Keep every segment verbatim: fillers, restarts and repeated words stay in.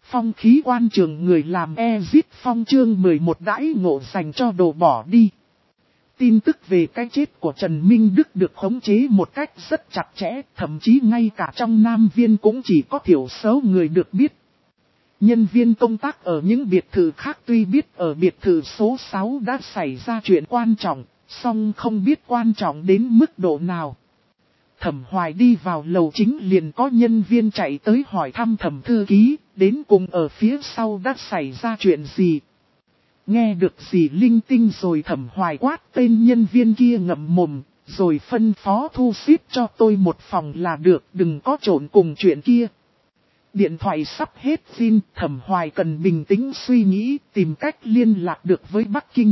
Phong khí quan trường người làm Ezit Phong chương mười một đãi ngộ dành cho đồ bỏ đi. Tin tức về cái chết của Trần Minh Đức được khống chế một cách rất chặt chẽ, thậm chí ngay cả trong Nam Viên cũng chỉ có thiểu số người được biết. Nhân viên công tác ở những biệt thự khác tuy biết ở biệt thự số sáu đã xảy ra chuyện quan trọng, song không biết quan trọng đến mức độ nào. Thẩm Hoài đi vào lầu chính liền có nhân viên chạy tới hỏi thăm Thẩm thư ký, đến cùng ở phía sau đã xảy ra chuyện gì. Nghe được gì linh tinh rồi Thẩm Hoài quát tên nhân viên kia ngậm mồm, rồi phân phó thu xếp cho tôi một phòng là được, đừng có trộn cùng chuyện kia. Điện thoại sắp hết pin, Thẩm Hoài cần bình tĩnh suy nghĩ, tìm cách liên lạc được với Bắc Kinh.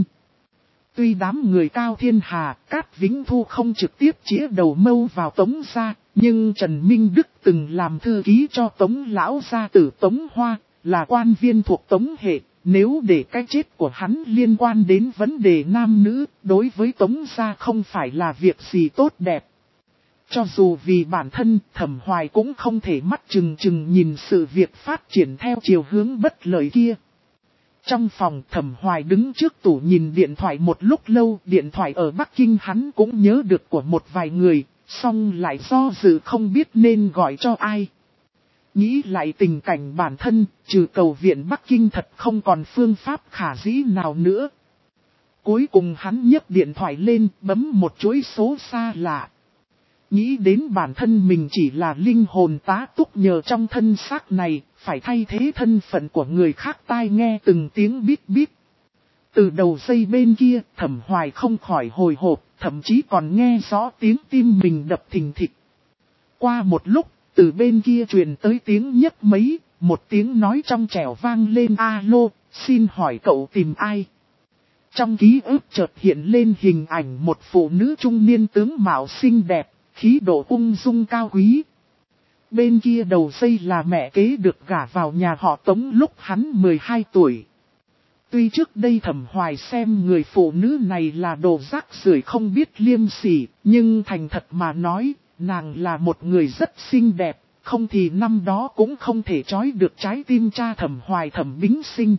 Tuy đám người Cao Thiên Hà, Cát Vĩnh Thu không trực tiếp chĩa đầu mâu vào Tống gia, nhưng Trần Minh Đức từng làm thư ký cho Tống lão gia tử Tống Hoa, là quan viên thuộc Tống hệ. Nếu để cái chết của hắn liên quan đến vấn đề nam nữ, đối với Tống gia không phải là việc gì tốt đẹp. Cho dù vì bản thân, Thẩm Hoài cũng không thể mắt chừng chừng nhìn sự việc phát triển theo chiều hướng bất lợi kia. Trong phòng, Thẩm Hoài đứng trước tủ nhìn điện thoại một lúc lâu, điện thoại ở Bắc Kinh hắn cũng nhớ được của một vài người, song lại do dự không biết nên gọi cho ai. Nghĩ lại tình cảnh bản thân, trừ cầu viện Bắc Kinh thật không còn phương pháp khả dĩ nào nữa. Cuối cùng hắn nhấc điện thoại lên, bấm một chuỗi số xa lạ. Nghĩ đến bản thân mình chỉ là linh hồn tá túc nhờ trong thân xác này, phải thay thế thân phận của người khác, tai nghe từng tiếng bít bít. Từ đầu dây bên kia, Thẩm Hoài không khỏi hồi hộp, thậm chí còn nghe rõ tiếng tim mình đập thình thịch. Qua một lúc, từ bên kia truyền tới tiếng nhấc mấy, một tiếng nói trong trẻo vang lên: alo, xin hỏi cậu tìm ai? Trong ký ức chợt hiện lên hình ảnh một phụ nữ trung niên tướng mạo xinh đẹp, khí độ ung dung cao quý. Bên kia đầu dây là mẹ kế được gả vào nhà họ Tống lúc hắn mười hai tuổi. Tuy trước đây Thẩm Hoài xem người phụ nữ này là đồ rác rưởi không biết liêm sỉ, nhưng thành thật mà nói, nàng là một người rất xinh đẹp, không thì năm đó cũng không thể trói được trái tim cha Thẩm Hoài Thẩm Bính Sinh.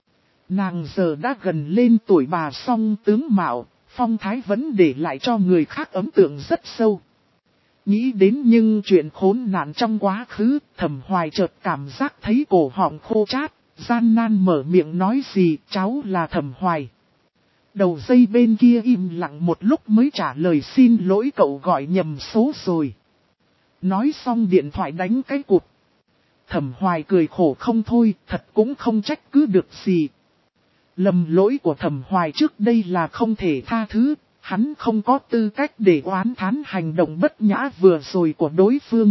Nàng giờ đã gần lên tuổi bà song tướng mạo, phong thái vẫn để lại cho người khác ấn tượng rất sâu. Nghĩ đến nhưng chuyện khốn nạn trong quá khứ, Thẩm Hoài chợt cảm giác thấy cổ họng khô chát, gian nan mở miệng nói gì: cháu là Thẩm Hoài. Đầu dây bên kia im lặng một lúc mới trả lời: xin lỗi cậu gọi nhầm số rồi. Nói xong điện thoại đánh cái cụt. Thẩm Hoài cười khổ không thôi, thật cũng không trách cứ được gì. Lầm lỗi của Thẩm Hoài trước đây là không thể tha thứ, hắn không có tư cách để oán thán hành động bất nhã vừa rồi của đối phương.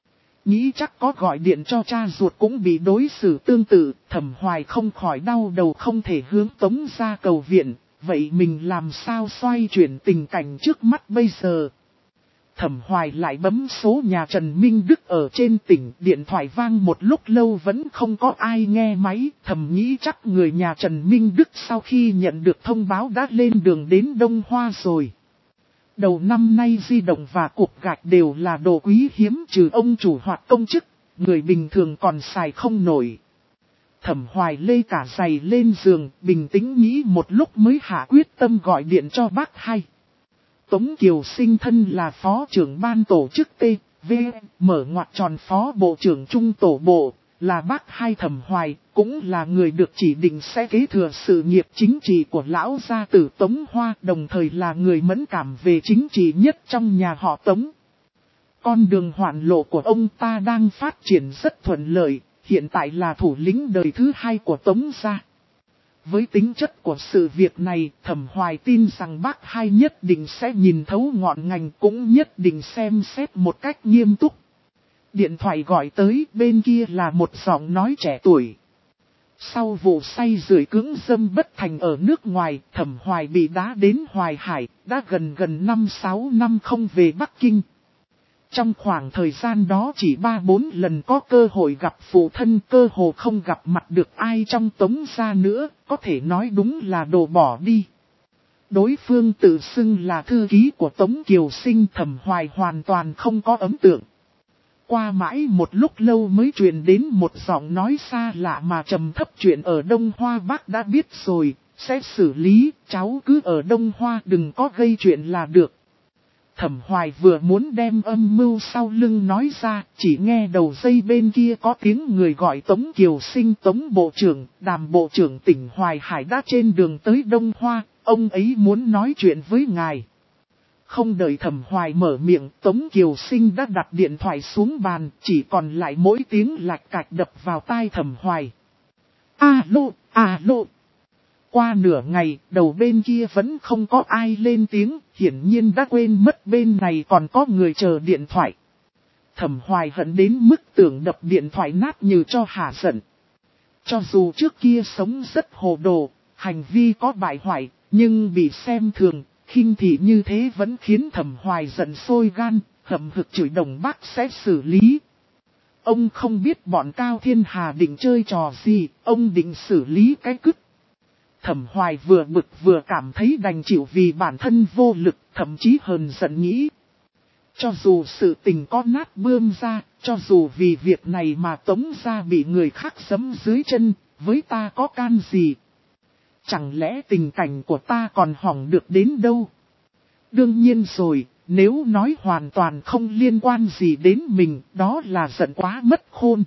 Nghĩ chắc có gọi điện cho cha ruột cũng bị đối xử tương tự, Thẩm Hoài không khỏi đau đầu, không thể hướng Tống gia cầu viện, vậy mình làm sao xoay chuyển tình cảnh trước mắt bây giờ? Thẩm Hoài lại bấm số nhà Trần Minh Đức ở trên tỉnh, điện thoại vang một lúc lâu vẫn không có ai nghe máy, thầm nghĩ chắc người nhà Trần Minh Đức sau khi nhận được thông báo đã lên đường đến Đông Hoa rồi. Đầu năm nay di động và cục gạch đều là đồ quý hiếm, trừ ông chủ hoặc công chức, người bình thường còn xài không nổi. Thẩm Hoài lê cả giày lên giường, bình tĩnh nghĩ một lúc mới hạ quyết tâm gọi điện cho bác hai. Tống Kiều Sinh thân là phó trưởng ban tổ chức T, V, mở ngoặc tròn phó bộ trưởng trung tổ bộ, là bác hai Thẩm Hoài, cũng là người được chỉ định sẽ kế thừa sự nghiệp chính trị của lão gia tử Tống Hoa, đồng thời là người mẫn cảm về chính trị nhất trong nhà họ Tống. Con đường hoạn lộ của ông ta đang phát triển rất thuận lợi, hiện tại là thủ lĩnh đời thứ hai của Tống gia. Với tính chất của sự việc này, Thẩm Hoài tin rằng bác hai nhất định sẽ nhìn thấu ngọn ngành, cũng nhất định xem xét một cách nghiêm túc. Điện thoại gọi tới, bên kia là một giọng nói trẻ tuổi. Sau vụ say rưởi cưỡng dâm bất thành ở nước ngoài, Thẩm Hoài bị đá đến Hoài Hải, đã gần gần năm sáu năm không về Bắc Kinh. Trong khoảng thời gian đó chỉ ba bốn lần có cơ hội gặp phụ thân, cơ hồ không gặp mặt được ai trong Tống gia nữa, có thể nói đúng là đồ bỏ đi. Đối phương tự xưng là thư ký của Tống Kiều Sinh, Thẩm Hoài hoàn toàn không có ấn tượng. Qua mãi một lúc lâu mới truyền đến một giọng nói xa lạ mà trầm thấp, chuyện ở Đông Hoa bác đã biết rồi, sẽ xử lý, cháu cứ ở Đông Hoa đừng có gây chuyện là được. Thẩm Hoài vừa muốn đem âm mưu sau lưng nói ra, chỉ nghe đầu dây bên kia có tiếng người gọi Tống Kiều Sinh. Tống Bộ trưởng, Đàm Bộ trưởng tỉnh Hoài Hải đã trên đường tới Đông Hoa, ông ấy muốn nói chuyện với ngài. Không đợi Thẩm Hoài mở miệng, Tống Kiều Sinh đã đặt điện thoại xuống bàn, chỉ còn lại mỗi tiếng lạch cạch đập vào tai Thẩm Hoài. Alo, alo. Qua nửa ngày, đầu bên kia vẫn không có ai lên tiếng, hiển nhiên đã quên mất bên này còn có người chờ điện thoại. Thẩm Hoài hận đến mức tưởng đập điện thoại nát như cho hả giận. Cho dù trước kia sống rất hồ đồ, hành vi có bại hoại, nhưng bị xem thường, khinh thị như thế vẫn khiến Thẩm Hoài giận sôi gan, hậm hực chửi Đồng Bác sẽ xử lý. Ông không biết bọn Cao Thiên Hà định chơi trò gì, ông định xử lý cái cứt. Thẩm Hoài vừa bực vừa cảm thấy đành chịu vì bản thân vô lực, thậm chí hờn giận nghĩ. Cho dù sự tình có nát bươm ra, cho dù vì việc này mà Tống gia bị người khác giẫm dưới chân, với ta có can gì? Chẳng lẽ tình cảnh của ta còn hỏng được đến đâu? Đương nhiên rồi, nếu nói hoàn toàn không liên quan gì đến mình, đó là giận quá mất khôn.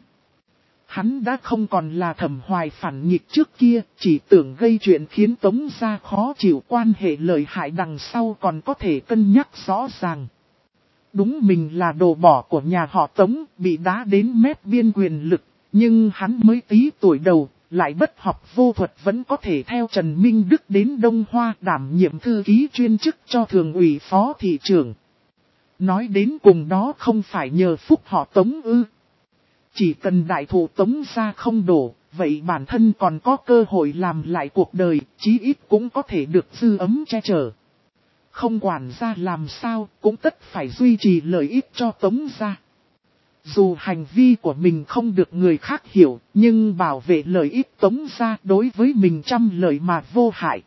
Hắn đã không còn là Thẩm Hoài phản nghịch trước kia, chỉ tưởng gây chuyện khiến Tống gia khó chịu, quan hệ lợi hại đằng sau còn có thể cân nhắc rõ ràng. Đúng mình là đồ bỏ của nhà họ Tống, bị đá đến mép biên quyền lực, nhưng hắn mới tí tuổi đầu, lại bất học vô thuật vẫn có thể theo Trần Minh Đức đến Đông Hoa đảm nhiệm thư ký chuyên chức cho thường ủy phó thị trưởng. Nói đến cùng đó không phải nhờ phúc họ Tống ư. Chỉ cần đại thụ Tống gia không đổ, vậy bản thân còn có cơ hội làm lại cuộc đời, chí ít cũng có thể được dư ấm che chở. Không quản gia làm sao, cũng tất phải duy trì lợi ích cho Tống gia. Dù hành vi của mình không được người khác hiểu, nhưng bảo vệ lợi ích Tống gia đối với mình trăm lợi mà vô hại.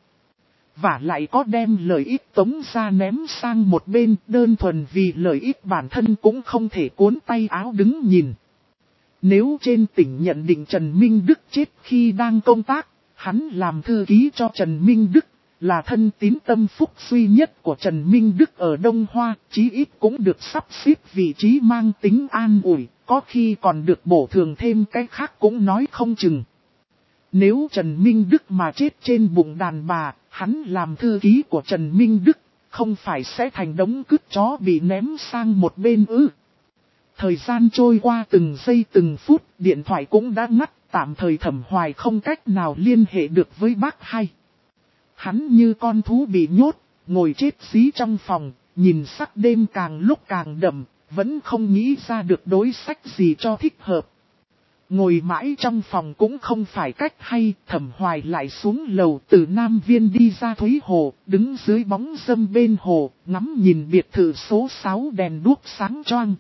Và lại có đem lợi ích Tống gia ném sang một bên, đơn thuần vì lợi ích bản thân cũng không thể cuốn tay áo đứng nhìn. Nếu trên tỉnh nhận định Trần Minh Đức chết khi đang công tác, hắn làm thư ký cho Trần Minh Đức, là thân tín tâm phúc duy nhất của Trần Minh Đức ở Đông Hoa, chí ít cũng được sắp xếp vị trí mang tính an ủi, có khi còn được bổ thường thêm cái khác cũng nói không chừng. Nếu Trần Minh Đức mà chết trên bụng đàn bà, hắn làm thư ký của Trần Minh Đức, không phải sẽ thành đống cứt chó bị ném sang một bên ư. Thời gian trôi qua từng giây từng phút, điện thoại cũng đã ngắt, tạm thời Thẩm Hoài không cách nào liên hệ được với bác hai. Hắn như con thú bị nhốt, ngồi chết dí trong phòng, nhìn sắc đêm càng lúc càng đậm, vẫn không nghĩ ra được đối sách gì cho thích hợp. Ngồi mãi trong phòng cũng không phải cách hay, Thẩm Hoài lại xuống lầu từ Nam Viên đi ra Thúy Hồ, đứng dưới bóng râm bên hồ, ngắm nhìn biệt thự số sáu đèn đuốc sáng choang.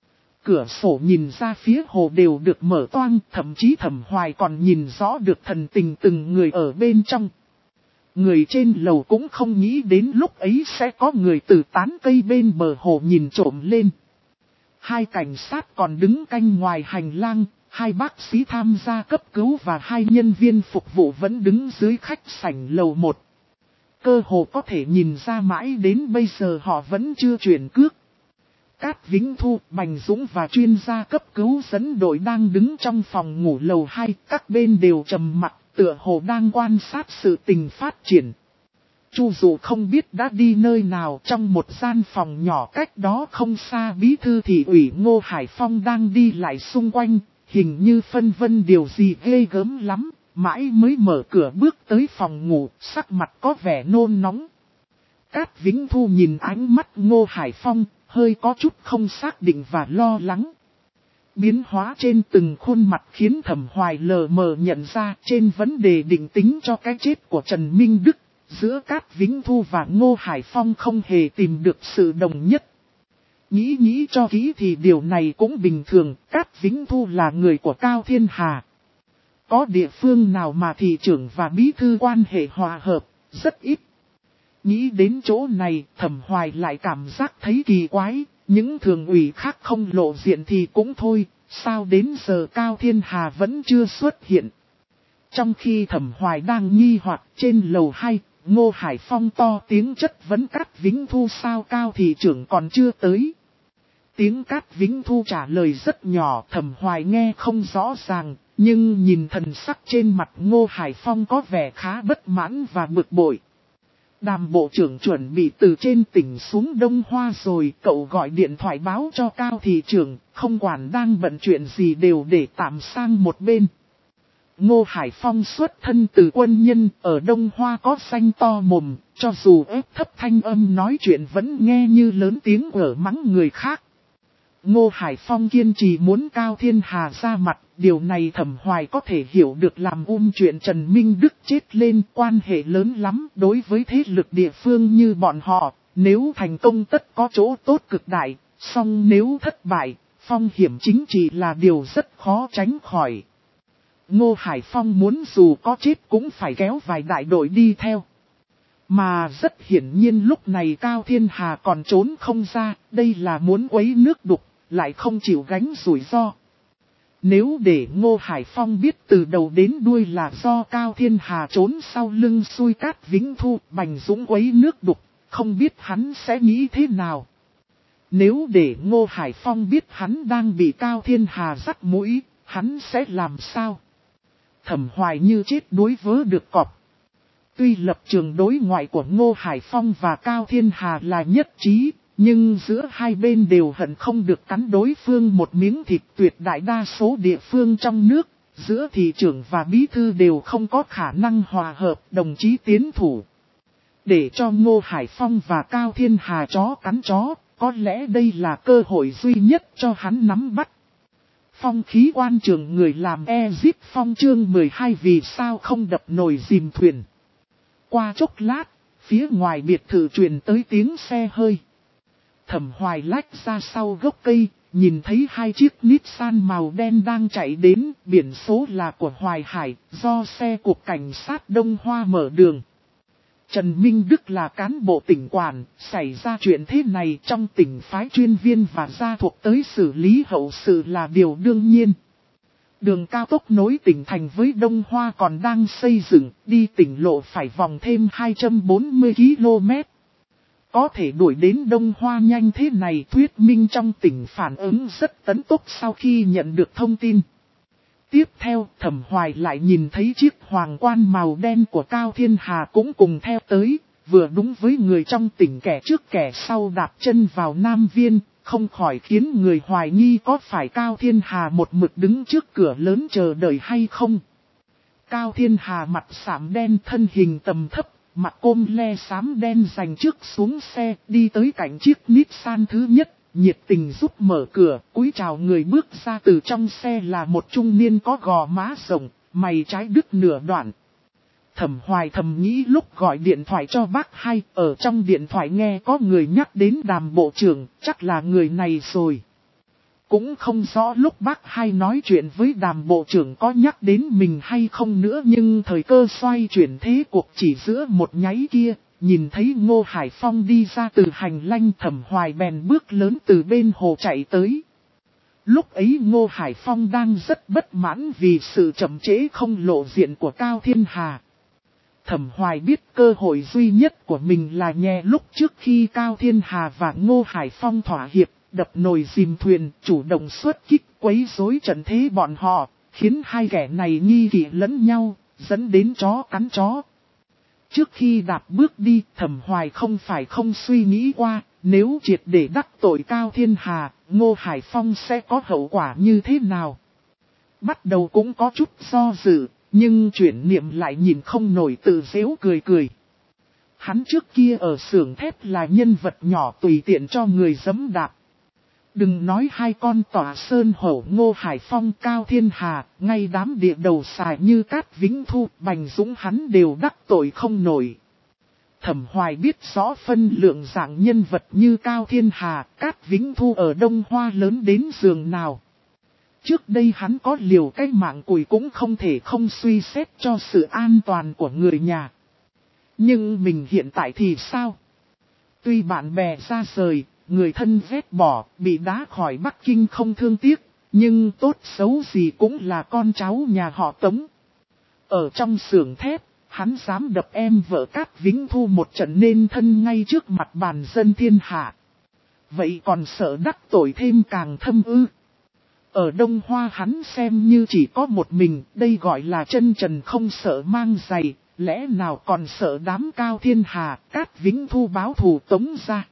Cửa sổ nhìn ra phía hồ đều được mở toang, thậm chí Thẩm Hoài còn nhìn rõ được thần tình từng người ở bên trong. Người trên lầu cũng không nghĩ đến lúc ấy sẽ có người từ tán cây bên bờ hồ nhìn trộm lên. Hai cảnh sát còn đứng canh ngoài hành lang, hai bác sĩ tham gia cấp cứu và hai nhân viên phục vụ vẫn đứng dưới khách sảnh lầu một. Cơ hồ có thể nhìn ra mãi đến bây giờ họ vẫn chưa chuyển cước. Cát Vĩnh Thu, Bành Dũng và chuyên gia cấp cứu dẫn đội đang đứng trong phòng ngủ lầu hai, các bên đều trầm mặc, tựa hồ đang quan sát sự tình phát triển. Chu Dụ không biết đã đi nơi nào, trong một gian phòng nhỏ cách đó không xa, bí thư thị ủy Ngô Hải Phong đang đi lại xung quanh, hình như phân vân điều gì ghê gớm lắm, mãi mới mở cửa bước tới phòng ngủ, sắc mặt có vẻ nôn nóng. Cát Vĩnh Thu nhìn ánh mắt Ngô Hải Phong, hơi có chút không xác định và lo lắng. Biến hóa trên từng khuôn mặt khiến Thẩm Hoài lờ mờ nhận ra trên vấn đề định tính cho cái chết của Trần Minh Đức, giữa Cát Vĩnh Thu và Ngô Hải Phong không hề tìm được sự đồng nhất. Nghĩ nghĩ cho kỹ thì điều này cũng bình thường, Cát Vĩnh Thu là người của Cao Thiên Hà. Có địa phương nào mà thị trưởng và bí thư quan hệ hòa hợp, rất ít. Nghĩ đến chỗ này, Thẩm Hoài lại cảm giác thấy kỳ quái, Những thường ủy khác không lộ diện thì cũng thôi, sao đến giờ Cao Thiên Hà vẫn chưa xuất hiện. Trong khi Thẩm Hoài đang nghi hoặc trên lầu hai, Ngô Hải Phong to tiếng chất vấn Cát Vĩnh Thu sao Cao thị trưởng còn chưa tới. Tiếng Cát Vĩnh Thu trả lời rất nhỏ, Thẩm Hoài nghe không rõ ràng, nhưng nhìn thần sắc trên mặt Ngô Hải Phong có vẻ khá bất mãn và bực bội. Đàm bộ trưởng chuẩn bị từ trên tỉnh xuống Đông Hoa rồi, cậu gọi điện thoại báo cho Cao thị trưởng, không quản đang bận chuyện gì đều để tạm sang một bên. Ngô Hải Phong xuất thân từ quân nhân, ở Đông Hoa có danh to mồm, cho dù ép thấp thanh âm nói chuyện vẫn nghe như lớn tiếng ở mắng người khác. Ngô Hải Phong kiên trì muốn Cao Thiên Hà ra mặt, điều này Thẩm Hoài có thể hiểu được, làm um chuyện Trần Minh Đức chết lên quan hệ lớn lắm đối với thế lực địa phương như bọn họ, nếu thành công tất có chỗ tốt cực đại, song nếu thất bại, phong hiểm chính trị là điều rất khó tránh khỏi. Ngô Hải Phong muốn dù có chết cũng phải kéo vài đại đội đi theo. Mà rất hiển nhiên lúc này Cao Thiên Hà còn trốn không ra, đây là muốn quấy nước đục, lại không chịu gánh rủi ro. Nếu để Ngô Hải Phong biết từ đầu đến đuôi là do Cao Thiên Hà trốn sau lưng xui Cát Vĩnh Thu, Bành Dũng quấy nước đục, không biết hắn sẽ nghĩ thế nào. Nếu để Ngô Hải Phong biết hắn đang bị Cao Thiên Hà dắt mũi, hắn sẽ làm sao? Thẩm Hoài như chết đuối vớ được cọp. Tuy lập trường đối ngoại của Ngô Hải Phong và Cao Thiên Hà là nhất trí, nhưng giữa hai bên đều hận không được cắn đối phương một miếng thịt. Tuyệt đại đa số địa phương trong nước, giữa thị trưởng và bí thư đều không có khả năng hòa hợp đồng chí tiến thủ. Để cho Ngô Hải Phong và Cao Thiên Hà chó cắn chó, có lẽ đây là cơ hội duy nhất cho hắn nắm bắt. Phong khí quan trường người làm Ezip Phong chương mười hai vì sao không đập nồi dìm thuyền. Qua chốc lát, phía ngoài biệt thự truyền tới tiếng xe hơi. Thẩm Hoài lách ra sau gốc cây, nhìn thấy hai chiếc Nissan màu đen đang chạy đến, biển số là của Hoài Hải, do xe cục cảnh sát Đông Hoa mở đường. Trần Minh Đức là cán bộ tỉnh quản, xảy ra chuyện thế này trong tỉnh phái chuyên viên và gia thuộc tới xử lý hậu sự là điều đương nhiên. Đường cao tốc nối tỉnh thành với Đông Hoa còn đang xây dựng, đi tỉnh lộ phải vòng thêm hai trăm bốn mươi ki lô mét. Có thể đuổi đến Đông Hoa nhanh thế này thuyết minh trong tỉnh phản ứng rất tấn tốc sau khi nhận được thông tin. Tiếp theo, Thẩm Hoài lại nhìn thấy chiếc hoàng quan màu đen của Cao Thiên Hà cũng cùng theo tới, vừa đúng với người trong tỉnh kẻ trước kẻ sau đạp chân vào Nam Viên, không khỏi khiến người hoài nghi có phải Cao Thiên Hà một mực đứng trước cửa lớn chờ đợi hay không. Cao Thiên Hà mặt xám đen thân hình tầm thấp, mặt côm le xám đen dành trước xuống xe, đi tới cạnh chiếc Nissan thứ nhất. Nhiệt tình giúp mở cửa, cúi chào người bước ra từ trong xe là một trung niên có gò má rộng, mày trái đứt nửa đoạn. Thẩm Hoài thầm nghĩ lúc gọi điện thoại cho bác hai, ở trong điện thoại nghe có người nhắc đến Đàm bộ trưởng, chắc là người này rồi. Cũng không rõ lúc bác hai nói chuyện với Đàm bộ trưởng có nhắc đến mình hay không nữa, nhưng thời cơ xoay chuyển thế cuộc chỉ giữa một nháy kia. Nhìn thấy Ngô Hải Phong đi ra từ hành lang, Thẩm Hoài bèn bước lớn từ bên hồ chạy tới. Lúc ấy Ngô Hải Phong đang rất bất mãn vì sự chậm trễ không lộ diện của Cao Thiên Hà. Thẩm Hoài biết cơ hội duy nhất của mình là nhè lúc trước khi Cao Thiên Hà và Ngô Hải Phong thỏa hiệp, đập nồi dìm thuyền, chủ động xuất kích quấy rối trận thế bọn họ, khiến hai kẻ này nghi kỵ lẫn nhau, dẫn đến chó cắn chó. Trước khi đạp bước đi, Thẩm Hoài không phải không suy nghĩ qua, nếu triệt để đắc tội Cao Thiên Hà, Ngô Hải Phong sẽ có hậu quả như thế nào. Bắt đầu cũng có chút do dự, nhưng chuyển niệm lại nhìn không nổi tự giễu cười cười. Hắn trước kia ở xưởng thép là nhân vật nhỏ tùy tiện cho người giẫm đạp. Đừng nói hai con tỏa sơn hổ Ngô Hải Phong Cao Thiên Hà, ngay đám địa đầu xài như Cát Vĩnh Thu, Bành Dũng hắn đều đắc tội không nổi. Thẩm Hoài biết rõ phân lượng dạng nhân vật như Cao Thiên Hà, Cát Vĩnh Thu ở Đông Hoa lớn đến giường nào. Trước đây hắn có liều cái mạng củi cũng không thể không suy xét cho sự an toàn của người nhà. Nhưng mình hiện tại thì sao? Tuy bạn bè ra rời, người thân ghét bỏ, bị đá khỏi Bắc Kinh không thương tiếc, nhưng tốt xấu gì cũng là con cháu nhà họ Tống. Ở trong xưởng thép, hắn dám đập em vợ Cát Vĩnh Thu một trận nên thân ngay trước mặt bàn dân thiên hạ. Vậy còn sợ đắc tội thêm càng thâm ư. Ở Đông Hoa hắn xem như chỉ có một mình, đây gọi là chân trần không sợ mang giày, lẽ nào còn sợ đám Cao Thiên Hà, Cát Vĩnh Thu báo thù Tống ra.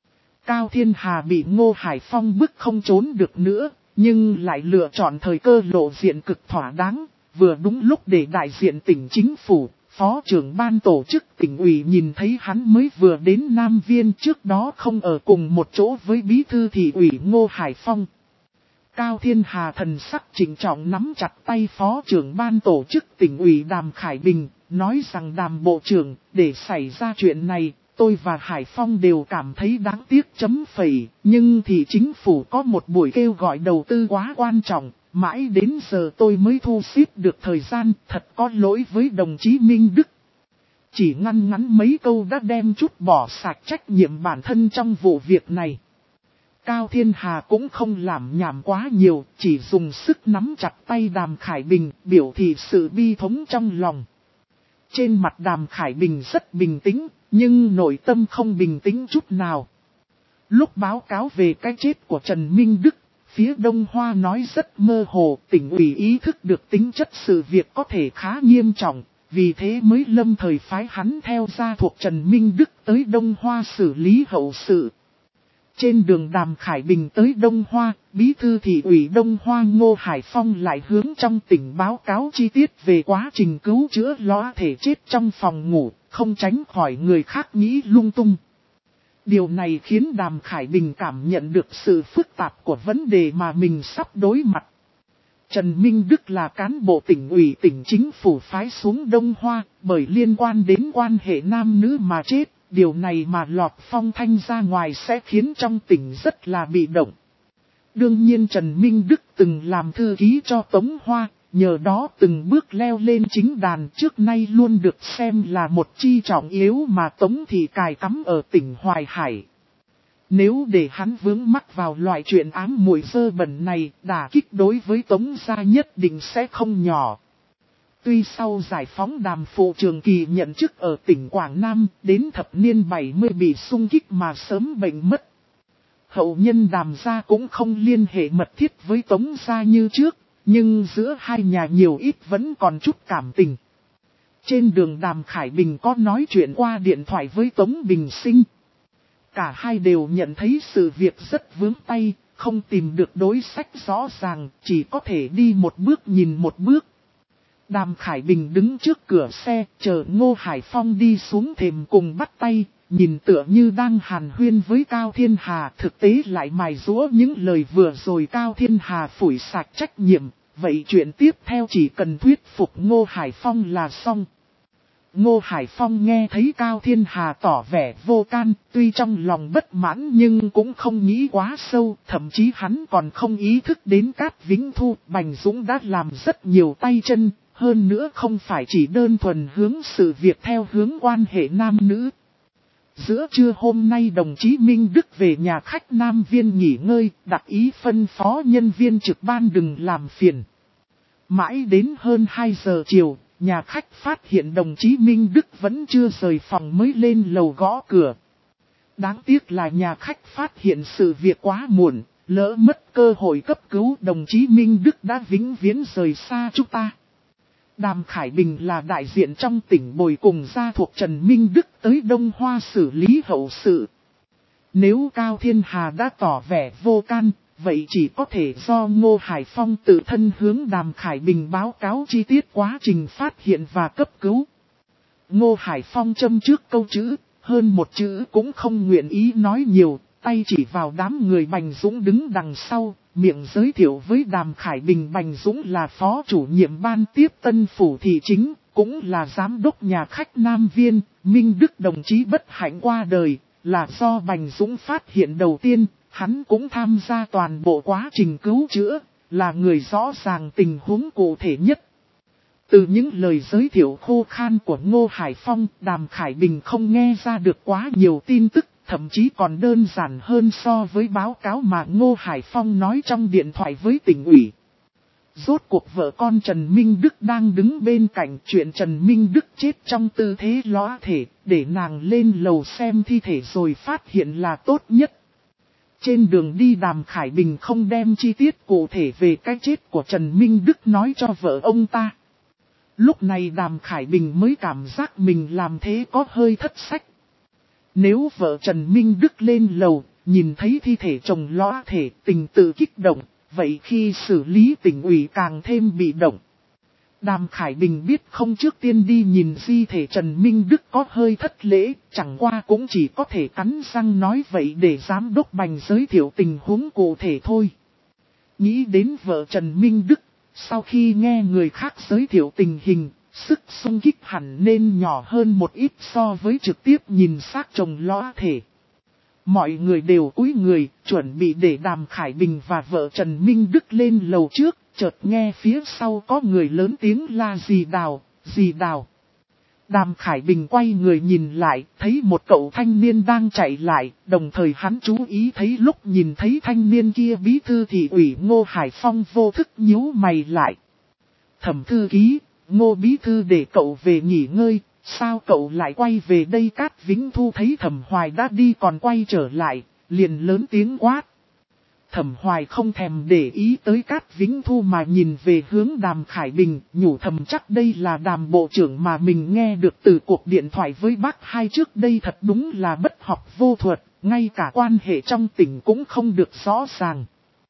Cao Thiên Hà bị Ngô Hải Phong bức không trốn được nữa, nhưng lại lựa chọn thời cơ lộ diện cực thỏa đáng, vừa đúng lúc để đại diện tỉnh chính phủ, phó trưởng ban tổ chức tỉnh ủy nhìn thấy hắn mới vừa đến Nam Viên, trước đó không ở cùng một chỗ với bí thư thị ủy Ngô Hải Phong. Cao Thiên Hà thần sắc trịnh trọng nắm chặt tay phó trưởng ban tổ chức tỉnh ủy Đàm Khải Bình, nói rằng Đàm bộ trưởng, để xảy ra chuyện này, tôi và Hải Phong đều cảm thấy đáng tiếc chấm phẩy, nhưng thì chính phủ có một buổi kêu gọi đầu tư quá quan trọng, mãi đến giờ tôi mới thu xếp được thời gian, thật có lỗi với đồng chí Minh Đức. Chỉ ngăn ngắn mấy câu đã đem chút bỏ sạch trách nhiệm bản thân trong vụ việc này. Cao Thiên Hà cũng không làm nhảm quá nhiều, chỉ dùng sức nắm chặt tay Đàm Khải Bình, biểu thị sự bi thống trong lòng. Trên mặt Đàm Khải Bình rất bình tĩnh, nhưng nội tâm không bình tĩnh chút nào. Lúc báo cáo về cái chết của Trần Minh Đức, phía Đông Hoa nói rất mơ hồ, tỉnh ủy ý thức được tính chất sự việc có thể khá nghiêm trọng, vì thế mới lâm thời phái hắn theo gia thuộc Trần Minh Đức tới Đông Hoa xử lý hậu sự. Trên đường Đàm Khải Bình tới Đông Hoa, bí thư thị ủy Đông Hoa Ngô Hải Phong lại hướng trong tỉnh báo cáo chi tiết về quá trình cứu chữa lõa thể chết trong phòng ngủ, không tránh khỏi người khác nghĩ lung tung. Điều này khiến Đàm Khải Bình cảm nhận được sự phức tạp của vấn đề mà mình sắp đối mặt. Trần Minh Đức là cán bộ tỉnh ủy tỉnh chính phủ phái xuống Đông Hoa, bởi liên quan đến quan hệ nam nữ mà chết. Điều này mà lọt phong thanh ra ngoài sẽ khiến trong tỉnh rất là bị động. Đương nhiên Trần Minh Đức từng làm thư ký cho Tống Hoa, nhờ đó từng bước leo lên chính đàn, trước nay luôn được xem là một chi trọng yếu mà Tống thị cài cắm ở tỉnh Hoài Hải. Nếu để hắn vướng mắc vào loại chuyện ám mùi dơ bẩn này, đả kích đối với Tống gia nhất định sẽ không nhỏ. Tuy sau giải phóng Đàm phụ trường kỳ nhận chức ở tỉnh Quảng Nam, đến thập niên bảy mươi bị xung kích mà sớm bệnh mất. Hậu nhân Đàm gia cũng không liên hệ mật thiết với Tống gia như trước, nhưng giữa hai nhà nhiều ít vẫn còn chút cảm tình. Trên đường Đàm Khải Bình có nói chuyện qua điện thoại với Tống Bình Sinh. Cả hai đều nhận thấy sự việc rất vướng tay, không tìm được đối sách rõ ràng, chỉ có thể đi một bước nhìn một bước. Đàm Khải Bình đứng trước cửa xe, chờ Ngô Hải Phong đi xuống thềm cùng bắt tay, nhìn tựa như đang hàn huyên với Cao Thiên Hà, thực tế lại mài giũa những lời vừa rồi Cao Thiên Hà phủi sạch trách nhiệm, vậy chuyện tiếp theo chỉ cần thuyết phục Ngô Hải Phong là xong. Ngô Hải Phong nghe thấy Cao Thiên Hà tỏ vẻ vô can, tuy trong lòng bất mãn nhưng cũng không nghĩ quá sâu, thậm chí hắn còn không ý thức đến Cát Vĩnh Thu, Bành Dũng đã làm rất nhiều tay chân. Hơn nữa không phải chỉ đơn thuần hướng sự việc theo hướng quan hệ nam nữ. Giữa trưa hôm nay đồng chí Minh Đức về nhà khách Nam Viên nghỉ ngơi, đặc ý phân phó nhân viên trực ban đừng làm phiền. Mãi đến hơn hai giờ chiều, nhà khách phát hiện đồng chí Minh Đức vẫn chưa rời phòng mới lên lầu gõ cửa. Đáng tiếc là nhà khách phát hiện sự việc quá muộn, lỡ mất cơ hội cấp cứu, đồng chí Minh Đức đã vĩnh viễn rời xa chúng ta. Đàm Khải Bình là đại diện trong tỉnh bồi cùng gia thuộc Trần Minh Đức tới Đông Hoa xử lý hậu sự. Nếu Cao Thiên Hà đã tỏ vẻ vô can, vậy chỉ có thể do Ngô Hải Phong tự thân hướng Đàm Khải Bình báo cáo chi tiết quá trình phát hiện và cấp cứu. Ngô Hải Phong châm trước câu chữ, hơn một chữ cũng không nguyện ý nói nhiều, tay chỉ vào đám người Bành Dũng đứng đằng sau. Miệng giới thiệu với Đàm Khải Bình Bành Dũng là phó chủ nhiệm ban tiếp tân phủ thị chính, cũng là giám đốc nhà khách Nam Viên, Minh Đức đồng chí bất hạnh qua đời, là do Bành Dũng phát hiện đầu tiên, hắn cũng tham gia toàn bộ quá trình cứu chữa, là người rõ ràng tình huống cụ thể nhất. Từ những lời giới thiệu khô khan của Ngô Hải Phong, Đàm Khải Bình không nghe ra được quá nhiều tin tức, thậm chí còn đơn giản hơn so với báo cáo mà Ngô Hải Phong nói trong điện thoại với tỉnh ủy. Rốt cuộc vợ con Trần Minh Đức đang đứng bên cạnh, chuyện Trần Minh Đức chết trong tư thế lõa thể, để nàng lên lầu xem thi thể rồi phát hiện là tốt nhất. Trên đường đi Đàm Khải Bình không đem chi tiết cụ thể về cái chết của Trần Minh Đức nói cho vợ ông ta. Lúc này Đàm Khải Bình mới cảm giác mình làm thế có hơi thất sách. Nếu vợ Trần Minh Đức lên lầu, nhìn thấy thi thể chồng lõa thể, tình tự kích động, vậy khi xử lý tỉnh ủy càng thêm bị động. Đàm Khải Bình biết không trước tiên đi nhìn di thể Trần Minh Đức có hơi thất lễ, chẳng qua cũng chỉ có thể cắn răng nói vậy để giám đốc Bành giới thiệu tình huống cụ thể thôi. Nghĩ đến vợ Trần Minh Đức, sau khi nghe người khác giới thiệu tình hình, sức xung kích hẳn nên nhỏ hơn một ít so với trực tiếp nhìn xác chồng lõa thể. Mọi người đều cúi người, chuẩn bị để Đàm Khải Bình và vợ Trần Minh Đức lên lầu trước, chợt nghe phía sau có người lớn tiếng la dì Đào, dì Đào. Đàm Khải Bình quay người nhìn lại, thấy một cậu thanh niên đang chạy lại, đồng thời hắn chú ý thấy lúc nhìn thấy thanh niên kia bí thư thị ủy Ngô Hải Phong vô thức nhíu mày lại. Thẩm thư ký, Ngô bí thư để cậu về nghỉ ngơi, sao cậu lại quay về đây? Cát Vĩnh Thu thấy Thẩm Hoài đã đi còn quay trở lại, liền lớn tiếng quát. Thẩm Hoài không thèm để ý tới Cát Vĩnh Thu mà nhìn về hướng Đàm Khải Bình, nhủ thầm chắc đây là Đàm bộ trưởng mà mình nghe được từ cuộc điện thoại với bác hai trước đây, thật đúng là bất học vô thuật, ngay cả quan hệ trong tỉnh cũng không được rõ ràng.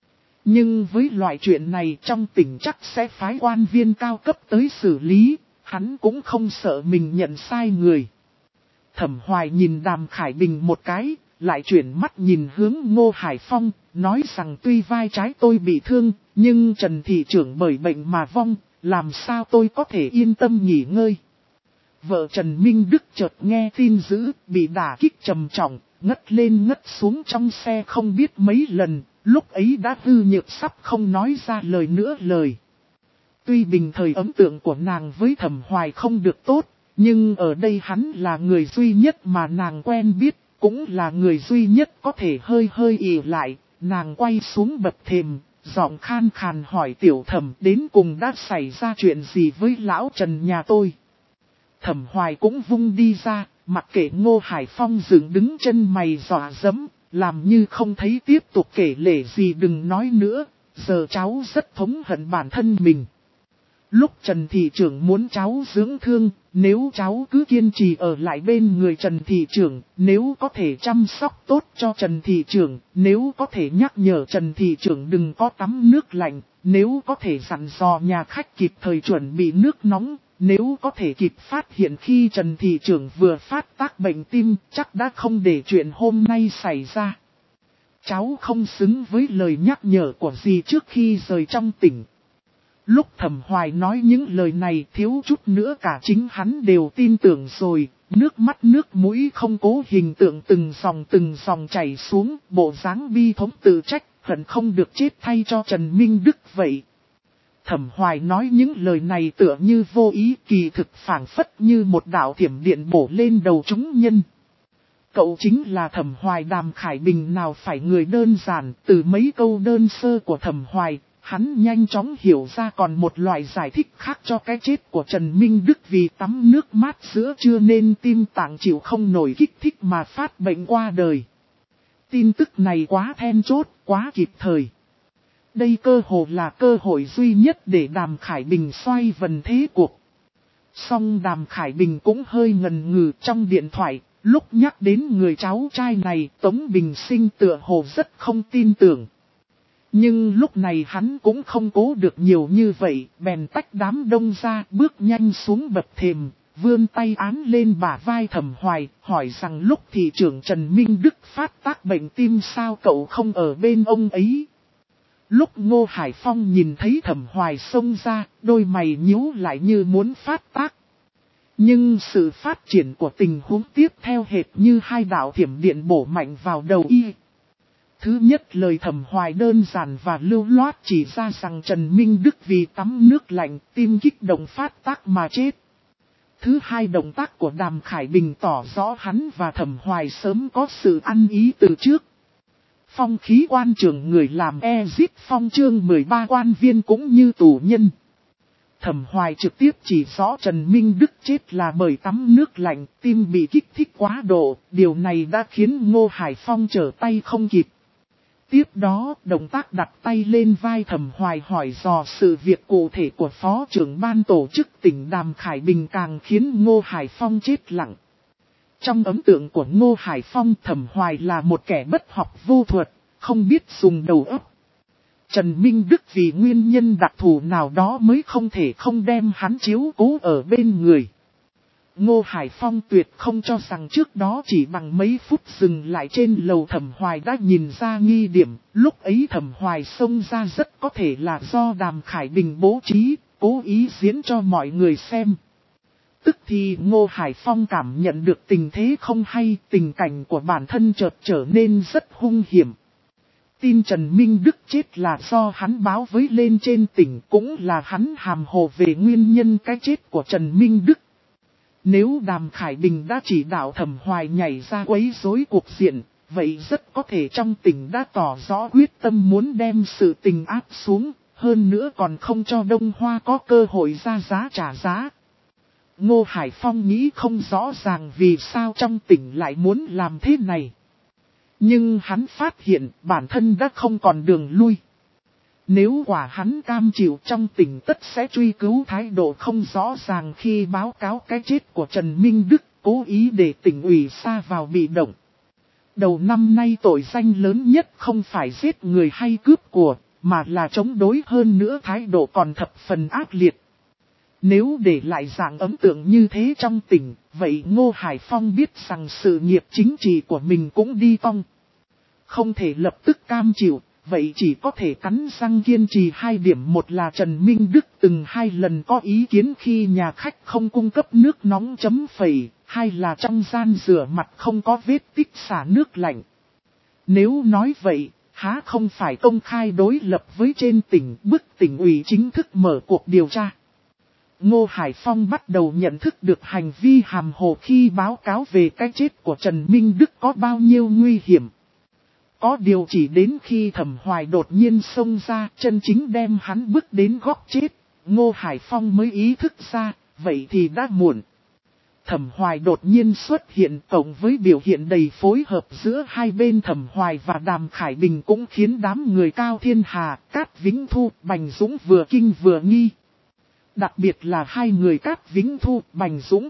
Nhưng với loại chuyện này trong tỉnh chắc sẽ phái quan viên cao cấp tới xử lý, hắn cũng không sợ mình nhận sai người. Thẩm Hoài nhìn Đàm Khải Bình một cái, lại chuyển mắt nhìn hướng Ngô Hải Phong, nói rằng tuy vai trái tôi bị thương, nhưng Trần thị trưởng bởi bệnh mà vong, làm sao tôi có thể yên tâm nghỉ ngơi. Vợ Trần Minh Đức chợt nghe tin dữ, bị đả kích trầm trọng, ngất lên ngất xuống trong xe không biết mấy lần, lúc ấy đã hư nhược sắp không nói ra lời nữa lời. Tuy bình thời ấn tượng của nàng với Thẩm Hoài không được tốt, nhưng ở đây hắn là người duy nhất mà nàng quen biết, cũng là người duy nhất có thể hơi hơi ỉ lại. Nàng quay xuống bậc thềm, giọng khan khàn hỏi Tiểu Thẩm đến cùng đã xảy ra chuyện gì với lão Trần nhà tôi. Thẩm Hoài cũng vung đi ra, mặc kệ Ngô Hải Phong dựng đứng chân mày dọa dẫm, làm như không thấy, tiếp tục kể lể gì. Đừng nói nữa, giờ cháu rất thống hận bản thân mình. Lúc Trần thị trưởng muốn cháu dưỡng thương, nếu cháu cứ kiên trì ở lại bên người Trần thị trưởng, nếu có thể chăm sóc tốt cho Trần thị trưởng, nếu có thể nhắc nhở Trần thị trưởng đừng có tắm nước lạnh, nếu có thể dặn dò nhà khách kịp thời chuẩn bị nước nóng, nếu có thể kịp phát hiện khi Trần thị trưởng vừa phát tác bệnh tim, chắc đã không để chuyện hôm nay xảy ra. Cháu không xứng với lời nhắc nhở của dì trước khi rời trong tỉnh. Lúc Thẩm Hoài nói những lời này thiếu chút nữa cả chính hắn đều tin tưởng rồi, nước mắt nước mũi không cố hình tượng từng dòng từng dòng chảy xuống, bộ dáng bi thống tự trách, hận không được chết thay cho Trần Minh Đức vậy. Thẩm Hoài nói những lời này tựa như vô ý, kỳ thực phảng phất như một đạo thiểm điện bổ lên đầu chúng nhân. Cậu chính là Thẩm Hoài. Đàm Khải Bình nào phải người đơn giản, từ mấy câu đơn sơ của Thẩm Hoài, hắn nhanh chóng hiểu ra còn một loại giải thích khác cho cái chết của Trần Minh Đức vì tắm nước mát giữa trưa nên tim tạng chịu không nổi kích thích mà phát bệnh qua đời. Tin tức này quá then chốt, quá kịp thời. Đây cơ hồ là cơ hội duy nhất để Đàm Khải Bình xoay vần thế cuộc. Song Đàm Khải Bình cũng hơi ngần ngừ trong điện thoại, lúc nhắc đến người cháu trai này Tống Bình Sinh tựa hồ rất không tin tưởng. Nhưng lúc này hắn cũng không cố được nhiều như vậy, bèn tách đám đông ra, bước nhanh xuống bậc thềm, vươn tay án lên bả vai Thẩm Hoài, hỏi rằng lúc thị trưởng Trần Minh Đức phát tác bệnh tim sao cậu không ở bên ông ấy. Lúc Ngô Hải Phong nhìn thấy Thẩm Hoài xông ra, đôi mày nhíu lại như muốn phát tác. Nhưng sự phát triển của tình huống tiếp theo hệt như hai đạo thiểm điện bổ mạnh vào đầu y. Thứ nhất, lời Thẩm Hoài đơn giản và lưu loát chỉ ra rằng Trần Minh Đức vì tắm nước lạnh, tim kích động phát tác mà chết. Thứ hai, động tác của Đàm Khải Bình tỏ rõ hắn và Thẩm Hoài sớm có sự ăn ý từ trước. Phong khí quan trường người làm Exit Phong chương mười ba quan viên cũng như tù nhân. Thẩm Hoài trực tiếp chỉ rõ Trần Minh Đức chết là bởi tắm nước lạnh, tim bị kích thích quá độ, điều này đã khiến Ngô Hải Phong trở tay không kịp. Tiếp đó, động tác đặt tay lên vai Thẩm Hoài hỏi dò sự việc cụ thể của Phó trưởng ban tổ chức tỉnh Đàm Khải Bình càng khiến Ngô Hải Phong chết lặng. Trong ấn tượng của Ngô Hải Phong, Thẩm Hoài là một kẻ bất học vô thuật, không biết dùng đầu óc. Trần Minh Đức vì nguyên nhân đặc thù nào đó mới không thể không đem hắn chiếu cố ở bên người. Ngô Hải Phong tuyệt không cho rằng trước đó chỉ bằng mấy phút dừng lại trên lầu Thẩm Hoài đã nhìn ra nghi điểm, lúc ấy Thẩm Hoài xông ra rất có thể là do Đàm Khải Bình bố trí, cố ý diễn cho mọi người xem. Tức thì Ngô Hải Phong cảm nhận được tình thế không hay, tình cảnh của bản thân chợt trở nên rất hung hiểm. Tin Trần Minh Đức chết là do hắn báo với lên trên tỉnh, cũng là hắn hàm hồ về nguyên nhân cái chết của Trần Minh Đức. Nếu Đàm Khải Bình đã chỉ đạo Thẩm Hoài nhảy ra quấy rối cuộc diện, vậy rất có thể trong tỉnh đã tỏ rõ quyết tâm muốn đem sự tình áp xuống, hơn nữa còn không cho Đông Hoa có cơ hội ra giá trả giá. Ngô Hải Phong nghĩ không rõ ràng vì sao trong tỉnh lại muốn làm thế này. Nhưng hắn phát hiện bản thân đã không còn đường lui. Nếu quả hắn cam chịu, trong tỉnh tất sẽ truy cứu thái độ không rõ ràng khi báo cáo cái chết của Trần Minh Đức, cố ý để tỉnh ủy sa vào bị động. Đầu năm nay tội danh lớn nhất không phải giết người hay cướp của, mà là chống đối, hơn nữa thái độ còn thập phần ác liệt. Nếu để lại dạng ấn tượng như thế trong tỉnh, vậy Ngô Hải Phong biết rằng sự nghiệp chính trị của mình cũng đi tong. Không thể lập tức cam chịu, vậy chỉ có thể cắn răng kiên trì hai điểm. Một là Trần Minh Đức từng hai lần có ý kiến khi nhà khách không cung cấp nước nóng chấm phẩy, hai là trong gian rửa mặt không có vết tích xả nước lạnh. Nếu nói vậy, há không phải công khai đối lập với trên tỉnh, bức tỉnh ủy chính thức mở cuộc điều tra. Ngô Hải Phong bắt đầu nhận thức được hành vi hàm hồ khi báo cáo về cái chết của Trần Minh Đức có bao nhiêu nguy hiểm. Có điều chỉ đến khi Thẩm Hoài đột nhiên xông ra, chân chính đem hắn bước đến góc chết, Ngô Hải Phong mới ý thức ra, vậy thì đã muộn. Thẩm Hoài đột nhiên xuất hiện cộng với biểu hiện đầy phối hợp giữa hai bên Thẩm Hoài và Đàm Khải Bình cũng khiến đám người Cao Thiên Hà, Cát Vĩnh Thu, Bành Dũng vừa kinh vừa nghi. Đặc biệt là hai người Cát Vĩnh Thu, Bành Dũng.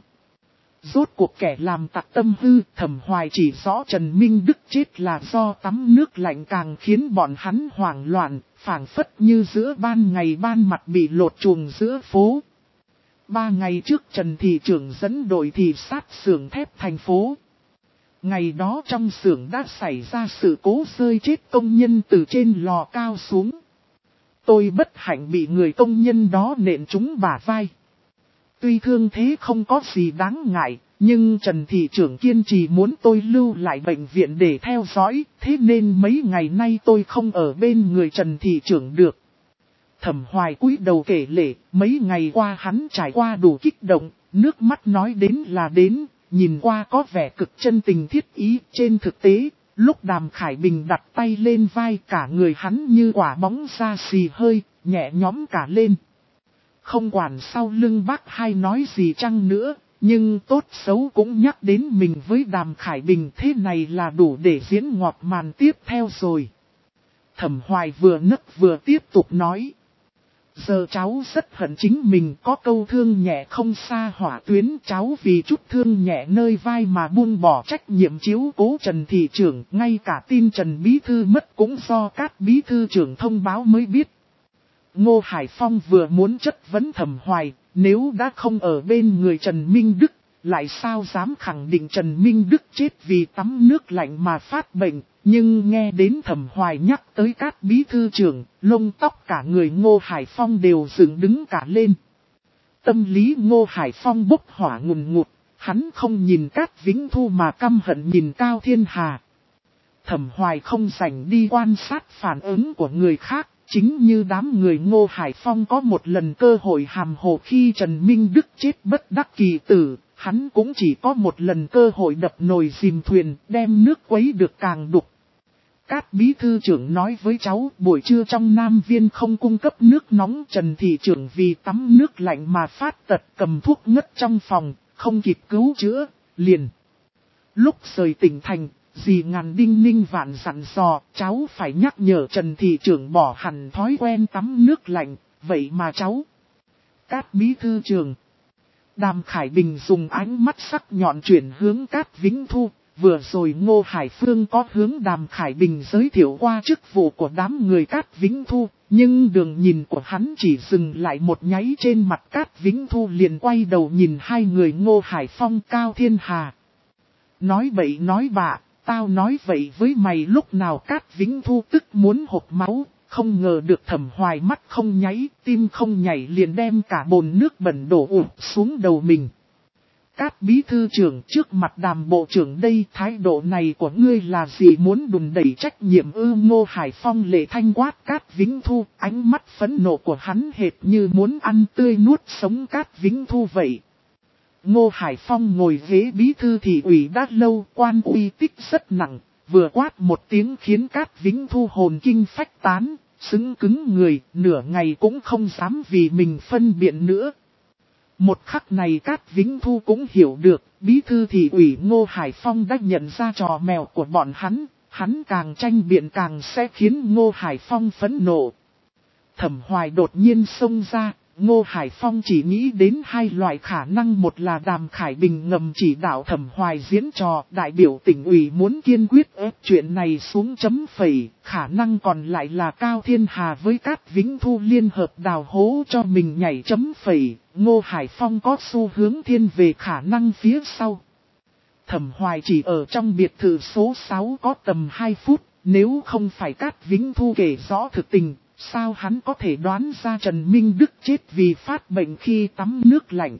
Rốt cuộc kẻ làm tặc tâm hư, Thẩm Hoài chỉ rõ Trần Minh Đức chết là do tắm nước lạnh càng khiến bọn hắn hoảng loạn, phảng phất như giữa ban ngày ban mặt bị lột chuồng giữa phố. Ba ngày trước Trần thị trưởng dẫn đội thị sát xưởng thép thành phố. Ngày đó trong xưởng đã xảy ra sự cố rơi chết công nhân từ trên lò cao xuống. Tôi bất hạnh bị người công nhân đó nện trúng bả vai. Tuy thương thế không có gì đáng ngại, nhưng Trần thị trưởng kiên trì muốn tôi lưu lại bệnh viện để theo dõi, thế nên mấy ngày nay tôi không ở bên người Trần thị trưởng được. Thẩm Hoài cúi đầu kể lể, mấy ngày qua hắn trải qua đủ kích động, nước mắt nói đến là đến, nhìn qua có vẻ cực chân tình thiết ý. Trên thực tế, lúc Đàm Khải Bình đặt tay lên vai, cả người hắn như quả bóng ra xì hơi, nhẹ nhõm cả lên. Không quản sau lưng bác hai nói gì chăng nữa, nhưng tốt xấu cũng nhắc đến mình với Đàm Khải Bình, thế này là đủ để diễn ngọt màn tiếp theo rồi. Thẩm Hoài vừa nức vừa tiếp tục nói. Giờ cháu rất hận chính mình, có câu thương nhẹ không xa hỏa tuyến, cháu vì chút thương nhẹ nơi vai mà buông bỏ trách nhiệm chiếu cố Trần thị trưởng, ngay cả tin Trần bí thư mất cũng do các bí thư trưởng thông báo mới biết. Ngô Hải Phong vừa muốn chất vấn Thẩm Hoài, nếu đã không ở bên người Trần Minh Đức, lại sao dám khẳng định Trần Minh Đức chết vì tắm nước lạnh mà phát bệnh. Nhưng nghe đến Thẩm Hoài nhắc tới các bí thư trưởng, lông tóc cả người Ngô Hải Phong đều dựng đứng cả lên. Tâm lý Ngô Hải Phong bốc hỏa ngùn ngụt, hắn không nhìn Cát Vĩnh Thu mà căm hận nhìn Cao Thiên Hà. Thẩm Hoài không rảnh đi quan sát phản ứng của người khác, chính như đám người Ngô Hải Phong có một lần cơ hội hàm hồ khi Trần Minh Đức chết bất đắc kỳ tử, hắn cũng chỉ có một lần cơ hội đập nồi dìm thuyền, đem nước quấy được càng đục. Cát bí thư trưởng nói với cháu, buổi trưa trong Nam Viên không cung cấp nước nóng, Trần thị trưởng vì tắm nước lạnh mà phát tật, cầm thuốc ngất trong phòng, không kịp cứu chữa, liền. Lúc rời tỉnh thành, dì Ngàn đinh ninh vạn dặn dò, cháu phải nhắc nhở Trần thị trưởng bỏ hẳn thói quen tắm nước lạnh, vậy mà cháu. Cát bí thư trưởng. Đàm Khải Bình dùng ánh mắt sắc nhọn chuyển hướng Cát Vĩnh Thu. Vừa rồi Ngô Hải Phương có hướng Đàm Khải Bình giới thiệu qua chức vụ của đám người Cát Vĩnh Thu, nhưng đường nhìn của hắn chỉ dừng lại một nháy trên mặt Cát Vĩnh Thu, liền quay đầu nhìn hai người Ngô Hải Phong, Cao Thiên Hà. Nói bậy nói bạ, tao nói vậy với mày lúc nào? Cát Vĩnh Thu tức muốn hộc máu, không ngờ được Thẩm Hoài mắt không nháy, tim không nhảy, liền đem cả bồn nước bẩn đổ ụp xuống đầu mình. Cát bí thư trưởng, trước mặt Đàm bộ trưởng đây, thái độ này của ngươi là gì, muốn đùn đẩy trách nhiệm ư? Ngô Hải Phong lệ thanh quát Cát Vĩnh Thu, ánh mắt phẫn nộ của hắn hệt như muốn ăn tươi nuốt sống Cát Vĩnh Thu vậy. Ngô Hải Phong ngồi ghế bí thư thị ủy đã lâu, quan uy tích rất nặng, vừa quát một tiếng khiến Cát Vĩnh Thu hồn kinh phách tán, sững cứng người, nửa ngày cũng không dám vì mình phân biện nữa. Một khắc này Cát Vĩnh Thu cũng hiểu được, bí thư thị ủy Ngô Hải Phong đã nhận ra trò mèo của bọn hắn, hắn càng tranh biện càng sẽ khiến Ngô Hải Phong phẫn nộ. Thẩm Hoài đột nhiên xông ra, Ngô Hải Phong chỉ nghĩ đến hai loại khả năng, một là Đàm Khải Bình ngầm chỉ đạo Thẩm Hoài diễn trò, đại biểu tỉnh ủy muốn kiên quyết ép chuyện này xuống chấm phẩy, khả năng còn lại là Cao Thiên Hà với Cát Vĩnh Thu liên hợp đào hố cho mình nhảy chấm phẩy. Ngô Hải Phong có xu hướng thiên về khả năng phía sau. Thẩm Hoài chỉ ở trong biệt thự số sáu có tầm hai phút, nếu không phải Cát Vĩnh Thu kể rõ thực tình, sao hắn có thể đoán ra Trần Minh Đức chết vì phát bệnh khi tắm nước lạnh.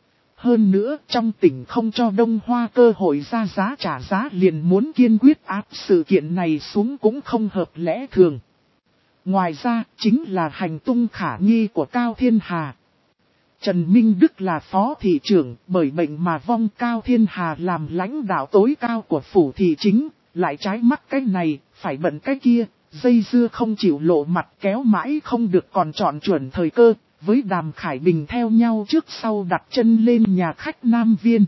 Hơn nữa, trong tỉnh không cho Đông Hoa cơ hội ra giá trả giá, liền muốn kiên quyết áp sự kiện này xuống cũng không hợp lẽ thường. Ngoài ra, chính là hành tung khả nghi của Cao Thiên Hà. Trần Minh Đức là phó thị trưởng, bởi bệnh mà vong, Cao Thiên Hà làm lãnh đạo tối cao của phủ thị chính, lại trái mắt cái này, phải bận cái kia, dây dưa không chịu lộ mặt, kéo mãi không được, còn chọn chuẩn thời cơ, với Đàm Khải Bình theo nhau trước sau đặt chân lên nhà khách Nam Viên.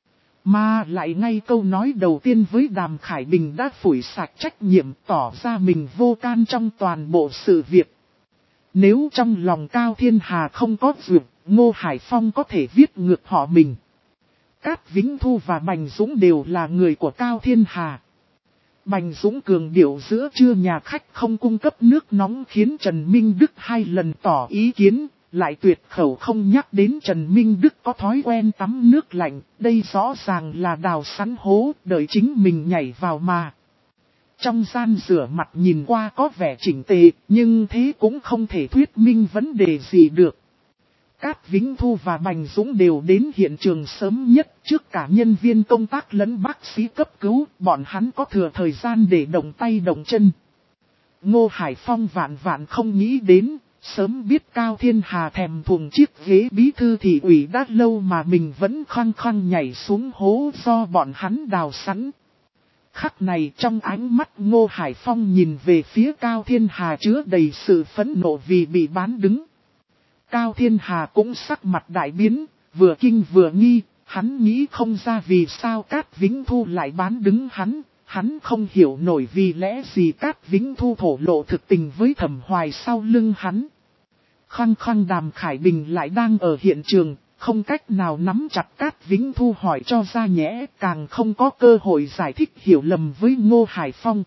Mà lại ngay câu nói đầu tiên với Đàm Khải Bình đã phủi sạch trách nhiệm, tỏ ra mình vô can trong toàn bộ sự việc. Nếu trong lòng Cao Thiên Hà không có duyệt, Ngô Hải Phong có thể viết ngược họ mình. Cát Vĩnh Thu và Bành Dũng đều là người của Cao Thiên Hà. Bành Dũng cường điệu giữa trưa nhà khách không cung cấp nước nóng khiến Trần Minh Đức hai lần tỏ ý kiến, lại tuyệt khẩu không nhắc đến Trần Minh Đức có thói quen tắm nước lạnh, đây rõ ràng là đào sẵn hố, đợi chính mình nhảy vào mà. Trong gian rửa mặt nhìn qua có vẻ chỉnh tề, nhưng thế cũng không thể thuyết minh vấn đề gì được. Cát Vĩnh Thu và Bành Dũng đều đến hiện trường sớm nhất, trước cả nhân viên công tác lẫn bác sĩ cấp cứu, bọn hắn có thừa thời gian để động tay động chân. Ngô Hải Phong vạn vạn không nghĩ đến, sớm biết Cao Thiên Hà thèm thuồng chiếc ghế bí thư thị ủy đã lâu mà mình vẫn khăng khăng nhảy xuống hố do bọn hắn đào sẵn. Khắc này trong ánh mắt Ngô Hải Phong nhìn về phía Cao Thiên Hà chứa đầy sự phẫn nộ vì bị bán đứng. Cao Thiên Hà cũng sắc mặt đại biến, vừa kinh vừa nghi, hắn nghĩ không ra vì sao Cát Vĩnh Thu lại bán đứng hắn, hắn không hiểu nổi vì lẽ gì Cát Vĩnh Thu thổ lộ thực tình với Thẩm Hoài sau lưng hắn. Khăng khăng Đàm Khải Bình lại đang ở hiện trường, không cách nào nắm chặt Cát Vĩnh Thu hỏi cho ra nhẽ, càng không có cơ hội giải thích hiểu lầm với Ngô Hải Phong.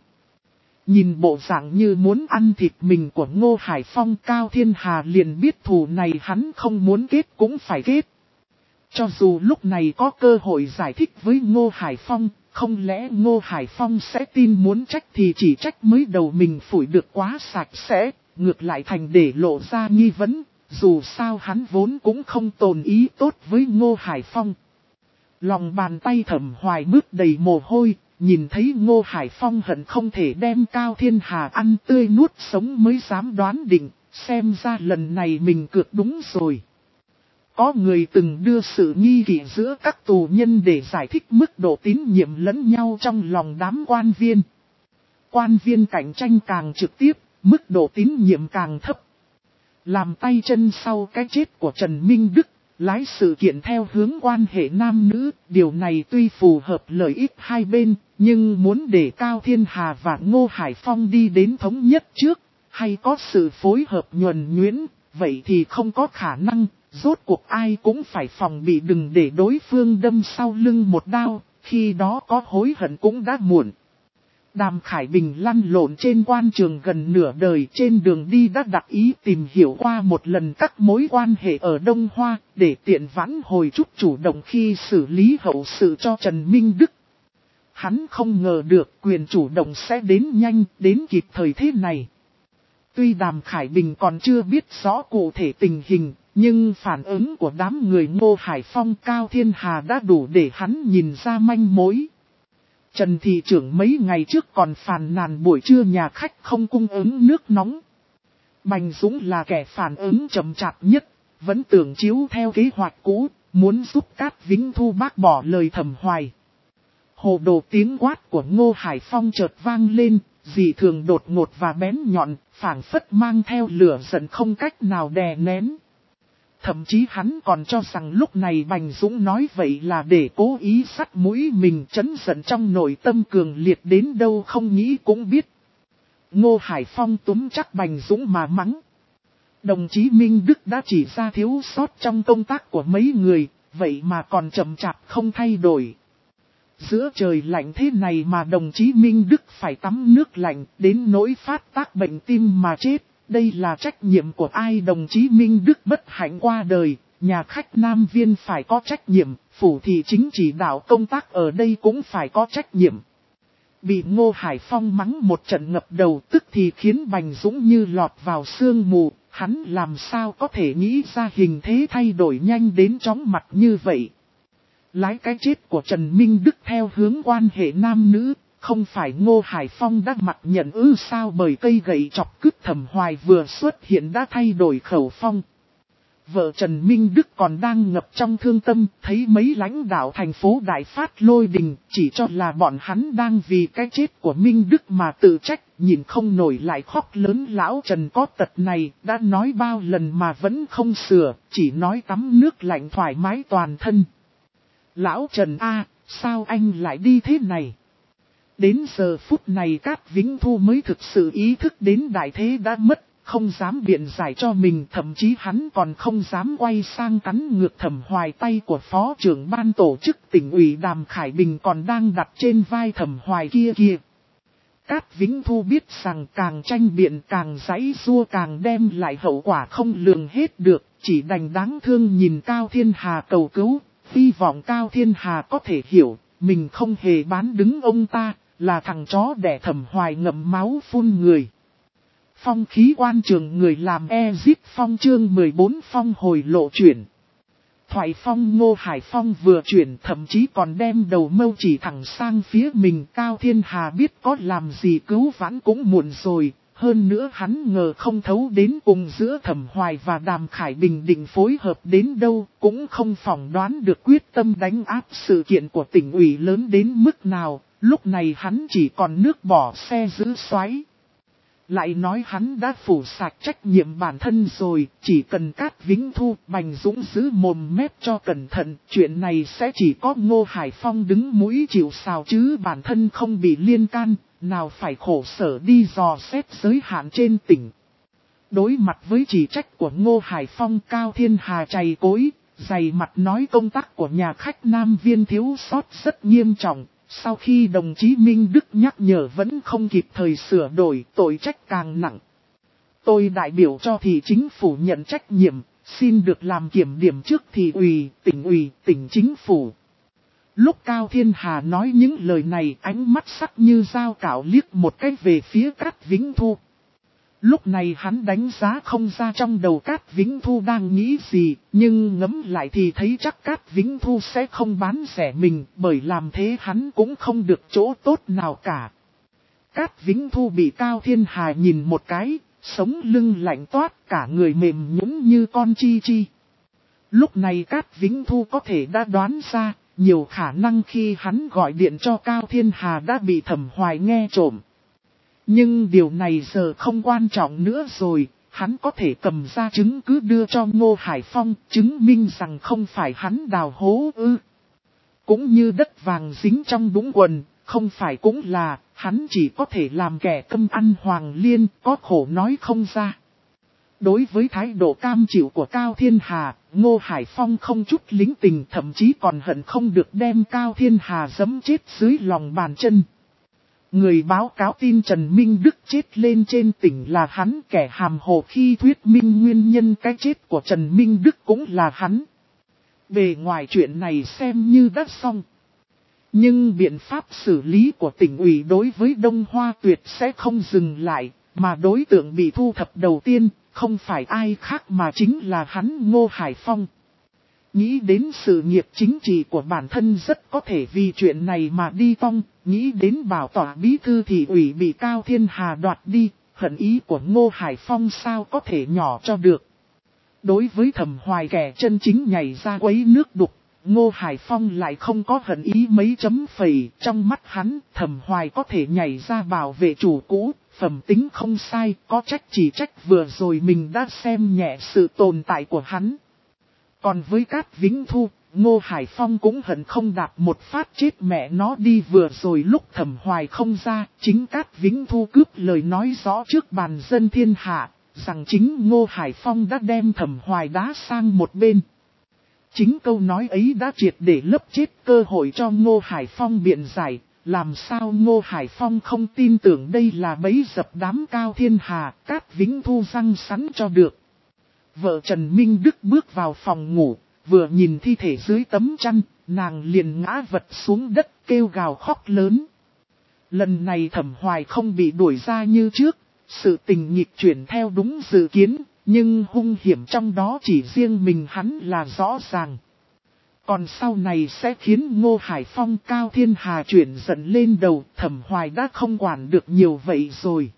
Nhìn bộ dạng như muốn ăn thịt mình của Ngô Hải Phong, Cao Thiên Hà liền biết thù này hắn không muốn kết cũng phải kết. Cho dù lúc này có cơ hội giải thích với Ngô Hải Phong, không lẽ Ngô Hải Phong sẽ tin muốn trách thì chỉ trách mới đầu mình phủi được quá sạch sẽ, ngược lại thành để lộ ra nghi vấn, dù sao hắn vốn cũng không tồn ý tốt với Ngô Hải Phong. Lòng bàn tay Thẩm Hoài mướt đầy mồ hôi, nhìn thấy Ngô Hải Phong hận không thể đem Cao Thiên Hà ăn tươi nuốt sống mới dám đoán định, xem ra lần này mình cược đúng rồi. Có người từng đưa sự nghi kỵ giữa các tù nhân để giải thích mức độ tín nhiệm lẫn nhau trong lòng đám quan viên. Quan viên cạnh tranh càng trực tiếp, mức độ tín nhiệm càng thấp. Làm tay chân sau cái chết của Trần Minh Đức, lái sự kiện theo hướng quan hệ nam nữ, điều này tuy phù hợp lợi ích hai bên, nhưng muốn để Cao Thiên Hà và Ngô Hải Phong đi đến thống nhất trước, hay có sự phối hợp nhuần nhuyễn, vậy thì không có khả năng, rốt cuộc ai cũng phải phòng bị đừng để đối phương đâm sau lưng một đao, khi đó có hối hận cũng đã muộn. Đàm Khải Bình lăn lộn trên quan trường gần nửa đời, trên đường đi đã đặc ý tìm hiểu qua một lần các mối quan hệ ở Đông Hoa, để tiện vãn hồi chút chủ động khi xử lý hậu sự cho Trần Minh Đức. Hắn không ngờ được quyền chủ động sẽ đến nhanh, đến kịp thời thế này. Tuy Đàm Khải Bình còn chưa biết rõ cụ thể tình hình, nhưng phản ứng của đám người Ngô Hải Phong, Cao Thiên Hà đã đủ để hắn nhìn ra manh mối. Trần thị trưởng mấy ngày trước còn phàn nàn buổi trưa nhà khách không cung ứng nước nóng. Bành Dũng là kẻ phản ứng chậm chạp nhất, vẫn tưởng chiếu theo kế hoạch cũ, muốn giúp Cát Vĩnh Thu bác bỏ lời Thẩm Hoài. Hồ đồ tiếng quát của Ngô Hải Phong chợt vang lên, dị thường đột ngột và bén nhọn, phảng phất mang theo lửa giận không cách nào đè nén. Thậm chí hắn còn cho rằng lúc này Bành Dũng nói vậy là để cố ý sắt mũi mình, chấn giận trong nội tâm cường liệt đến đâu không nghĩ cũng biết. Ngô Hải Phong túm chắc Bành Dũng mà mắng. Đồng chí Minh Đức đã chỉ ra thiếu sót trong công tác của mấy người, vậy mà còn chậm chạp không thay đổi. Giữa trời lạnh thế này mà đồng chí Minh Đức phải tắm nước lạnh đến nỗi phát tác bệnh tim mà chết. Đây là trách nhiệm của ai? Đồng chí Minh Đức bất hạnh qua đời, nhà khách Nam Viên phải có trách nhiệm, phủ thị chính chỉ đạo công tác ở đây cũng phải có trách nhiệm. Bị Ngô Hải Phong mắng một trận ngập đầu tức thì khiến Bành Dũng như lọt vào sương mù, hắn làm sao có thể nghĩ ra hình thế thay đổi nhanh đến chóng mặt như vậy. Lái cái chết của Trần Minh Đức theo hướng quan hệ nam nữ. Không phải Ngô Hải Phong đã mặc nhận ư sao bởi cây gậy chọc cứt Thẩm Hoài vừa xuất hiện đã thay đổi khẩu phong. Vợ Trần Minh Đức còn đang ngập trong thương tâm, thấy mấy lãnh đạo thành phố Đại Phát lôi đình, chỉ cho là bọn hắn đang vì cái chết của Minh Đức mà tự trách, nhìn không nổi lại khóc lớn. Lão Trần có tật này, đã nói bao lần mà vẫn không sửa, chỉ nói tắm nước lạnh thoải mái toàn thân. Lão Trần a, sao anh lại đi thế này? Đến giờ phút này Cát Vĩnh Thu mới thực sự ý thức đến đại thế đã mất, không dám biện giải cho mình, thậm chí hắn còn không dám quay sang cắn ngược Thẩm Hoài. Tay của phó trưởng ban tổ chức tỉnh ủy Đàm Khải Bình còn đang đặt trên vai Thẩm Hoài kia kia. Cát Vĩnh Thu biết rằng càng tranh biện càng giãy giụa càng đem lại hậu quả không lường hết được, chỉ đành đáng thương nhìn Cao Thiên Hà cầu cứu, hy vọng Cao Thiên Hà có thể hiểu, mình không hề bán đứng ông ta. Là thằng chó đẻ Thẩm Hoài ngậm máu phun người. Phong khí quan trường người làm e-zip phong chương mười bốn phong hồi lộ chuyển. Thoại phong Ngô Hải Phong vừa chuyển thậm chí còn đem đầu mâu chỉ thẳng sang phía mình. Cao Thiên Hà biết có làm gì cứu vãn cũng muộn rồi. Hơn nữa hắn ngờ không thấu đến cùng giữa Thẩm Hoài và Đàm Khải Bình định phối hợp đến đâu. Cũng không phỏng đoán được quyết tâm đánh áp sự kiện của tỉnh ủy lớn đến mức nào. Lúc này hắn chỉ còn nước bỏ xe giữ xoáy. Lại nói hắn đã phủ sạch trách nhiệm bản thân rồi, chỉ cần Cát Vĩnh Thu, Bành Dũng giữ mồm mép cho cẩn thận, chuyện này sẽ chỉ có Ngô Hải Phong đứng mũi chịu sào chứ bản thân không bị liên can, nào phải khổ sở đi dò xét giới hạn trên tỉnh. Đối mặt với chỉ trách của Ngô Hải Phong, Cao Thiên Hà chày cối, dày mặt nói công tác của nhà khách Nam Viên thiếu sót rất nghiêm trọng. Sau khi đồng chí Minh Đức nhắc nhở vẫn không kịp thời sửa đổi, tội trách càng nặng. Tôi đại biểu cho thị chính phủ nhận trách nhiệm, xin được làm kiểm điểm trước thị ủy, tỉnh ủy, tỉnh chính phủ. Lúc Cao Thiên Hà nói những lời này, ánh mắt sắc như dao cạo liếc một cái về phía Cát Vĩnh Thu. Lúc này hắn đánh giá không ra trong đầu Cát Vĩnh Thu đang nghĩ gì, nhưng ngẫm lại thì thấy chắc Cát Vĩnh Thu sẽ không bán rẻ mình, bởi làm thế hắn cũng không được chỗ tốt nào cả. Cát Vĩnh Thu bị Cao Thiên Hà nhìn một cái, sống lưng lạnh toát, cả người mềm nhũn như con chi chi. Lúc này Cát Vĩnh Thu có thể đã đoán ra, nhiều khả năng khi hắn gọi điện cho Cao Thiên Hà đã bị Thẩm Hoài nghe trộm. Nhưng điều này giờ không quan trọng nữa rồi, hắn có thể cầm ra chứng cứ đưa cho Ngô Hải Phong, chứng minh rằng không phải hắn đào hố ư. Cũng như đất vàng dính trong đũng quần, không phải cũng là, hắn chỉ có thể làm kẻ câm ăn hoàng liên, có khổ nói không ra. Đối với thái độ cam chịu của Cao Thiên Hà, Ngô Hải Phong không chút lính tình, thậm chí còn hận không được đem Cao Thiên Hà giẫm chết dưới lòng bàn chân. Người báo cáo tin Trần Minh Đức chết lên trên tỉnh là hắn, kẻ hàm hồ khi thuyết minh nguyên nhân cái chết của Trần Minh Đức cũng là hắn. Bề ngoài chuyện này xem như đã xong. Nhưng biện pháp xử lý của tỉnh ủy đối với Đông Hoa Tuyệt sẽ không dừng lại, mà đối tượng bị thu thập đầu tiên không phải ai khác mà chính là hắn Ngô Hải Phong. Nghĩ đến sự nghiệp chính trị của bản thân rất có thể vì chuyện này mà đi tong, nghĩ đến bảo tỏa bí thư thị ủy bị Cao Thiên Hà đoạt đi, hận ý của Ngô Hải Phong sao có thể nhỏ cho được. Đối với Thẩm Hoài kẻ chân chính nhảy ra quấy nước đục, Ngô Hải Phong lại không có hận ý mấy chấm phẩy, trong mắt hắn, Thẩm Hoài có thể nhảy ra bảo vệ chủ cũ, phẩm tính không sai, có trách chỉ trách vừa rồi mình đã xem nhẹ sự tồn tại của hắn. Còn với Cát Vĩnh Thu, Ngô Hải Phong cũng hận không đạp một phát chết mẹ nó đi vừa rồi lúc Thẩm Hoài không ra, chính Cát Vĩnh Thu cướp lời nói rõ trước bàn dân thiên hạ, rằng chính Ngô Hải Phong đã đem Thẩm Hoài đá sang một bên. Chính câu nói ấy đã triệt để lấp chết cơ hội cho Ngô Hải Phong biện giải, làm sao Ngô Hải Phong không tin tưởng đây là bẫy dập đám Cao Thiên Hà, Cát Vĩnh Thu răng sắn cho được. Vợ Trần Minh Đức bước vào phòng ngủ, vừa nhìn thi thể dưới tấm chăn, nàng liền ngã vật xuống đất kêu gào khóc lớn. Lần này Thẩm Hoài không bị đuổi ra như trước, sự tình nghịch chuyển theo đúng dự kiến, nhưng hung hiểm trong đó chỉ riêng mình hắn là rõ ràng. Còn sau này sẽ khiến Ngô Hải Phong Cao Thiên Hà chuyển giận lên đầu, Thẩm Hoài đã không quản được nhiều vậy rồi.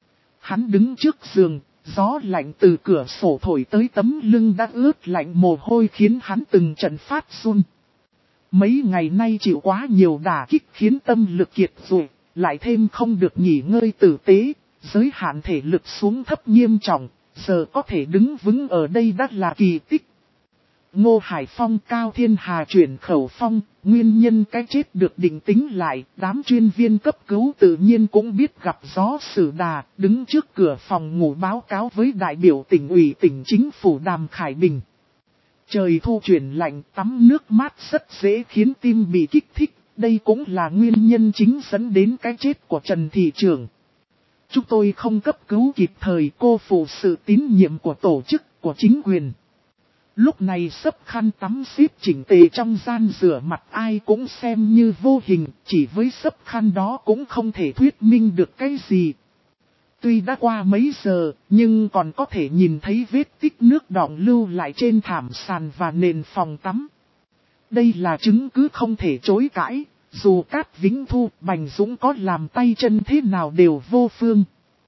Hắn đứng trước giường, gió lạnh từ cửa sổ thổi tới tấm lưng đã ướt lạnh mồ hôi khiến hắn từng trận phát run. Mấy ngày nay chịu quá nhiều đả kích khiến tâm lực kiệt rồi, lại thêm không được nghỉ ngơi tử tế, giới hạn thể lực xuống thấp nghiêm trọng, giờ có thể đứng vững ở đây đã là kỳ tích. Ngô Hải Phong Cao Thiên Hà chuyển khẩu phong, nguyên nhân cái chết được định tính lại, đám chuyên viên cấp cứu tự nhiên cũng biết gặp gió sử đà, đứng trước cửa phòng ngủ báo cáo với đại biểu tỉnh ủy tỉnh chính phủ Đàm Khải Bình. Trời thu chuyển lạnh, tắm nước mát rất dễ khiến tim bị kích thích, đây cũng là nguyên nhân chính dẫn đến cái chết của Trần Thị Trưởng. Chúng tôi không cấp cứu kịp thời, cô phụ sự tín nhiệm của tổ chức, của chính quyền. Lúc này sấp khăn tắm xếp chỉnh tề trong gian rửa mặt ai cũng xem như vô hình, chỉ với sấp khăn đó cũng không thể thuyết minh được cái gì. Tuy đã qua mấy giờ, nhưng còn có thể nhìn thấy vết tích nước đọng lưu lại trên thảm sàn và nền phòng tắm. Đây là chứng cứ không thể chối cãi, dù Cát Vĩnh Thu, Bành Dũng có làm tay chân thế nào đều vô phương.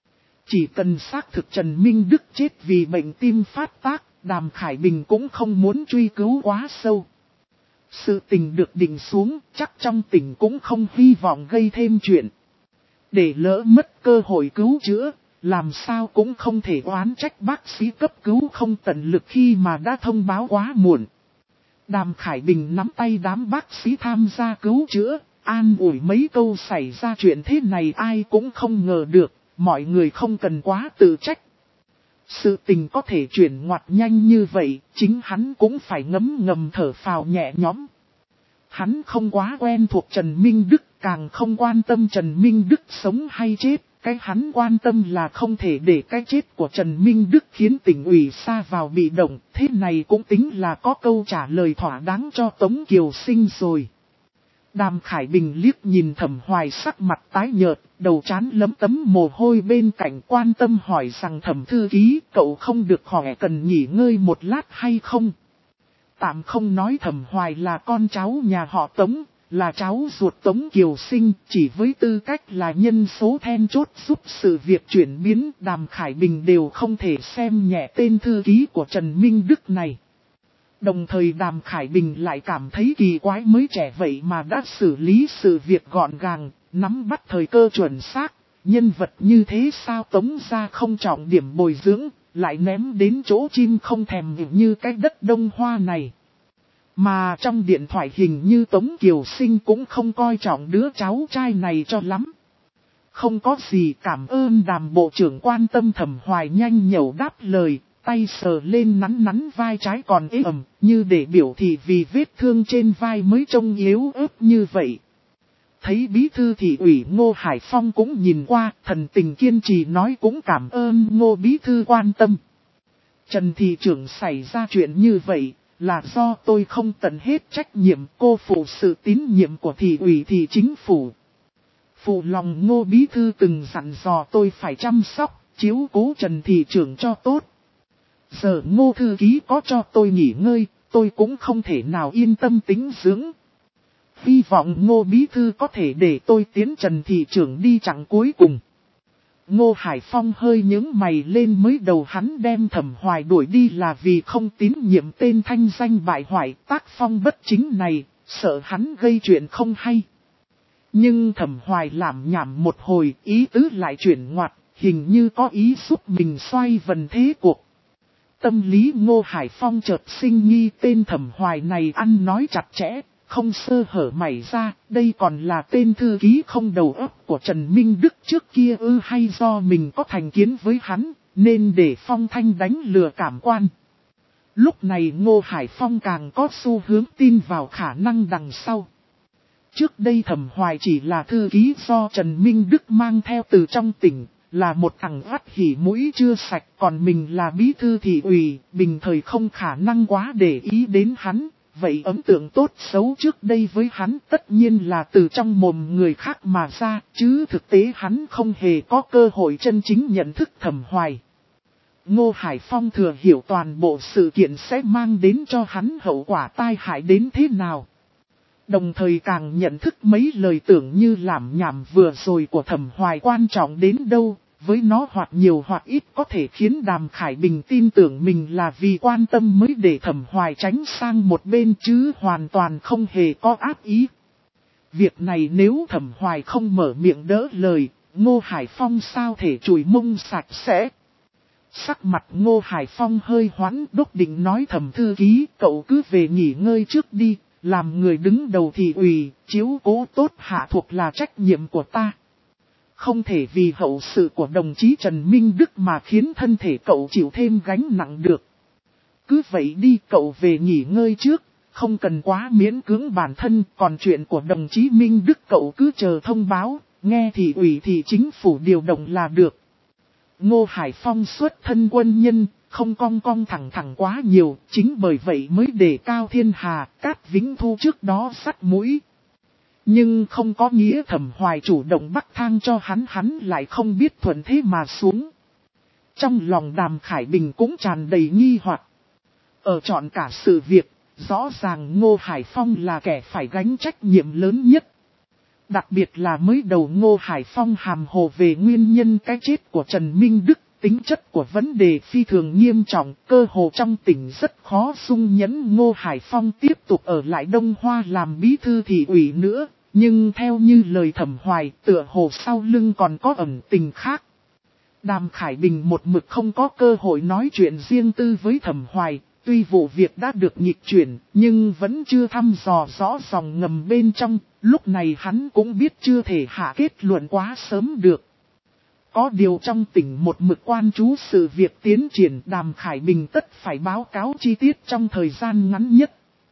Chỉ cần xác thực Trần Minh Đức chết vì bệnh tim phát tác, Đàm Khải Bình cũng không muốn truy cứu quá sâu. Sự tình được định xuống, chắc trong tỉnh cũng không hy vọng gây thêm chuyện. Để lỡ mất cơ hội cứu chữa, làm sao cũng không thể oán trách bác sĩ cấp cứu không tận lực khi mà đã thông báo quá muộn. Đàm Khải Bình nắm tay đám bác sĩ tham gia cứu chữa, an ủi mấy câu xảy ra chuyện thế này ai cũng không ngờ được, mọi người không cần quá tự trách. Sự tình có thể chuyển ngoặt nhanh như vậy, chính hắn cũng phải ngấm ngầm thở phào nhẹ nhõm. Hắn không quá quen thuộc Trần Minh Đức, càng không quan tâm Trần Minh Đức sống hay chết. Cái hắn quan tâm là không thể để cái chết của Trần Minh Đức khiến tỉnh ủy sa vào bị động. Thế này cũng tính là có câu trả lời thỏa đáng cho Tống Kiều Sinh rồi. Đàm Khải Bình liếc nhìn Thẩm Hoài sắc mặt tái nhợt, đầu trán lấm tấm mồ hôi bên cạnh quan tâm hỏi rằng Thẩm thư ký, cậu không được khỏe cần nghỉ ngơi một lát hay không? Tạm không nói Thẩm Hoài là con cháu nhà họ Tống, là cháu ruột Tống Kiều Sinh, chỉ với tư cách là nhân số then chốt giúp sự việc chuyển biến, Đàm Khải Bình đều không thể xem nhẹ tên thư ký của Trần Minh Đức này. Đồng thời Đàm Khải Bình lại cảm thấy kỳ quái, mới trẻ vậy mà đã xử lý sự việc gọn gàng, nắm bắt thời cơ chuẩn xác, nhân vật như thế sao Tống gia không trọng điểm bồi dưỡng, lại ném đến chỗ chim không thèm như cái đất Đông Hoa này. Mà trong điện thoại hình như Tống Kiều Sinh cũng không coi trọng đứa cháu trai này cho lắm. Không có gì, cảm ơn Đàm bộ trưởng quan tâm. Thẩm Hoài nhanh nhẩu đáp lời, tay sờ lên nắn nắn vai trái còn ế ẩm, như để biểu thị vì vết thương trên vai mới trông yếu ớt như vậy. Thấy bí thư thị ủy Ngô Hải Phong cũng nhìn qua, thần tình kiên trì nói cũng cảm ơn Ngô bí thư quan tâm. Trần thị trưởng xảy ra chuyện như vậy, là do tôi không tận hết trách nhiệm, cô phụ sự tín nhiệm của thị ủy thị chính phủ. Phụ lòng Ngô bí thư từng dặn dò tôi phải chăm sóc, chiếu cố Trần thị trưởng cho tốt. Giờ Ngô thư ký có cho tôi nghỉ ngơi, tôi cũng không thể nào yên tâm tĩnh dưỡng. Hy vọng Ngô bí thư có thể để tôi tiến Trần thị trưởng đi chặng cuối cùng. Ngô Hải Phong hơi nhướng mày lên, mới đầu hắn đem Thẩm Hoài đuổi đi là vì không tín nhiệm tên thanh danh bại hoại tác phong bất chính này, sợ hắn gây chuyện không hay. Nhưng Thẩm Hoài làm nhảm một hồi, ý tứ lại chuyển ngoặt, hình như có ý giúp mình xoay vần thế cuộc. Tâm lý Ngô Hải Phong chợt sinh nghi tên Thẩm Hoài này ăn nói chặt chẽ, không sơ hở mảy ra, đây còn là tên thư ký không đầu óc của Trần Minh Đức trước kia ư, hay do mình có thành kiến với hắn, nên để Phong Thanh đánh lừa cảm quan. Lúc này Ngô Hải Phong càng có xu hướng tin vào khả năng đằng sau. Trước đây Thẩm Hoài chỉ là thư ký do Trần Minh Đức mang theo từ trong tỉnh, là một thằng vắt hỉ mũi chưa sạch, còn mình là bí thư thị ủy, bình thời không khả năng quá để ý đến hắn. Vậy ấn tượng tốt xấu trước đây với hắn tất nhiên là từ trong mồm người khác mà ra, chứ thực tế hắn không hề có cơ hội chân chính nhận thức Thẩm Hoài. Ngô Hải Phong thừa hiểu toàn bộ sự kiện sẽ mang đến cho hắn hậu quả tai hại đến thế nào. Đồng thời càng nhận thức mấy lời tưởng như làm nhảm vừa rồi của Thẩm Hoài quan trọng đến đâu, với nó hoặc nhiều hoặc ít có thể khiến Đàm Khải Bình tin tưởng mình là vì quan tâm mới để Thẩm Hoài tránh sang một bên, chứ hoàn toàn không hề có ác ý. Việc này nếu Thẩm Hoài không mở miệng đỡ lời, Ngô Hải Phong sao thể chùi mông sạch sẽ. Sắc mặt Ngô Hải Phong hơi hoãn, đốc định nói Thẩm thư ký, cậu cứ về nghỉ ngơi trước đi, làm người đứng đầu thị ủy, chiếu cố tốt hạ thuộc là trách nhiệm của ta. Không thể vì hậu sự của đồng chí Trần Minh Đức mà khiến thân thể cậu chịu thêm gánh nặng được. Cứ vậy đi, cậu về nghỉ ngơi trước, không cần quá miễn cưỡng bản thân, còn chuyện của đồng chí Minh Đức cậu cứ chờ thông báo, nghe thị ủy thì chính phủ điều động là được. Ngô Hải Phong xuất thân quân nhân, không cong cong thẳng thẳng quá nhiều, chính bởi vậy mới để Cao Thiên Hà, Cát Vĩnh Thu trước đó sắt mũi. Nhưng không có nghĩa Thẩm Hoài chủ động bắc thang cho hắn, hắn lại không biết thuận thế mà xuống. Trong lòng Đàm Khải Bình cũng tràn đầy nghi hoặc. Ở trọn cả sự việc, rõ ràng Ngô Hải Phong là kẻ phải gánh trách nhiệm lớn nhất. Đặc biệt là mới đầu Ngô Hải Phong hàm hồ về nguyên nhân cái chết của Trần Minh Đức, tính chất của vấn đề phi thường nghiêm trọng, cơ hồ trong tỉnh rất khó dung nhẫn Ngô Hải Phong tiếp tục ở lại Đông Hoa làm bí thư thị ủy nữa. Nhưng theo như lời Thẩm Hoài, tựa hồ sau lưng còn có ẩn tình khác. Đàm Khải Bình một mực không có cơ hội nói chuyện riêng tư với Thẩm Hoài, tuy vụ việc đã được nghịch chuyển, nhưng vẫn chưa thăm dò rõ dòng ngầm bên trong, lúc này hắn cũng biết chưa thể hạ kết luận quá sớm được. Có điều trong tỉnh một mực quan chú sự việc tiến triển, Đàm Khải Bình tất phải báo cáo chi tiết trong thời gian ngắn nhất.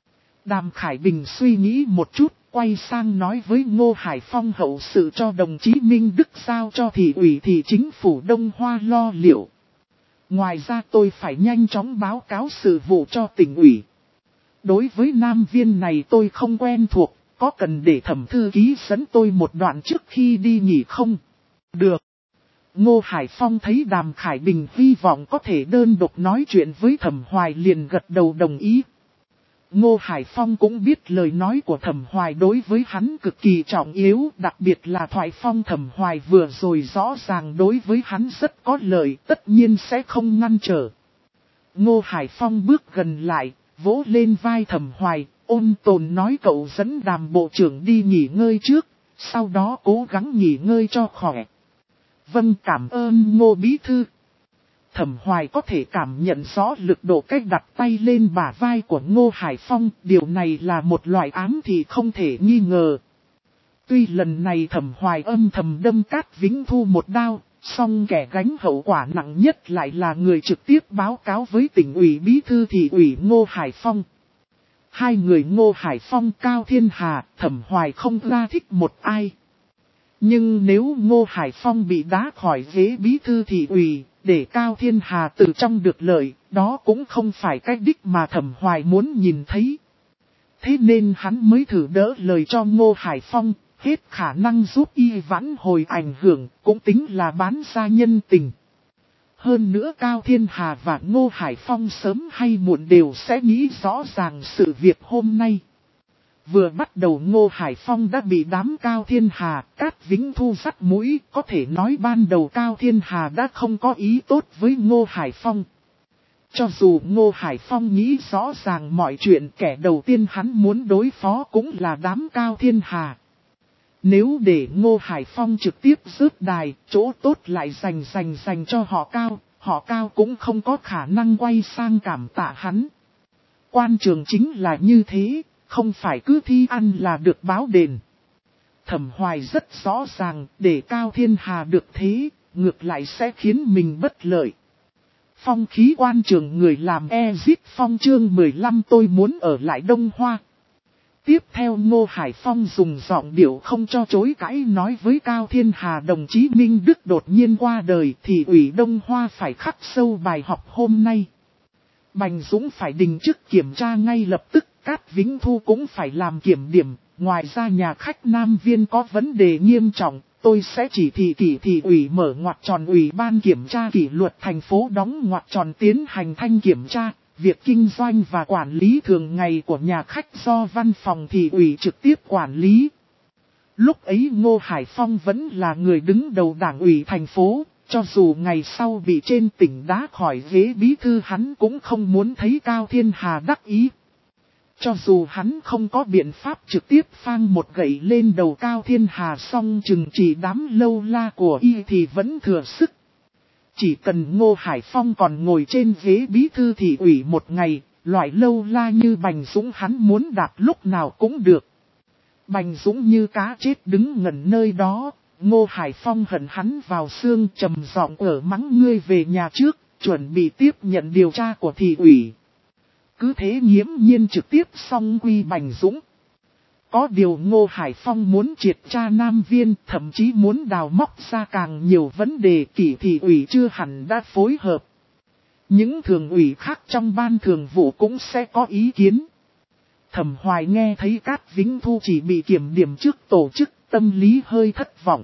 Đàm Khải Bình suy nghĩ một chút, quay sang nói với Ngô Hải Phong hậu sự cho đồng chí Minh Đức giao cho thị ủy thị chính phủ Đông Hoa lo liệu. Ngoài ra tôi phải nhanh chóng báo cáo sự vụ cho tỉnh ủy. Đối với Nam Viên này tôi không quen thuộc, có cần để Thẩm thư ký dẫn tôi một đoạn trước khi đi nghỉ không? Được. Ngô Hải Phong thấy Đàm Khải Bình hy vọng có thể đơn độc nói chuyện với Thẩm Hoài liền gật đầu đồng ý. Ngô Hải Phong cũng biết lời nói của Thẩm Hoài đối với hắn cực kỳ trọng yếu, đặc biệt là thoại phong Thẩm Hoài vừa rồi rõ ràng đối với hắn rất có lợi, tất nhiên sẽ không ngăn trở. Ngô Hải Phong bước gần lại, vỗ lên vai Thẩm Hoài, ôn tồn nói cậu dẫn Đàm bộ trưởng đi nghỉ ngơi trước, sau đó cố gắng nghỉ ngơi cho khỏe. Vâng, cảm ơn Ngô bí thư. Thẩm Hoài có thể cảm nhận rõ lực độ cách đặt tay lên bả vai của Ngô Hải Phong, điều này là một loại ám thị không thể nghi ngờ. Tuy lần này Thẩm Hoài âm thầm đâm Cát Vĩnh Thu một đao, song kẻ gánh hậu quả nặng nhất lại là người trực tiếp báo cáo với tỉnh ủy bí thư thị ủy Ngô Hải Phong. Hai người Ngô Hải Phong, Cao Thiên Hà, Thẩm Hoài không ra thích một ai. Nhưng nếu Ngô Hải Phong bị đá khỏi ghế bí thư thị ủy, để Cao Thiên Hà từ trong được lợi, đó cũng không phải cách đích mà Thẩm Hoài muốn nhìn thấy. Thế nên hắn mới thử đỡ lời cho Ngô Hải Phong, hết khả năng giúp y vãn hồi ảnh hưởng, cũng tính là bán ra nhân tình. Hơn nữa Cao Thiên Hà và Ngô Hải Phong sớm hay muộn đều sẽ nghĩ rõ ràng sự việc hôm nay. Vừa bắt đầu Ngô Hải Phong đã bị đám Cao Thiên Hà, Cát Vĩnh Thu sắt mũi, có thể nói ban đầu Cao Thiên Hà đã không có ý tốt với Ngô Hải Phong. Cho dù Ngô Hải Phong nghĩ rõ ràng mọi chuyện, kẻ đầu tiên hắn muốn đối phó cũng là đám Cao Thiên Hà. Nếu để Ngô Hải Phong trực tiếp rớt đài, chỗ tốt lại dành dành dành cho họ Cao, họ Cao cũng không có khả năng quay sang cảm tạ hắn. Quan trường chính là như thế. Không phải cứ thi ăn là được báo đền. Thẩm Hoài rất rõ ràng, để Cao Thiên Hà được thế, ngược lại sẽ khiến mình bất lợi. Phong khí quan trường người làm Exit Phong chương mười lăm tôi muốn ở lại Đông Hoa. Tiếp theo Ngô Hải Phong dùng giọng điệu không cho chối cãi nói với Cao Thiên Hà đồng chí Minh Đức đột nhiên qua đời thì ủy Đông Hoa phải khắc sâu bài học hôm nay. Bành Dũng phải đình chức kiểm tra ngay lập tức. Cát Vĩnh Thu cũng phải làm kiểm điểm, ngoài ra nhà khách Nam Viên có vấn đề nghiêm trọng, tôi sẽ chỉ thị kỷ thị ủy mở ngoặc tròn ủy ban kiểm tra kỷ luật thành phố đóng ngoặc tròn tiến hành thanh kiểm tra, việc kinh doanh và quản lý thường ngày của nhà khách do văn phòng thị ủy trực tiếp quản lý. Lúc ấy Ngô Hải Phong vẫn là người đứng đầu đảng ủy thành phố, cho dù ngày sau bị trên tỉnh đá khỏi ghế bí thư hắn cũng không muốn thấy Cao Thiên Hà đắc ý. Cho dù hắn không có biện pháp trực tiếp phang một gậy lên đầu Cao Thiên Hà song chừng chỉ đám lâu la của y thì vẫn thừa sức. Chỉ cần Ngô Hải Phong còn ngồi trên ghế bí thư thị ủy một ngày, loại lâu la như Bành Dũng hắn muốn đạp lúc nào cũng được. Bành Dũng như cá chết đứng ngẩn nơi đó, Ngô Hải Phong hận hắn vào xương trầm giọng ở mắng ngươi về nhà trước, chuẩn bị tiếp nhận điều tra của thị ủy. Cứ thế nghiễm nhiên trực tiếp xong quy Bành Dũng. Có điều Ngô Hải Phong muốn triệt tra Nam Viên, thậm chí muốn đào móc ra càng nhiều vấn đề kỷ thị ủy chưa hẳn đã phối hợp. Những thường ủy khác trong ban thường vụ cũng sẽ có ý kiến. Thẩm Hoài nghe thấy Cát Vĩnh Thu chỉ bị kiểm điểm trước tổ chức, tâm lý hơi thất vọng.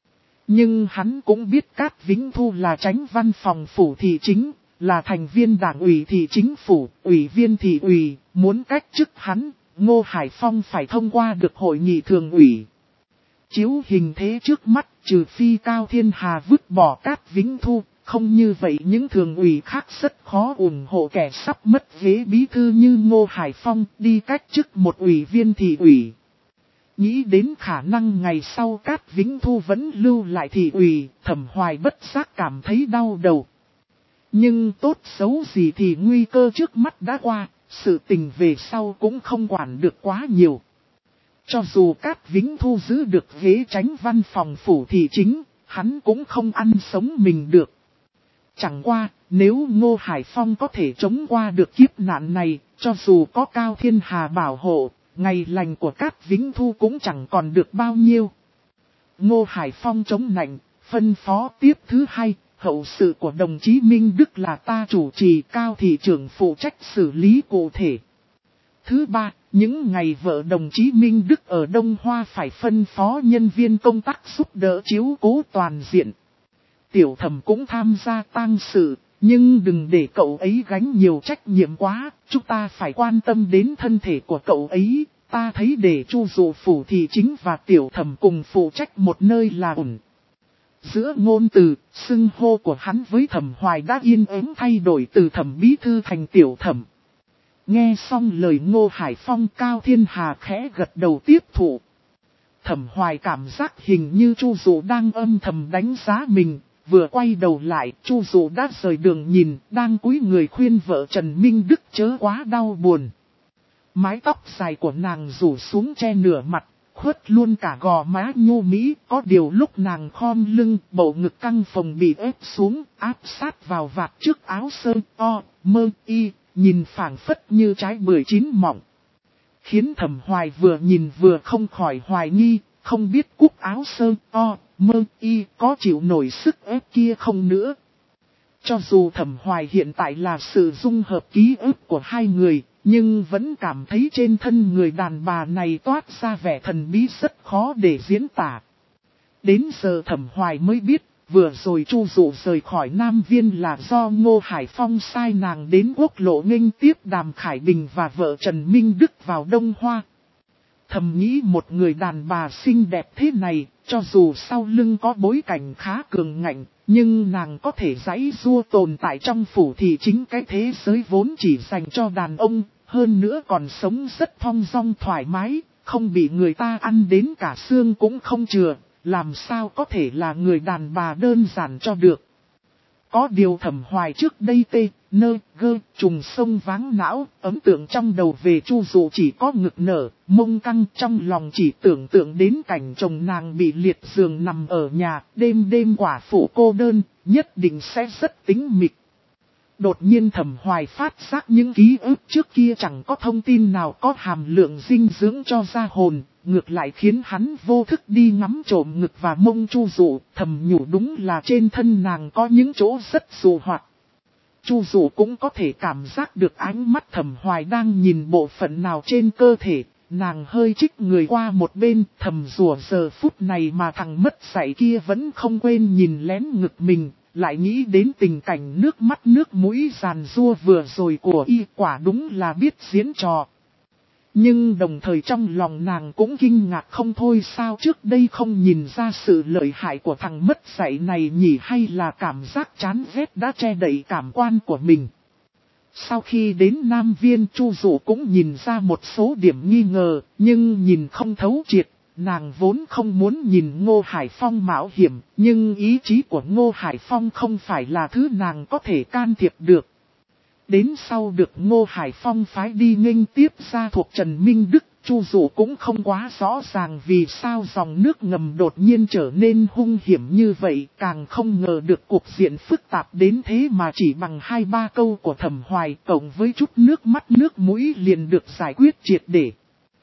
Nhưng hắn cũng biết Cát Vĩnh Thu là chánh văn phòng phủ thị chính. Là thành viên đảng ủy thị chính phủ, ủy viên thị ủy, muốn cách chức hắn, Ngô Hải Phong phải thông qua được hội nghị thường ủy. Chiếu hình thế trước mắt, trừ phi Cao Thiên Hà vứt bỏ Cát Vĩnh Thu, không như vậy những thường ủy khác rất khó ủng hộ kẻ sắp mất ghế bí thư như Ngô Hải Phong đi cách chức một ủy viên thị ủy. Nghĩ đến khả năng ngày sau Cát Vĩnh Thu vẫn lưu lại thị ủy, Thẩm Hoài bất giác cảm thấy đau đầu. Nhưng tốt xấu gì thì nguy cơ trước mắt đã qua, sự tình về sau cũng không quản được quá nhiều. Cho dù Cát Vĩnh Thu giữ được ghế chánh văn phòng phủ thị chính, hắn cũng không ăn sống mình được. Chẳng qua, nếu Ngô Hải Phong có thể chống qua được kiếp nạn này, cho dù có Cao Thiên Hà bảo hộ, ngày lành của Cát Vĩnh Thu cũng chẳng còn được bao nhiêu. Ngô Hải Phong chống nạnh, phân phó tiếp thứ hai. Hậu sự của đồng chí Minh Đức là ta chủ trì, Cao thị trưởng phụ trách xử lý cụ thể. Thứ ba, những ngày vợ đồng chí Minh Đức ở Đông Hoa phải phân phó nhân viên công tác giúp đỡ chiếu cố toàn diện. Tiểu Thẩm cũng tham gia tang sự, nhưng đừng để cậu ấy gánh nhiều trách nhiệm quá, chúng ta phải quan tâm đến thân thể của cậu ấy. Ta thấy để Chu Dụ Phủ thị chính và Tiểu Thẩm cùng phụ trách một nơi là ổn. Giữa ngôn từ, xưng hô của hắn với Thẩm Hoài đã yên ắng thay đổi từ Thẩm Bí Thư thành Tiểu Thẩm. Nghe xong lời Ngô Hải Phong, Cao Thiên Hà khẽ gật đầu tiếp thụ. Thẩm Hoài cảm giác hình như Chu Dụ đang âm thầm đánh giá mình, vừa quay đầu lại, Chu Dụ đã rời đường nhìn, đang cúi người khuyên vợ Trần Minh Đức chớ quá đau buồn. Mái tóc dài của nàng rủ xuống che nửa mặt, khuất luôn cả gò má nhô mỹ, có điều lúc nàng khom lưng, bầu ngực căng phồng bị ép xuống, áp sát vào vạt trước áo sơ, o, mơ, y, nhìn phảng phất như trái bưởi chín mọng. Khiến Thẩm Hoài vừa nhìn vừa không khỏi hoài nghi, không biết cúc áo sơ, o, mơ, y có chịu nổi sức ép kia không nữa. Cho dù Thẩm Hoài hiện tại là sự dung hợp ký ức của hai người, nhưng vẫn cảm thấy trên thân người đàn bà này toát ra vẻ thần bí rất khó để diễn tả. Đến giờ Thẩm Hoài mới biết, vừa rồi Chu Dụ rời khỏi Nam Viên là do Ngô Hải Phong sai nàng đến quốc lộ nghênh tiếp Đàm Khải Bình và vợ Trần Minh Đức vào Đông Hoa. Thầm nghĩ một người đàn bà xinh đẹp thế này, cho dù sau lưng có bối cảnh khá cường ngạnh, nhưng nàng có thể giãy giụa tồn tại trong phủ thì chính cái thế giới vốn chỉ dành cho đàn ông, hơn nữa còn sống rất thong dong thoải mái, không bị người ta ăn đến cả xương cũng không chừa, làm sao có thể là người đàn bà đơn giản cho được. Có điều Thẩm Hoài trước đây tê, nơ, gơ, trùng sông váng não, ấn tượng trong đầu về Chu Dụ chỉ có ngực nở, mông căng, trong lòng chỉ tưởng tượng đến cảnh chồng nàng bị liệt giường nằm ở nhà, đêm đêm quả phụ cô đơn, nhất định sẽ rất tính mịch. Đột nhiên Thẩm Hoài phát giác những ký ức trước kia chẳng có thông tin nào có hàm lượng dinh dưỡng cho ra hồn, ngược lại khiến hắn vô thức đi ngắm trộm ngực và mông Chu Dụ, thầm nhủ đúng là trên thân nàng có những chỗ rất dụ hoạt. Chu Dụ cũng có thể cảm giác được ánh mắt Thẩm Hoài đang nhìn bộ phận nào trên cơ thể, nàng hơi trích người qua một bên, thầm rủa giờ phút này mà thằng mất dạy kia vẫn không quên nhìn lén ngực mình. Lại nghĩ đến tình cảnh nước mắt nước mũi giàn giụa vừa rồi của y, quả đúng là biết diễn trò. Nhưng đồng thời trong lòng nàng cũng kinh ngạc không thôi, sao trước đây không nhìn ra sự lợi hại của thằng mất dạy này nhỉ, hay là cảm giác chán ghét đã che đậy cảm quan của mình. Sau khi đến Nam Viên, Chu Dụ cũng nhìn ra một số điểm nghi ngờ, nhưng nhìn không thấu triệt. Nàng vốn không muốn nhìn Ngô Hải Phong mạo hiểm, nhưng ý chí của Ngô Hải Phong không phải là thứ nàng có thể can thiệp được. Đến sau được Ngô Hải Phong phái đi nghênh tiếp gia thuộc Trần Minh Đức, Chu Dụ cũng không quá rõ ràng vì sao dòng nước ngầm đột nhiên trở nên hung hiểm như vậy, càng không ngờ được cuộc diện phức tạp đến thế mà chỉ bằng hai ba câu của Thẩm Hoài cộng với chút nước mắt nước mũi liền được giải quyết triệt để.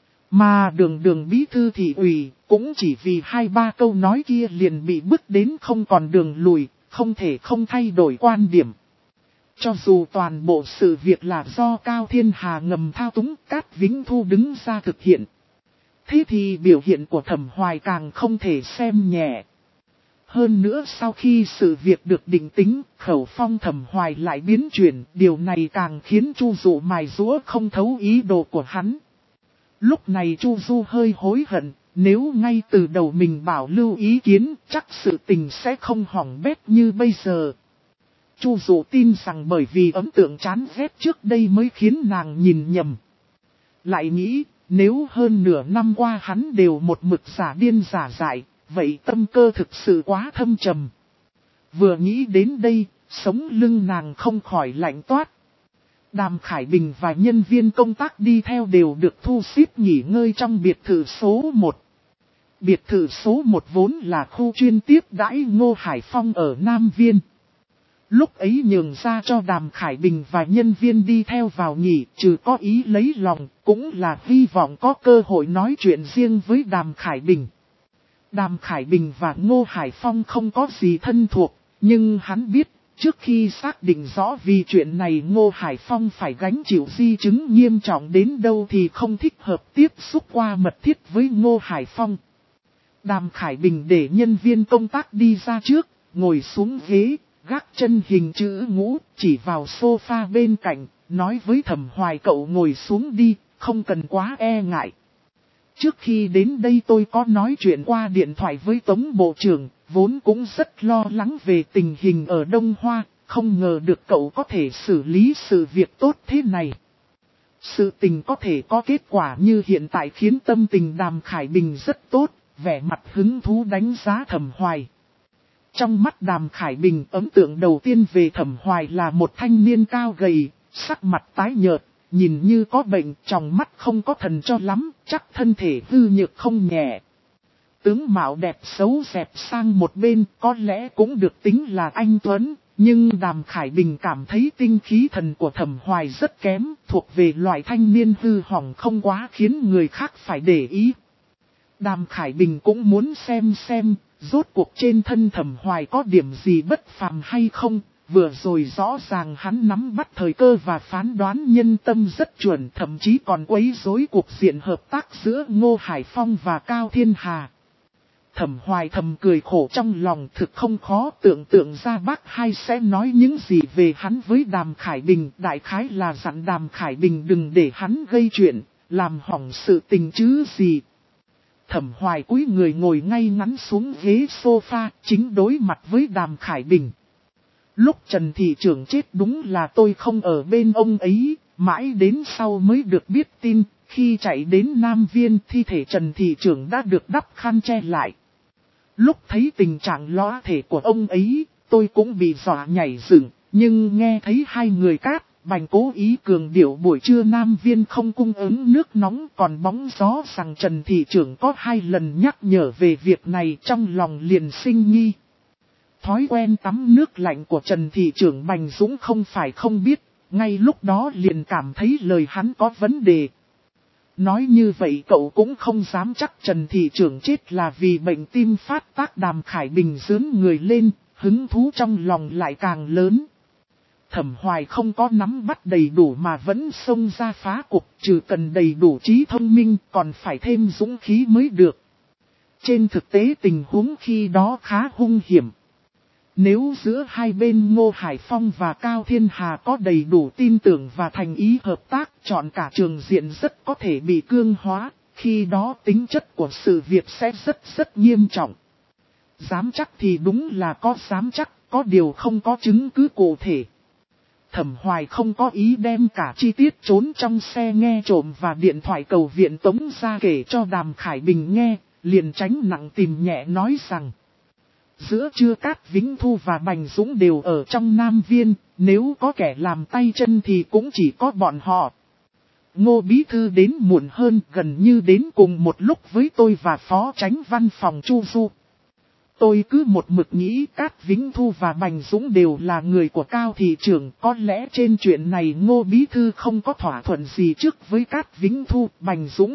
Mà đường đường bí thư thị ủy, cũng chỉ vì hai ba câu nói kia liền bị bức đến không còn đường lùi, không thể không thay đổi quan điểm. Cho dù toàn bộ sự việc là do Cao Thiên Hà ngầm thao túng, Cát Vĩnh Thu đứng ra thực hiện. Thế thì biểu hiện của Thẩm Hoài càng không thể xem nhẹ. Hơn nữa sau khi sự việc được định tính, khẩu phong Thẩm Hoài lại biến chuyển, điều này càng khiến Chu Dụ mài giũa không thấu ý đồ của hắn. Lúc này Chu Du hơi hối hận, nếu ngay từ đầu mình bảo lưu ý kiến, chắc sự tình sẽ không hỏng bét như bây giờ. Chu Dụ tin rằng bởi vì ấn tượng chán ghét trước đây mới khiến nàng nhìn nhầm. Lại nghĩ, nếu hơn nửa năm qua hắn đều một mực giả điên giả dại, vậy tâm cơ thực sự quá thâm trầm. Vừa nghĩ đến đây, sống lưng nàng không khỏi lạnh toát. Đàm Khải Bình và nhân viên công tác đi theo đều được thu xếp nghỉ ngơi trong biệt thự số một. Biệt thự số một vốn là khu chuyên tiếp đãi Ngô Hải Phong ở Nam Viên. Lúc ấy nhường ra cho Đàm Khải Bình và nhân viên đi theo vào nghỉ, trừ có ý lấy lòng, cũng là hy vọng có cơ hội nói chuyện riêng với Đàm Khải Bình. Đàm Khải Bình và Ngô Hải Phong không có gì thân thuộc, nhưng hắn biết, Trước khi xác định rõ vì chuyện này Ngô Hải Phong phải gánh chịu di chứng nghiêm trọng đến đâu thì không thích hợp tiếp xúc qua mật thiết với Ngô Hải Phong. Đàm Khải Bình để nhân viên công tác đi ra trước, ngồi xuống ghế, gác chân hình chữ ngũ, chỉ vào sofa bên cạnh, nói với Thẩm Hoài cậu ngồi xuống đi, không cần quá e ngại. Trước khi đến đây tôi có nói chuyện qua điện thoại với Tống Bộ trưởng, vốn cũng rất lo lắng về tình hình ở Đông Hoa, không ngờ được cậu có thể xử lý sự việc tốt thế này. Sự tình có thể có kết quả như hiện tại khiến tâm tình Đàm Khải Bình rất tốt, vẻ mặt hứng thú đánh giá Thẩm Hoài. Trong mắt Đàm Khải Bình, ấn tượng đầu tiên về Thẩm Hoài là một thanh niên cao gầy, sắc mặt tái nhợt, nhìn như có bệnh, trong mắt không có thần cho lắm, chắc thân thể hư nhược không nhẹ. Tướng mạo đẹp xấu dẹp sang một bên, có lẽ cũng được tính là anh tuấn, nhưng Đàm Khải Bình cảm thấy tinh khí thần của Thẩm Hoài rất kém, thuộc về loại thanh niên hư hỏng không quá khiến người khác phải để ý. Đàm Khải Bình cũng muốn xem xem, rốt cuộc trên thân Thẩm Hoài có điểm gì bất phàm hay không. Vừa rồi rõ ràng hắn nắm bắt thời cơ và phán đoán nhân tâm rất chuẩn, thậm chí còn quấy rối cuộc diện hợp tác giữa Ngô Hải Phong và Cao Thiên Hà. Thẩm Hoài thầm cười khổ trong lòng, thực không khó tưởng tượng ra bác hai sẽ nói những gì về hắn với Đàm Khải Bình. Đại khái là dặn Đàm Khải Bình đừng để hắn gây chuyện, làm hỏng sự tình chứ gì. Thẩm Hoài cúi người ngồi ngay ngắn xuống ghế sofa, chính đối mặt với Đàm Khải Bình. Lúc Trần Thị Trưởng chết đúng là tôi không ở bên ông ấy, mãi đến sau mới được biết tin, khi chạy đến Nam Viên thi thể Trần Thị Trưởng đã được đắp khăn che lại. Lúc thấy tình trạng lõa thể của ông ấy, tôi cũng bị dọa nhảy dựng, nhưng nghe thấy hai người Cát, Bành cố ý cường điệu buổi trưa Nam Viên không cung ứng nước nóng, còn bóng gió rằng Trần Thị Trưởng có hai lần nhắc nhở về việc này, trong lòng liền sinh nghi. Thói quen tắm nước lạnh của Trần Thị Trưởng Bành Dũng không phải không biết, ngay lúc đó liền cảm thấy lời hắn có vấn đề. Nói như vậy cậu cũng không dám chắc Trần Thị Trưởng chết là vì bệnh tim phát tác. Đàm Khải Bình dướn người lên, hứng thú trong lòng lại càng lớn. Thẩm Hoài không có nắm bắt đầy đủ mà vẫn xông ra phá cục, trừ cần đầy đủ trí thông minh còn phải thêm dũng khí mới được. Trên thực tế tình huống khi đó khá hung hiểm. Nếu giữa hai bên Ngô Hải Phong và Cao Thiên Hà có đầy đủ tin tưởng và thành ý hợp tác, chọn cả trường diện rất có thể bị cương hóa, khi đó tính chất của sự việc sẽ rất rất nghiêm trọng. Dám chắc thì đúng là có dám chắc, có điều không có chứng cứ cụ thể. Thẩm Hoài không có ý đem cả chi tiết trốn trong xe nghe trộm và điện thoại cầu viện Tống ra kể cho Đàm Khải Bình nghe, liền tránh nặng tìm nhẹ nói rằng. Giữa trưa Cát Vĩnh Thu và Bành Dũng đều ở trong Nam Viên, nếu có kẻ làm tay chân thì cũng chỉ có bọn họ. Ngô Bí Thư đến muộn hơn, gần như đến cùng một lúc với tôi và Phó Chánh Văn phòng Chu Du. Tôi cứ một mực nghĩ Cát Vĩnh Thu và Bành Dũng đều là người của Cao Thị Trưởng, có lẽ trên chuyện này Ngô Bí Thư không có thỏa thuận gì trước với Cát Vĩnh Thu, Bành Dũng.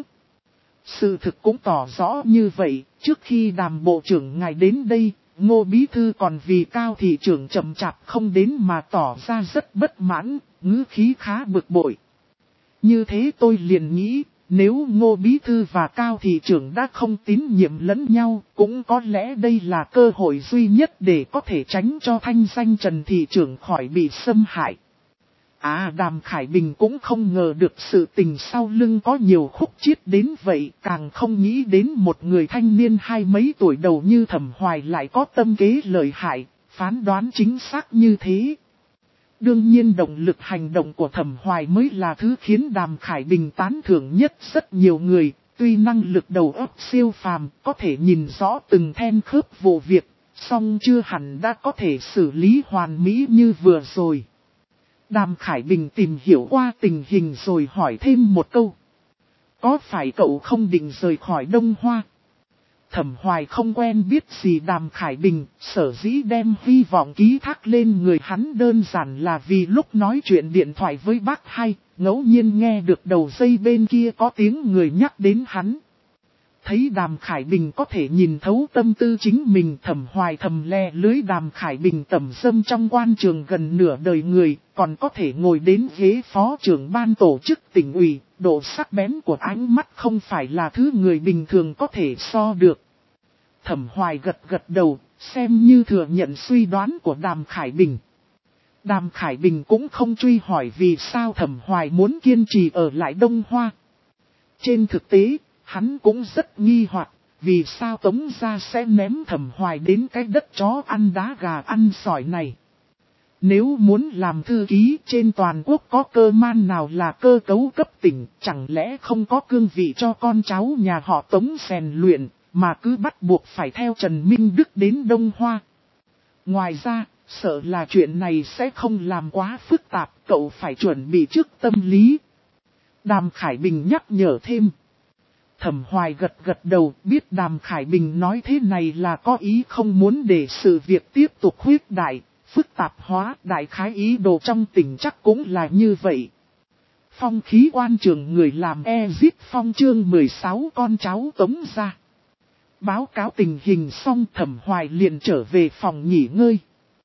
Sự thực cũng tỏ rõ như vậy, trước khi Đàm Bộ trưởng ngài đến đây, Ngô Bí Thư còn vì Cao Thị Trưởng chậm chạp không đến mà tỏ ra rất bất mãn, ngữ khí khá bực bội. Như thế tôi liền nghĩ, nếu Ngô Bí Thư và Cao Thị Trưởng đã không tín nhiệm lẫn nhau, cũng có lẽ đây là cơ hội duy nhất để có thể tránh cho thanh danh Trần Thị Trưởng khỏi bị xâm hại. À, Đàm Khải Bình cũng không ngờ được sự tình sau lưng có nhiều khúc chiết đến vậy, càng không nghĩ đến một người thanh niên hai mấy tuổi đầu như Thẩm Hoài lại có tâm kế lợi hại, phán đoán chính xác như thế. Đương nhiên động lực hành động của Thẩm Hoài mới là thứ khiến Đàm Khải Bình tán thưởng nhất rất nhiều người, tuy năng lực đầu óc siêu phàm, có thể nhìn rõ từng then khớp vụ việc, song chưa hẳn đã có thể xử lý hoàn mỹ như vừa rồi. Đàm Khải Bình tìm hiểu qua tình hình rồi hỏi thêm một câu. Có phải cậu không định rời khỏi Đông Hoa? Thẩm Hoài không quen biết gì Đàm Khải Bình, sở dĩ đem hy vọng ký thác lên người hắn đơn giản là vì lúc nói chuyện điện thoại với bác hai, ngẫu nhiên nghe được đầu dây bên kia có tiếng người nhắc đến hắn. Thấy Đàm Khải Bình có thể nhìn thấu tâm tư chính mình, Thẩm Hoài thầm le lưới. Đàm Khải Bình tẩm dâm trong quan trường gần nửa đời người, còn có thể ngồi đến ghế phó trưởng ban tổ chức tỉnh ủy, độ sắc bén của ánh mắt không phải là thứ người bình thường có thể so được. Thẩm Hoài gật gật đầu, xem như thừa nhận suy đoán của Đàm Khải Bình. Đàm Khải Bình cũng không truy hỏi vì sao Thẩm Hoài muốn kiên trì ở lại Đông Hoa. Trên thực tế, hắn cũng rất nghi hoặc, vì sao Tống gia sẽ ném Thẩm Hoài đến cái đất chó ăn đá gà ăn sỏi này. Nếu muốn làm thư ký trên toàn quốc có cơ man nào là cơ cấu cấp tỉnh, chẳng lẽ không có cương vị cho con cháu nhà họ Tống rèn luyện, mà cứ bắt buộc phải theo Trần Minh Đức đến Đông Hoa. Ngoài ra, sợ là chuyện này sẽ không làm quá phức tạp, cậu phải chuẩn bị trước tâm lý. Đàm Khải Bình nhắc nhở thêm. Thẩm Hoài gật gật đầu, biết Đàm Khải Bình nói thế này là có ý không muốn để sự việc tiếp tục huyết đại, phức tạp hóa. Đại khái ý đồ trong tỉnh chắc cũng là như vậy. Phong khí quan trường người làm Ezit Phong chương mười sáu con cháu Tống gia. Báo cáo tình hình xong, Thẩm Hoài liền trở về phòng nghỉ ngơi.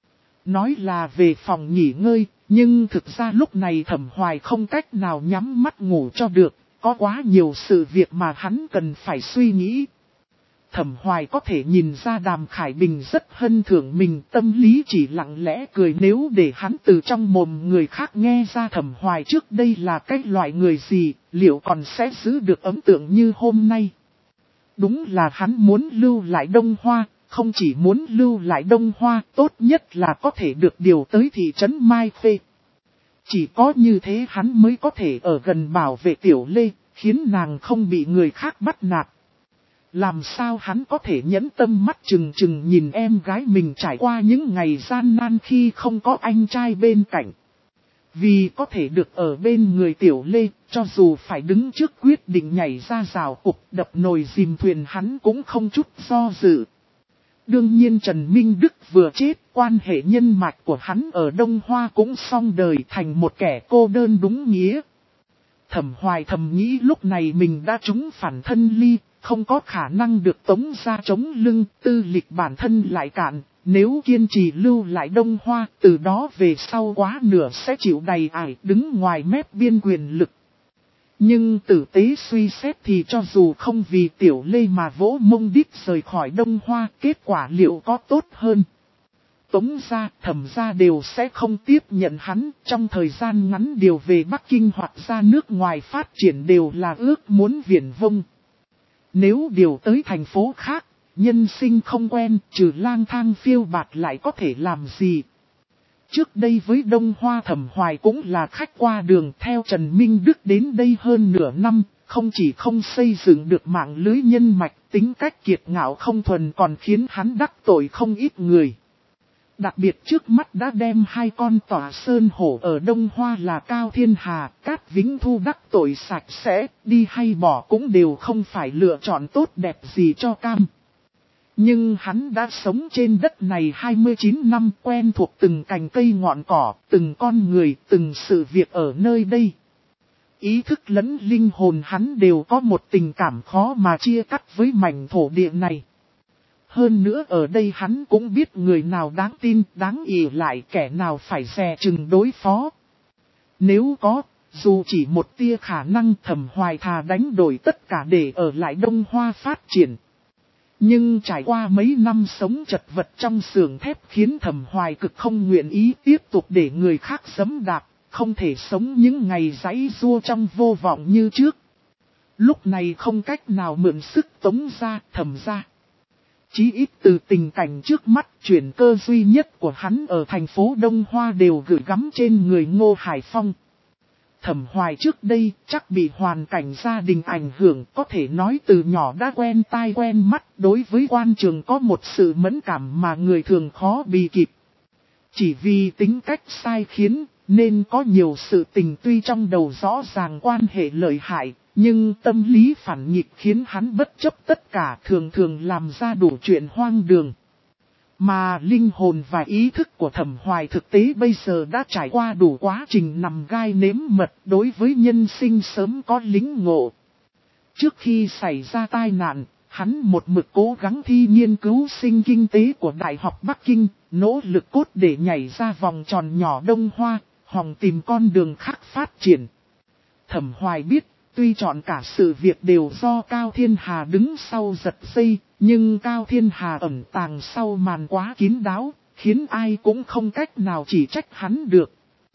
Nói là về phòng nghỉ ngơi, nhưng thực ra lúc này Thẩm Hoài không cách nào nhắm mắt ngủ cho được, có quá nhiều sự việc mà hắn cần phải suy nghĩ. Thẩm Hoài có thể nhìn ra Đàm Khải Bình rất hân thưởng mình, tâm lý chỉ lặng lẽ cười. Nếu để hắn từ trong mồm người khác nghe ra Thẩm Hoài trước đây là cái loại người gì, liệu còn sẽ giữ được ấn tượng như hôm nay. Đúng là hắn muốn lưu lại Đông Hoa, không chỉ muốn lưu lại Đông Hoa, tốt nhất là có thể được điều tới thị trấn Mai Khê. Chỉ có như thế hắn mới có thể ở gần bảo vệ Tiểu Lê, khiến nàng không bị người khác bắt nạt. Làm sao hắn có thể nhẫn tâm mắt chừng chừng nhìn em gái mình trải qua những ngày gian nan khi không có anh trai bên cạnh. Vì có thể được ở bên người Tiểu Lê, cho dù phải đứng trước quyết định nhảy ra rào cục đập nồi dìm thuyền, hắn cũng không chút do dự. Đương nhiên Trần Minh Đức vừa chết, quan hệ nhân mạch của hắn ở Đông Hoa cũng xong đời, thành một kẻ cô đơn đúng nghĩa. Thẩm Hoài thầm nghĩ lúc này mình đã trúng phản thân ly, không có khả năng được Tống gia chống lưng, tư lịch bản thân lại cạn. Nếu kiên trì lưu lại Đông Hoa, từ đó về sau quá nửa sẽ chịu đầy ải đứng ngoài mép biên quyền lực. Nhưng tử tế suy xét thì cho dù không vì Tiểu Lê mà vỗ mông đít rời khỏi Đông Hoa, kết quả liệu có tốt hơn? Tống gia, Thẩm gia đều sẽ không tiếp nhận hắn, trong thời gian ngắn điều về Bắc Kinh hoặc ra nước ngoài phát triển đều là ước muốn viển vông. Nếu điều tới thành phố khác, nhân sinh không quen, trừ lang thang phiêu bạt lại có thể làm gì? Trước đây với Đông Hoa, Thẩm Hoài cũng là khách qua đường, theo Trần Minh Đức đến đây hơn nửa năm, không chỉ không xây dựng được mạng lưới nhân mạch, tính cách kiệt ngạo không thuần còn khiến hắn đắc tội không ít người. Đặc biệt trước mắt đã đem hai con tỏa sơn hổ ở Đông Hoa là Cao Thiên Hà, Cát Vĩnh Thu đắc tội sạch sẽ, đi hay bỏ cũng đều không phải lựa chọn tốt đẹp gì cho cam. Nhưng hắn đã sống trên đất này hai mươi chín năm, quen thuộc từng cành cây ngọn cỏ, từng con người, từng sự việc ở nơi đây. Ý thức lẫn linh hồn hắn đều có một tình cảm khó mà chia cắt với mảnh thổ địa này. Hơn nữa ở đây hắn cũng biết người nào đáng tin, đáng ỷ lại, kẻ nào phải dè chừng đối phó. Nếu có, dù chỉ một tia khả năng, Thẩm Hoài thà đánh đổi tất cả để ở lại Đông Hoa phát triển. Nhưng trải qua mấy năm sống chật vật trong xưởng thép khiến Thẩm Hoài cực không nguyện ý tiếp tục để người khác giẫm đạp, không thể sống những ngày giãy giụa trong vô vọng như trước. Lúc này không cách nào mượn sức Tống gia, Thẩm gia. Chí ít từ tình cảnh trước mắt, chuyển cơ duy nhất của hắn ở thành phố Đông Hoa đều gửi gắm trên người Ngô Hải Phong. Thẩm Hoài trước đây chắc bị hoàn cảnh gia đình ảnh hưởng, có thể nói từ nhỏ đã quen tai quen mắt, đối với quan trường có một sự mẫn cảm mà người thường khó bì kịp. Chỉ vì tính cách sai khiến, nên có nhiều sự tình tuy trong đầu rõ ràng quan hệ lợi hại, nhưng tâm lý phản nghịch khiến hắn bất chấp tất cả, thường thường làm ra đủ chuyện hoang đường. Mà linh hồn và ý thức của Thẩm Hoài thực tế bây giờ đã trải qua đủ quá trình nằm gai nếm mật, đối với nhân sinh sớm có lính ngộ. Trước khi xảy ra tai nạn, hắn một mực cố gắng thi nghiên cứu sinh kinh tế của Đại học Bắc Kinh, nỗ lực cốt để nhảy ra vòng tròn nhỏ Đông Hoa, hòng tìm con đường khác phát triển. Thẩm Hoài biết, tuy chọn cả sự việc đều do Cao Thiên Hà đứng sau giật dây, nhưng Cao Thiên Hà ẩn tàng sau màn quá kín đáo, khiến ai cũng không cách nào chỉ trách hắn được.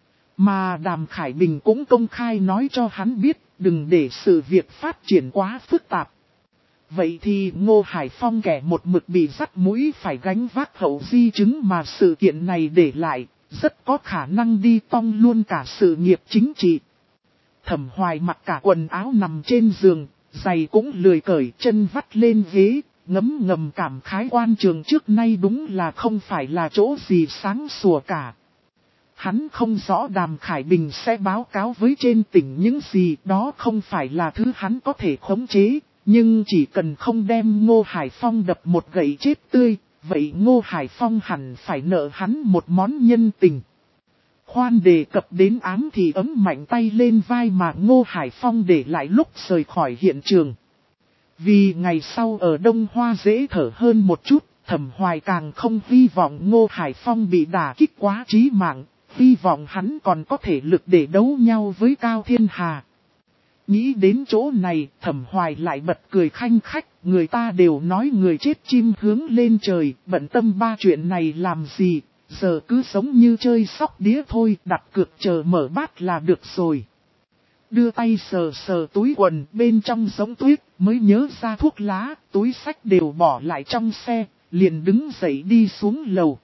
Mà Đàm Khải Bình cũng công khai nói cho hắn biết, đừng để sự việc phát triển quá phức tạp. Vậy thì Ngô Hải Phong kẻ một mực bị dắt mũi phải gánh vác hậu di chứng mà sự kiện này để lại, rất có khả năng đi tong luôn cả sự nghiệp chính trị. Thẩm Hoài mặc cả quần áo nằm trên giường, giày cũng lười cởi, chân vắt lên ghế, ngấm ngầm cảm khái quan trường trước nay đúng là không phải là chỗ gì sáng sủa cả. Hắn không rõ Đàm Khải Bình sẽ báo cáo với trên tỉnh những gì, đó không phải là thứ hắn có thể khống chế, nhưng chỉ cần không đem Ngô Hải Phong đập một gậy chết tươi, vậy Ngô Hải Phong hẳn phải nợ hắn một món nhân tình. Khoan đề cập đến ám thì ấm mạnh tay lên vai mà Ngô Hải Phong để lại lúc rời khỏi hiện trường. Vì ngày sau ở Đông Hoa dễ thở hơn một chút, Thẩm Hoài càng không hy vọng Ngô Hải Phong bị đả kích quá chí mạng, hy vọng hắn còn có thể lực để đấu nhau với Cao Thiên Hà. Nghĩ đến chỗ này, Thẩm Hoài lại bật cười khanh khách, người ta đều nói người chết chim hướng lên trời, bận tâm ba chuyện này làm gì, giờ cứ sống như chơi sóc đĩa thôi, đặt cược chờ mở bát là được rồi. Đưa tay sờ sờ túi quần, bên trong giống tuyết, mới nhớ ra thuốc lá, túi sách đều bỏ lại trong xe, liền đứng dậy đi xuống lầu.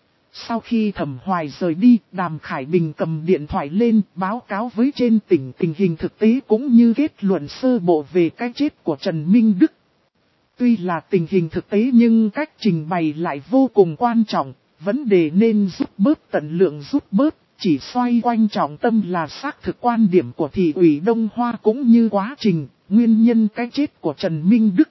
Sau khi Thẩm Hoài rời đi, Đàm Khải Bình cầm điện thoại lên, báo cáo với trên tỉnh tình hình thực tế cũng như kết luận sơ bộ về cái chết của Trần Minh Đức. Tuy là tình hình thực tế nhưng cách trình bày lại vô cùng quan trọng, vấn đề nên rút bớt tận lượng rút bớt, chỉ xoay quanh trọng tâm là xác thực quan điểm của thị ủy Đông Hoa cũng như quá trình, nguyên nhân cái chết của Trần Minh Đức.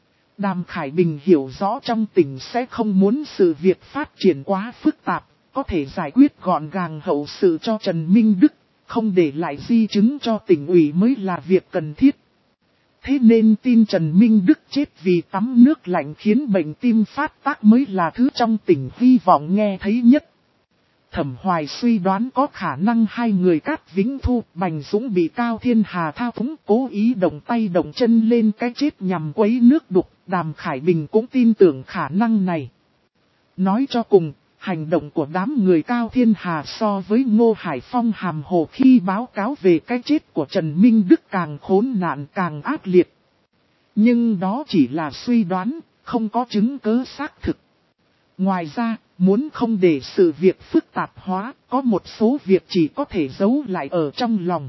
Đàm Khải Bình hiểu rõ trong tỉnh sẽ không muốn sự việc phát triển quá phức tạp, có thể giải quyết gọn gàng hậu sự cho Trần Minh Đức, không để lại di chứng cho tỉnh ủy mới là việc cần thiết. Thế nên tin Trần Minh Đức chết vì tắm nước lạnh khiến bệnh tim phát tác mới là thứ trong tỉnh hy vọng nghe thấy nhất. Thẩm Hoài suy đoán có khả năng hai người Cát Vĩnh Thu, Bành Dũng bị Cao Thiên Hà thao túng cố ý động tay động chân lên cái chết nhằm quấy nước đục, Đàm Khải Bình cũng tin tưởng khả năng này. Nói cho cùng, hành động của đám người Cao Thiên Hà so với Ngô Hải Phong hàm hồ khi báo cáo về cái chết của Trần Minh Đức càng khốn nạn càng ác liệt. Nhưng đó chỉ là suy đoán, không có chứng cứ xác thực. Ngoài ra, muốn không để sự việc phức tạp hóa, có một số việc chỉ có thể giấu lại ở trong lòng.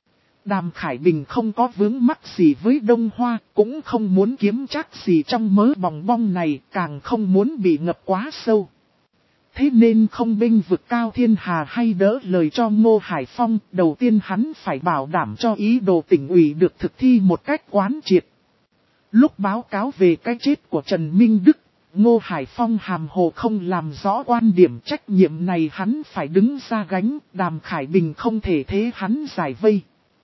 Đàm Khải Bình không có vướng mắc gì với Đông Hoa, cũng không muốn kiếm chắc gì trong mớ bòng bong này, càng không muốn bị ngập quá sâu. Thế nên không bênh vực Cao Thiên Hà hay đỡ lời cho Ngô Hải Phong, đầu tiên hắn phải bảo đảm cho ý đồ tỉnh ủy được thực thi một cách quán triệt. Lúc báo cáo về cái chết của Trần Minh Đức, Ngô Hải Phong hàm hồ không làm rõ quan điểm trách nhiệm này hắn phải đứng ra gánh, Đàm Khải Bình không thể thế hắn giải vây.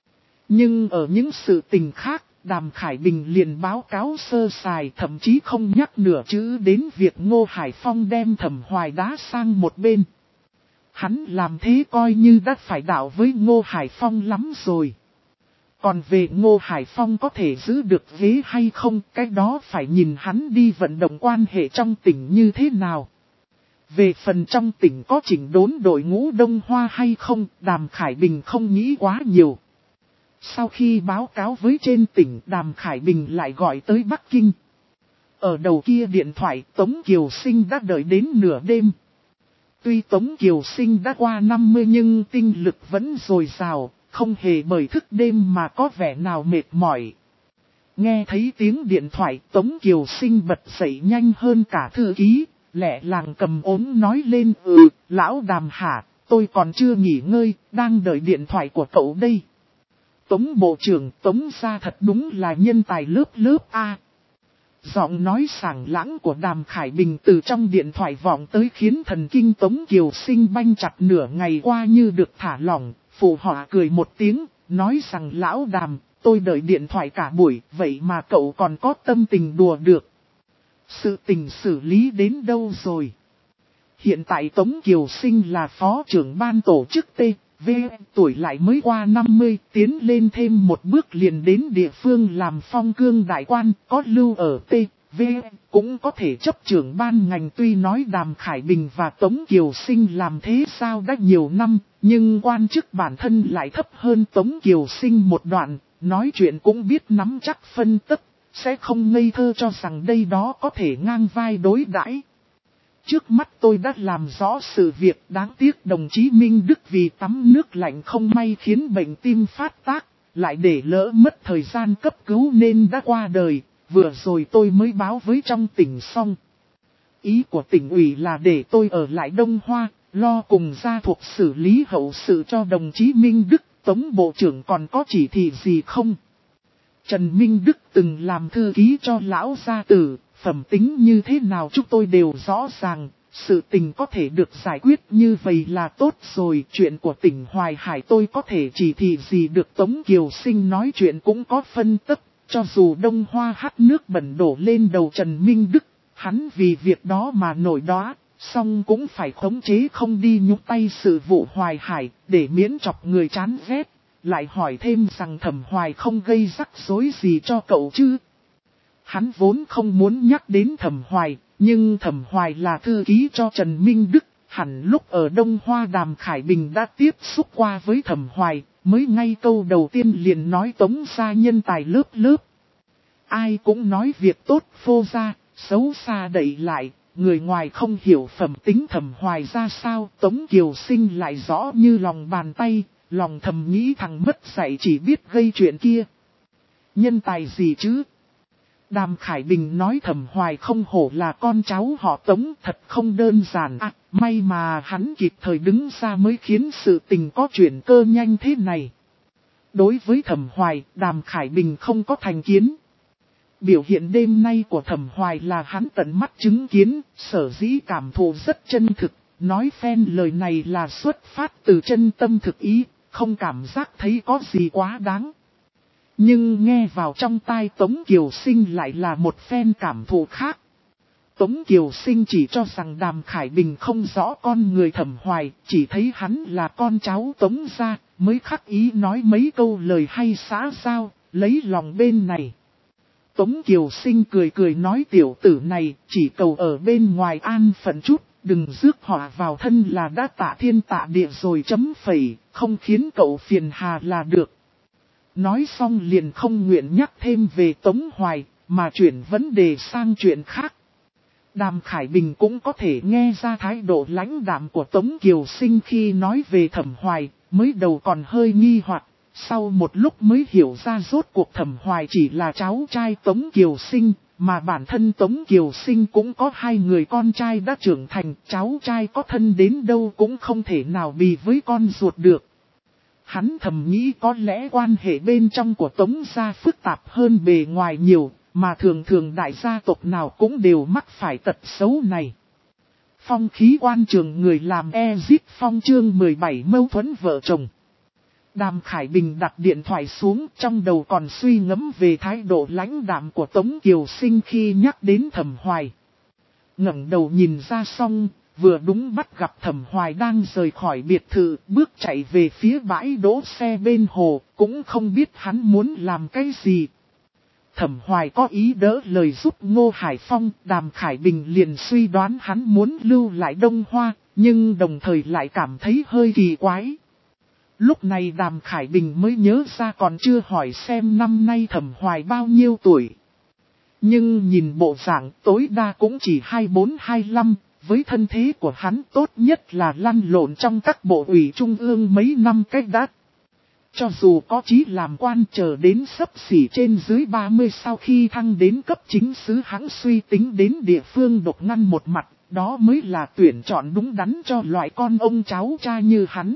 Nhưng ở những sự tình khác, Đàm Khải Bình liền báo cáo sơ sài thậm chí không nhắc nửa chữ đến việc Ngô Hải Phong đem Thẩm Hoài đá sang một bên. Hắn làm thế coi như đã phải đạo với Ngô Hải Phong lắm rồi. Còn về Ngô Hải Phong có thể giữ được ghế hay không, cái đó phải nhìn hắn đi vận động quan hệ trong tỉnh như thế nào. Về phần trong tỉnh có chỉnh đốn đội ngũ Đông Hoa hay không, Đàm Khải Bình không nghĩ quá nhiều. Sau khi báo cáo với trên tỉnh, Đàm Khải Bình lại gọi tới Bắc Kinh. Ở đầu kia điện thoại, Tống Kiều Sinh đã đợi đến nửa đêm. Tuy Tống Kiều Sinh đã qua năm mươi nhưng tinh lực vẫn dồi dào, không hề bởi thức đêm mà có vẻ nào mệt mỏi. Nghe thấy tiếng điện thoại, Tống Kiều Sinh bật dậy nhanh hơn cả thư ký, lẹ làng cầm ốm nói lên: ừ, lão Đàm hả, tôi còn chưa nghỉ ngơi, đang đợi điện thoại của cậu đây. Tống Bộ trưởng, Tống gia thật đúng là nhân tài lớp lớp A. Giọng nói sảng lãng của Đàm Khải Bình từ trong điện thoại vọng tới khiến thần kinh Tống Kiều Sinh banh chặt nửa ngày qua như được thả lỏng, phụ họa cười một tiếng, nói rằng lão Đàm, tôi đợi điện thoại cả buổi, vậy mà cậu còn có tâm tình đùa được. Sự tình xử lý đến đâu rồi? Hiện tại Tống Kiều Sinh là phó trưởng ban tổ chức T V, tuổi lại mới qua năm mươi, tiến lên thêm một bước liền đến địa phương làm phong cương đại quan, có lưu ở T V, cũng có thể chấp trưởng ban ngành. Tuy nói Đàm Khải Bình và Tống Kiều Sinh làm thế sao đã nhiều năm, nhưng quan chức bản thân lại thấp hơn Tống Kiều Sinh một đoạn, nói chuyện cũng biết nắm chắc phân tích, sẽ không ngây thơ cho rằng đây đó có thể ngang vai đối đãi. Trước mắt tôi đã làm rõ sự việc, đáng tiếc đồng chí Minh Đức vì tắm nước lạnh không may khiến bệnh tim phát tác, lại để lỡ mất thời gian cấp cứu nên đã qua đời, vừa rồi tôi mới báo với trong tỉnh xong. Ý của tỉnh ủy là để tôi ở lại Đông Hoa, lo cùng gia thuộc xử lý hậu sự cho đồng chí Minh Đức. Tống Bộ trưởng còn có chỉ thị gì không? Trần Minh Đức từng làm thư ký cho lão gia tử, phẩm tính như thế nào chúng tôi đều rõ ràng, sự tình có thể được giải quyết như vậy là tốt rồi. Chuyện của tỉnh Hoài Hải tôi có thể chỉ thị gì được. Tống Kiều Sinh nói chuyện cũng có phân tích, cho dù Đông Hoa hắt nước bẩn đổ lên đầu Trần Minh Đức, hắn vì việc đó mà nổi đoá, song cũng phải khống chế không đi nhúc tay sự vụ Hoài Hải, để miễn chọc người chán ghét. Lại hỏi thêm rằng Thẩm Hoài không gây rắc rối gì cho cậu chứ. Hắn vốn không muốn nhắc đến Thẩm Hoài, nhưng Thẩm Hoài là thư ký cho Trần Minh Đức, hẳn lúc ở Đông Hoa Đàm Khải Bình đã tiếp xúc qua với Thẩm Hoài, mới ngay câu đầu tiên liền nói Tống gia nhân tài lớp lớp. Ai cũng nói việc tốt phô ra, xấu xa đẩy lại, người ngoài không hiểu phẩm tính Thẩm Hoài ra sao. Tống Kiều Sinh lại rõ như lòng bàn tay, lòng thầm nghĩ thằng mất dạy chỉ biết gây chuyện kia. Nhân tài gì chứ? Đàm Khải Bình nói Thẩm Hoài không hổ là con cháu họ Tống, thật không đơn giản. À, may mà hắn kịp thời đứng ra mới khiến sự tình có chuyển cơ nhanh thế này. Đối với Thẩm Hoài, Đàm Khải Bình không có thành kiến. Biểu hiện đêm nay của Thẩm Hoài là hắn tận mắt chứng kiến, sở dĩ cảm thụ rất chân thực. Nói phen lời này là xuất phát từ chân tâm thực ý, không cảm giác thấy có gì quá đáng. Nhưng nghe vào trong tai Tống Kiều Sinh lại là một phen cảm thụ khác. Tống Kiều Sinh chỉ cho rằng Đàm Khải Bình không rõ con người Thẩm Hoài, chỉ thấy hắn là con cháu Tống gia, mới khắc ý nói mấy câu lời hay xã giao, lấy lòng bên này. Tống Kiều Sinh cười cười nói tiểu tử này chỉ cầu ở bên ngoài an phận chút, đừng rước họa vào thân là đã tạ thiên tạ địa rồi chấm phẩy, không khiến cậu phiền hà là được. Nói xong liền không nguyện nhắc thêm về Tống Hoài, mà chuyển vấn đề sang chuyện khác. Đàm Khải Bình cũng có thể nghe ra thái độ lãnh đạm của Tống Kiều Sinh khi nói về Thẩm Hoài, mới đầu còn hơi nghi hoặc, sau một lúc mới hiểu ra rốt cuộc Thẩm Hoài chỉ là cháu trai Tống Kiều Sinh, mà bản thân Tống Kiều Sinh cũng có hai người con trai đã trưởng thành, cháu trai có thân đến đâu cũng không thể nào bì với con ruột được. Hắn thầm nghĩ có lẽ quan hệ bên trong của Tống gia phức tạp hơn bề ngoài nhiều, mà thường thường đại gia tộc nào cũng đều mắc phải tật xấu này. Phong khí quan trường người làm Exit Phong chương mười bảy mâu thuẫn vợ chồng. Đàm Khải Bình đặt điện thoại xuống, trong đầu còn suy ngẫm về thái độ lãnh đạm của Tống Kiều Sinh khi nhắc đến Thẩm Hoài. Ngẩng đầu nhìn ra xong, vừa đúng bắt gặp Thẩm Hoài đang rời khỏi biệt thự, bước chạy về phía bãi đỗ xe bên hồ, cũng không biết hắn muốn làm cái gì. Thẩm Hoài có ý đỡ lời giúp Ngô Hải Phong, Đàm Khải Bình liền suy đoán hắn muốn lưu lại Đông Hoa, nhưng đồng thời lại cảm thấy hơi kỳ quái. Lúc này Đàm Khải Bình mới nhớ ra còn chưa hỏi xem năm nay Thẩm Hoài bao nhiêu tuổi. Nhưng nhìn bộ dạng tối đa cũng chỉ hai mươi bốn hai mươi lăm, với thân thế của hắn tốt nhất là lăn lộn trong các bộ ủy trung ương mấy năm cách đã. Cho dù có chí làm quan chờ đến xấp xỉ trên dưới ba mươi sau khi thăng đến cấp chính sứ hắn suy tính đến địa phương độc ngăn một mặt, đó mới là tuyển chọn đúng đắn cho loại con ông cháu cha như hắn.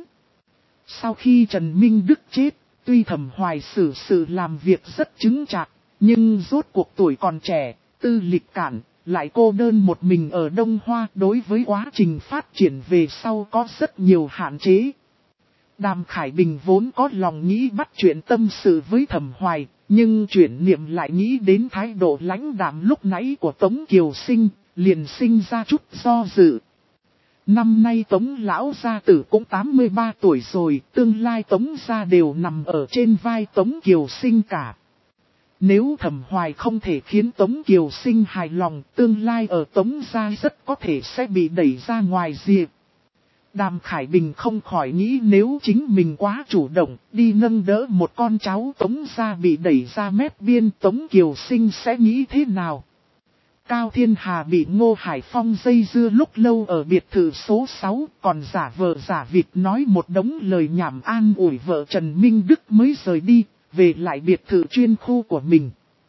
Sau khi Trần Minh Đức chết, tuy Thẩm Hoài xử sự làm việc rất chứng chạc, nhưng rốt cuộc tuổi còn trẻ, tư lịch cản, lại cô đơn một mình ở Đông Hoa, đối với quá trình phát triển về sau có rất nhiều hạn chế. Đàm Khải Bình vốn có lòng nghĩ bắt chuyện tâm sự với Thẩm Hoài, nhưng chuyển niệm lại nghĩ đến thái độ lãnh đạm lúc nãy của Tống Kiều Sinh, liền sinh ra chút do dự. Năm nay Tống lão gia tử cũng tám mươi ba tuổi rồi, tương lai Tống gia đều nằm ở trên vai Tống Kiều Sinh cả. Nếu Thẩm Hoài không thể khiến Tống Kiều Sinh hài lòng, tương lai ở Tống gia rất có thể sẽ bị đẩy ra ngoài rìa. Đàm Khải Bình không khỏi nghĩ nếu chính mình quá chủ động, đi nâng đỡ một con cháu Tống gia bị đẩy ra mép biên, Tống Kiều Sinh sẽ nghĩ thế nào? Cao Thiên Hà bị Ngô Hải Phong dây dưa lúc lâu ở biệt thự số sáu, còn giả vờ giả vịt nói một đống lời nhảm an ủi vợ Trần Minh Đức mới rời đi, về lại biệt thự chuyên khu của mình.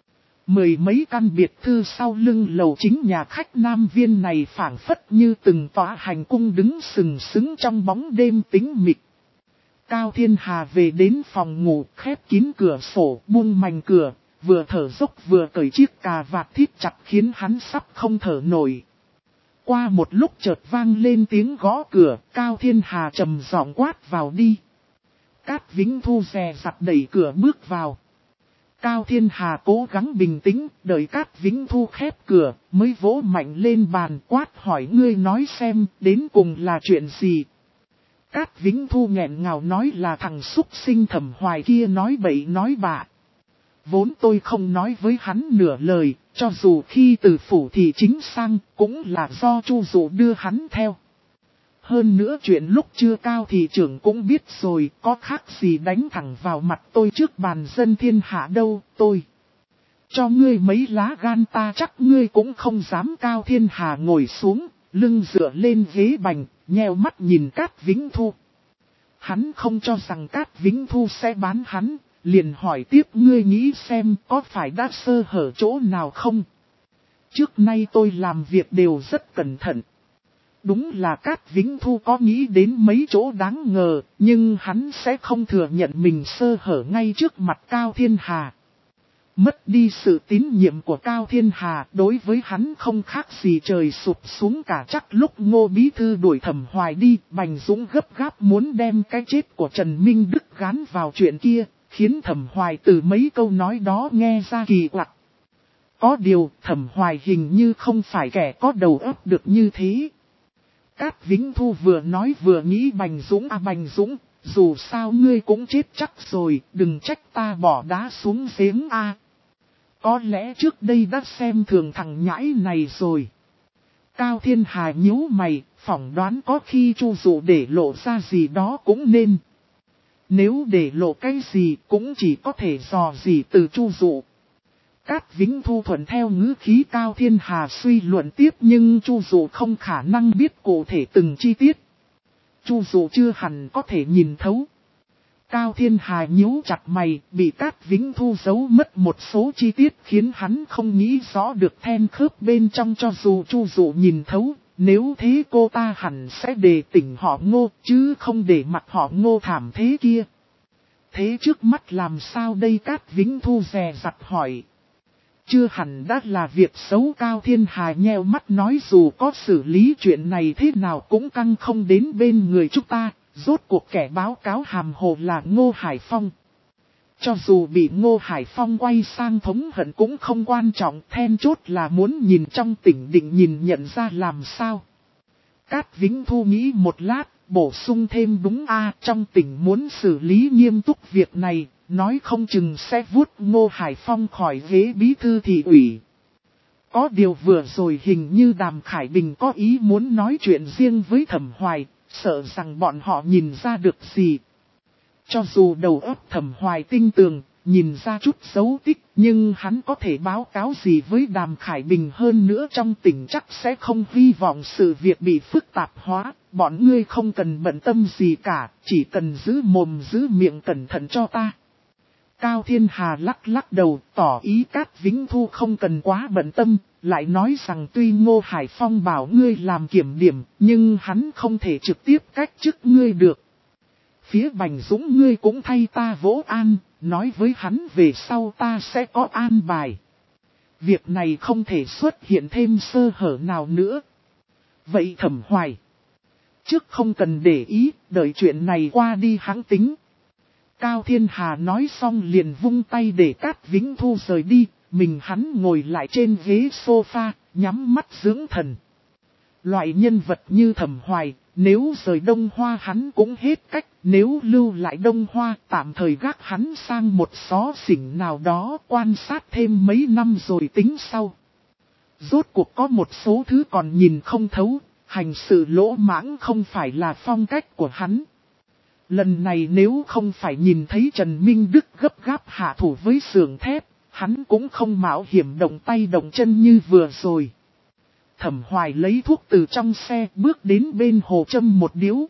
Mười mấy căn biệt thự sau lưng lầu chính nhà khách Nam Viên này phảng phất như từng tòa hành cung đứng sừng sững trong bóng đêm tĩnh mịch. Cao Thiên Hà về đến phòng ngủ, khép kín cửa sổ, buông mành cửa, vừa thở dốc vừa cởi chiếc cà vạt thít chặt khiến hắn sắp không thở nổi. Qua một lúc chợt vang lên tiếng gõ cửa, Cao Thiên Hà trầm giọng quát vào đi. Cát Vĩnh Thu dè dặt đẩy cửa bước vào. Cao Thiên Hà cố gắng bình tĩnh, đợi Cát Vĩnh Thu khép cửa, mới vỗ mạnh lên bàn quát hỏi ngươi nói xem, đến cùng là chuyện gì. Cát Vĩnh Thu nghẹn ngào nói là thằng xúc sinh Thẩm Hoài kia nói bậy nói bạ. Vốn tôi không nói với hắn nửa lời, cho dù khi từ phủ thì chính sang, cũng là do Chu Dụ đưa hắn theo. Hơn nữa chuyện lúc chưa cao thì trưởng cũng biết rồi, có khác gì đánh thẳng vào mặt tôi trước bàn dân thiên hạ đâu, tôi. Cho ngươi mấy lá gan ta chắc ngươi cũng không dám. Cao Thiên Hà ngồi xuống, lưng dựa lên ghế bành, nheo mắt nhìn Cát Vĩnh Thu. Hắn không cho rằng Cát Vĩnh Thu sẽ bán hắn, liền hỏi tiếp ngươi nghĩ xem có phải đã sơ hở chỗ nào không? Trước nay tôi làm việc đều rất cẩn thận. Đúng là Cát Vĩnh Thu có nghĩ đến mấy chỗ đáng ngờ, nhưng hắn sẽ không thừa nhận mình sơ hở ngay trước mặt Cao Thiên Hà. Mất đi sự tín nhiệm của Cao Thiên Hà đối với hắn không khác gì trời sụp xuống cả. Chắc lúc Ngô Bí Thư đuổi Thẩm Hoài đi, Bành Dũng gấp gáp muốn đem cái chết của Trần Minh Đức gán vào chuyện kia, khiến Thẩm Hoài từ mấy câu nói đó nghe ra kỳ quặc. Có điều Thẩm Hoài hình như không phải kẻ có đầu óc được như thế. Cát Vĩnh Thu vừa nói vừa nghĩ Bành Dũng à Bành Dũng, dù sao ngươi cũng chết chắc rồi, đừng trách ta bỏ đá xuống giếng a. À. Có lẽ trước đây đã xem thường thằng nhãi này rồi. Cao Thiên Hà nhíu mày, phỏng đoán có khi Chu Dụ để lộ ra gì đó cũng nên. Nếu để lộ cái gì cũng chỉ có thể dò gì từ Chu Dụ. Cát Vĩnh Thu thuận theo ngữ khí Cao Thiên Hà suy luận tiếp nhưng Chu Dụ không khả năng biết cụ thể từng chi tiết. Chu Dụ chưa hẳn có thể nhìn thấu. Cao Thiên Hà nhíu chặt mày, bị Cát Vĩnh Thu giấu mất một số chi tiết khiến hắn không nghĩ rõ được then khớp bên trong. Cho dù Chu Dụ nhìn thấu, nếu thế cô ta hẳn sẽ đề tỉnh họ Ngô, chứ không để mặt họ Ngô thảm thế kia. Thế trước mắt làm sao đây? Cát Vĩnh Thu dè dặt hỏi. Chưa hẳn đã là việc xấu. Cao Thiên Hà nheo mắt nói dù có xử lý chuyện này thế nào cũng căng không đến bên người chúng ta, rốt cuộc kẻ báo cáo hàm hồ là Ngô Hải Phong. Cho dù bị Ngô Hải Phong quay sang thống hận cũng không quan trọng, then chốt là muốn nhìn trong tỉnh định nhìn nhận ra làm sao. Cát Vĩnh Thu nghĩ một lát, bổ sung thêm đúng a trong tỉnh muốn xử lý nghiêm túc việc này. Nói không chừng sẽ vuốt Ngô Hải Phong khỏi ghế bí thư thị ủy. Có điều vừa rồi hình như Đàm Khải Bình có ý muốn nói chuyện riêng với Thẩm Hoài, sợ rằng bọn họ nhìn ra được gì. Cho dù đầu óc Thẩm Hoài tinh tường, nhìn ra chút dấu tích, nhưng hắn có thể báo cáo gì với Đàm Khải Bình hơn nữa trong tỉnh chắc sẽ không hy vọng sự việc bị phức tạp hóa. Bọn ngươi không cần bận tâm gì cả, chỉ cần giữ mồm giữ miệng cẩn thận cho ta. Cao Thiên Hà lắc lắc đầu, tỏ ý Cát Vĩnh Thu không cần quá bận tâm, lại nói rằng tuy Ngô Hải Phong bảo ngươi làm kiểm điểm, nhưng hắn không thể trực tiếp cách chức ngươi được. Phía Bành Dũng ngươi cũng thay ta vỗ an, nói với hắn về sau ta sẽ có an bài. Việc này không thể xuất hiện thêm sơ hở nào nữa. Vậy Thẩm Hoài, Trước không cần để ý, đợi chuyện này qua đi hãng tính. Cao Thiên Hà nói xong liền vung tay để Cát Vĩnh Thu rời đi, mình hắn ngồi lại trên ghế sofa, nhắm mắt dưỡng thần. Loại nhân vật như Thẩm Hoài, nếu rời Đông Hoa hắn cũng hết cách, nếu lưu lại Đông Hoa tạm thời gác hắn sang một xó xỉnh nào đó quan sát thêm mấy năm rồi tính sau. Rốt cuộc có một số thứ còn nhìn không thấu, hành sự lỗ mãng không phải là phong cách của hắn. Lần này nếu không phải nhìn thấy Trần Minh Đức gấp gáp hạ thủ với xưởng thép, hắn cũng không mạo hiểm động tay động chân như vừa rồi. Thẩm Hoài lấy thuốc từ trong xe bước đến bên hồ châm một điếu.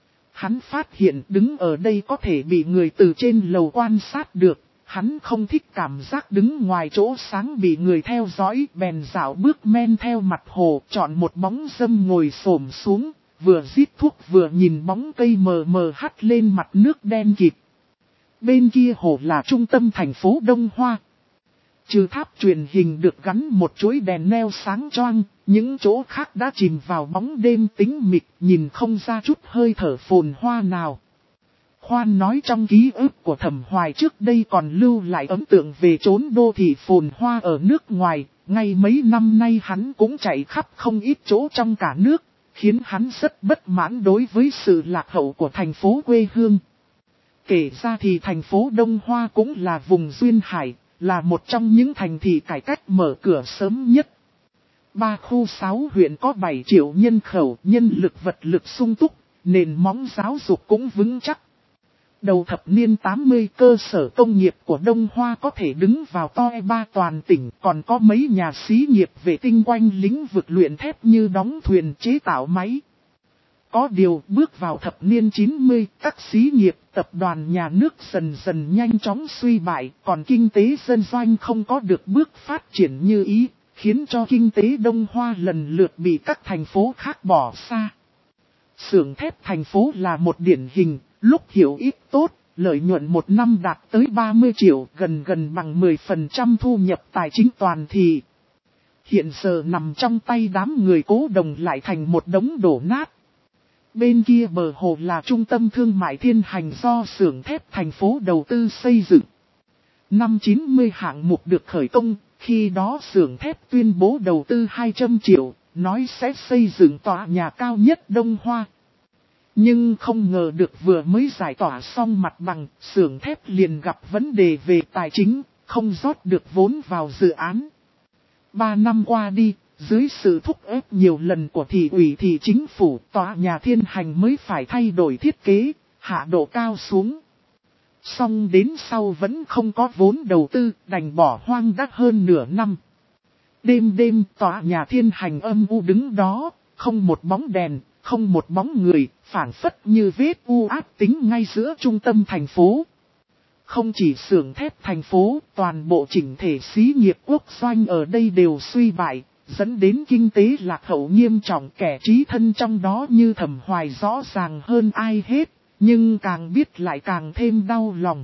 Hắn phát hiện đứng ở đây có thể bị người từ trên lầu quan sát được. Hắn không thích cảm giác đứng ngoài chỗ sáng bị người theo dõi, bèn dạo bước men theo mặt hồ, chọn một bóng dâm ngồi xổm xuống, vừa rít thuốc vừa nhìn bóng cây mờ mờ hắt lên mặt nước đen kịt. Bên kia hồ là trung tâm thành phố Đông Hoa. Trừ tháp truyền hình được gắn một chuỗi đèn neo sáng choang, những chỗ khác đã chìm vào bóng đêm tĩnh mịch, nhìn không ra chút hơi thở phồn hoa nào. Khoan nói trong ký ức của Thẩm Hoài trước đây còn lưu lại ấn tượng về chốn đô thị phồn hoa ở nước ngoài, ngay mấy năm nay hắn cũng chạy khắp không ít chỗ trong cả nước, khiến hắn rất bất mãn đối với sự lạc hậu của thành phố quê hương. Kể ra thì thành phố Đông Hoa cũng là vùng duyên hải, là một trong những thành thị cải cách mở cửa sớm nhất. Ba khu sáu huyện có bảy triệu nhân khẩu, nhân lực vật lực sung túc, nền móng giáo dục cũng vững chắc. Đầu thập niên tám mươi cơ sở công nghiệp của Đông Hoa có thể đứng vào top ba toàn tỉnh, còn có mấy nhà xí nghiệp vệ tinh quanh lĩnh vực luyện thép như đóng thuyền chế tạo máy. Có điều bước vào thập niên chín mươi, các xí nghiệp tập đoàn nhà nước dần dần nhanh chóng suy bại, còn kinh tế dân doanh không có được bước phát triển như ý, khiến cho kinh tế Đông Hoa lần lượt bị các thành phố khác bỏ xa. Xưởng thép thành phố là một điển hình. Lúc hiểu ít tốt, lợi nhuận một năm đạt tới ba mươi triệu, gần gần bằng mười phần trăm thu nhập tài chính toàn thị. Hiện giờ nằm trong tay đám người cố đồng lại thành một đống đổ nát. Bên kia bờ hồ là trung tâm thương mại Thiên Hành do xưởng thép thành phố đầu tư xây dựng. Năm chín mươi hạng mục được khởi công, khi đó xưởng thép tuyên bố đầu tư hai trăm triệu, nói sẽ xây dựng tòa nhà cao nhất Đông Hoa. Nhưng không ngờ được vừa mới giải tỏa xong mặt bằng, xưởng thép liền gặp vấn đề về tài chính, không rót được vốn vào dự án. Ba năm qua đi, dưới sự thúc ép nhiều lần của thị ủy thị chính phủ, tòa nhà Thiên Hành mới phải thay đổi thiết kế, hạ độ cao xuống. Xong đến sau vẫn không có vốn đầu tư, đành bỏ hoang đắt hơn nửa năm. Đêm đêm tòa nhà Thiên Hành âm u đứng đó, không một bóng đèn. Không một bóng người, phảng phất như vết u ác tính ngay giữa trung tâm thành phố. Không chỉ xưởng thép thành phố, toàn bộ chỉnh thể xí nghiệp quốc doanh ở đây đều suy bại, dẫn đến kinh tế lạc hậu nghiêm trọng. Kẻ trí thân trong đó như Thẩm Hoài rõ ràng hơn ai hết, nhưng càng biết lại càng thêm đau lòng.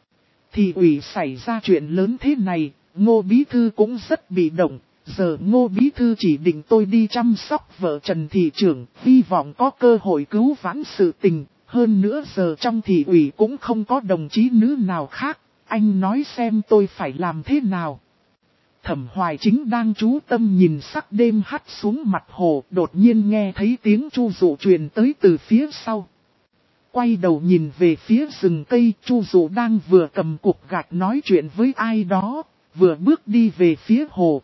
Thị ủy xảy ra chuyện lớn thế này, Ngô Bí Thư cũng rất bị động. Giờ Ngô Bí Thư chỉ định tôi đi chăm sóc vợ Trần Thị Trưởng, hy vọng có cơ hội cứu vãn sự tình. Hơn nữa giờ trong thị ủy cũng không có đồng chí nữ nào khác, anh nói xem tôi phải làm thế nào. Thẩm Hoài chính đang chú tâm nhìn sắc đêm hắt xuống mặt hồ, đột nhiên nghe thấy tiếng Chu Dụ truyền tới từ phía sau. Quay đầu nhìn về phía rừng cây, Chu Dụ đang vừa cầm cục gạch nói chuyện với ai đó, vừa bước đi về phía hồ.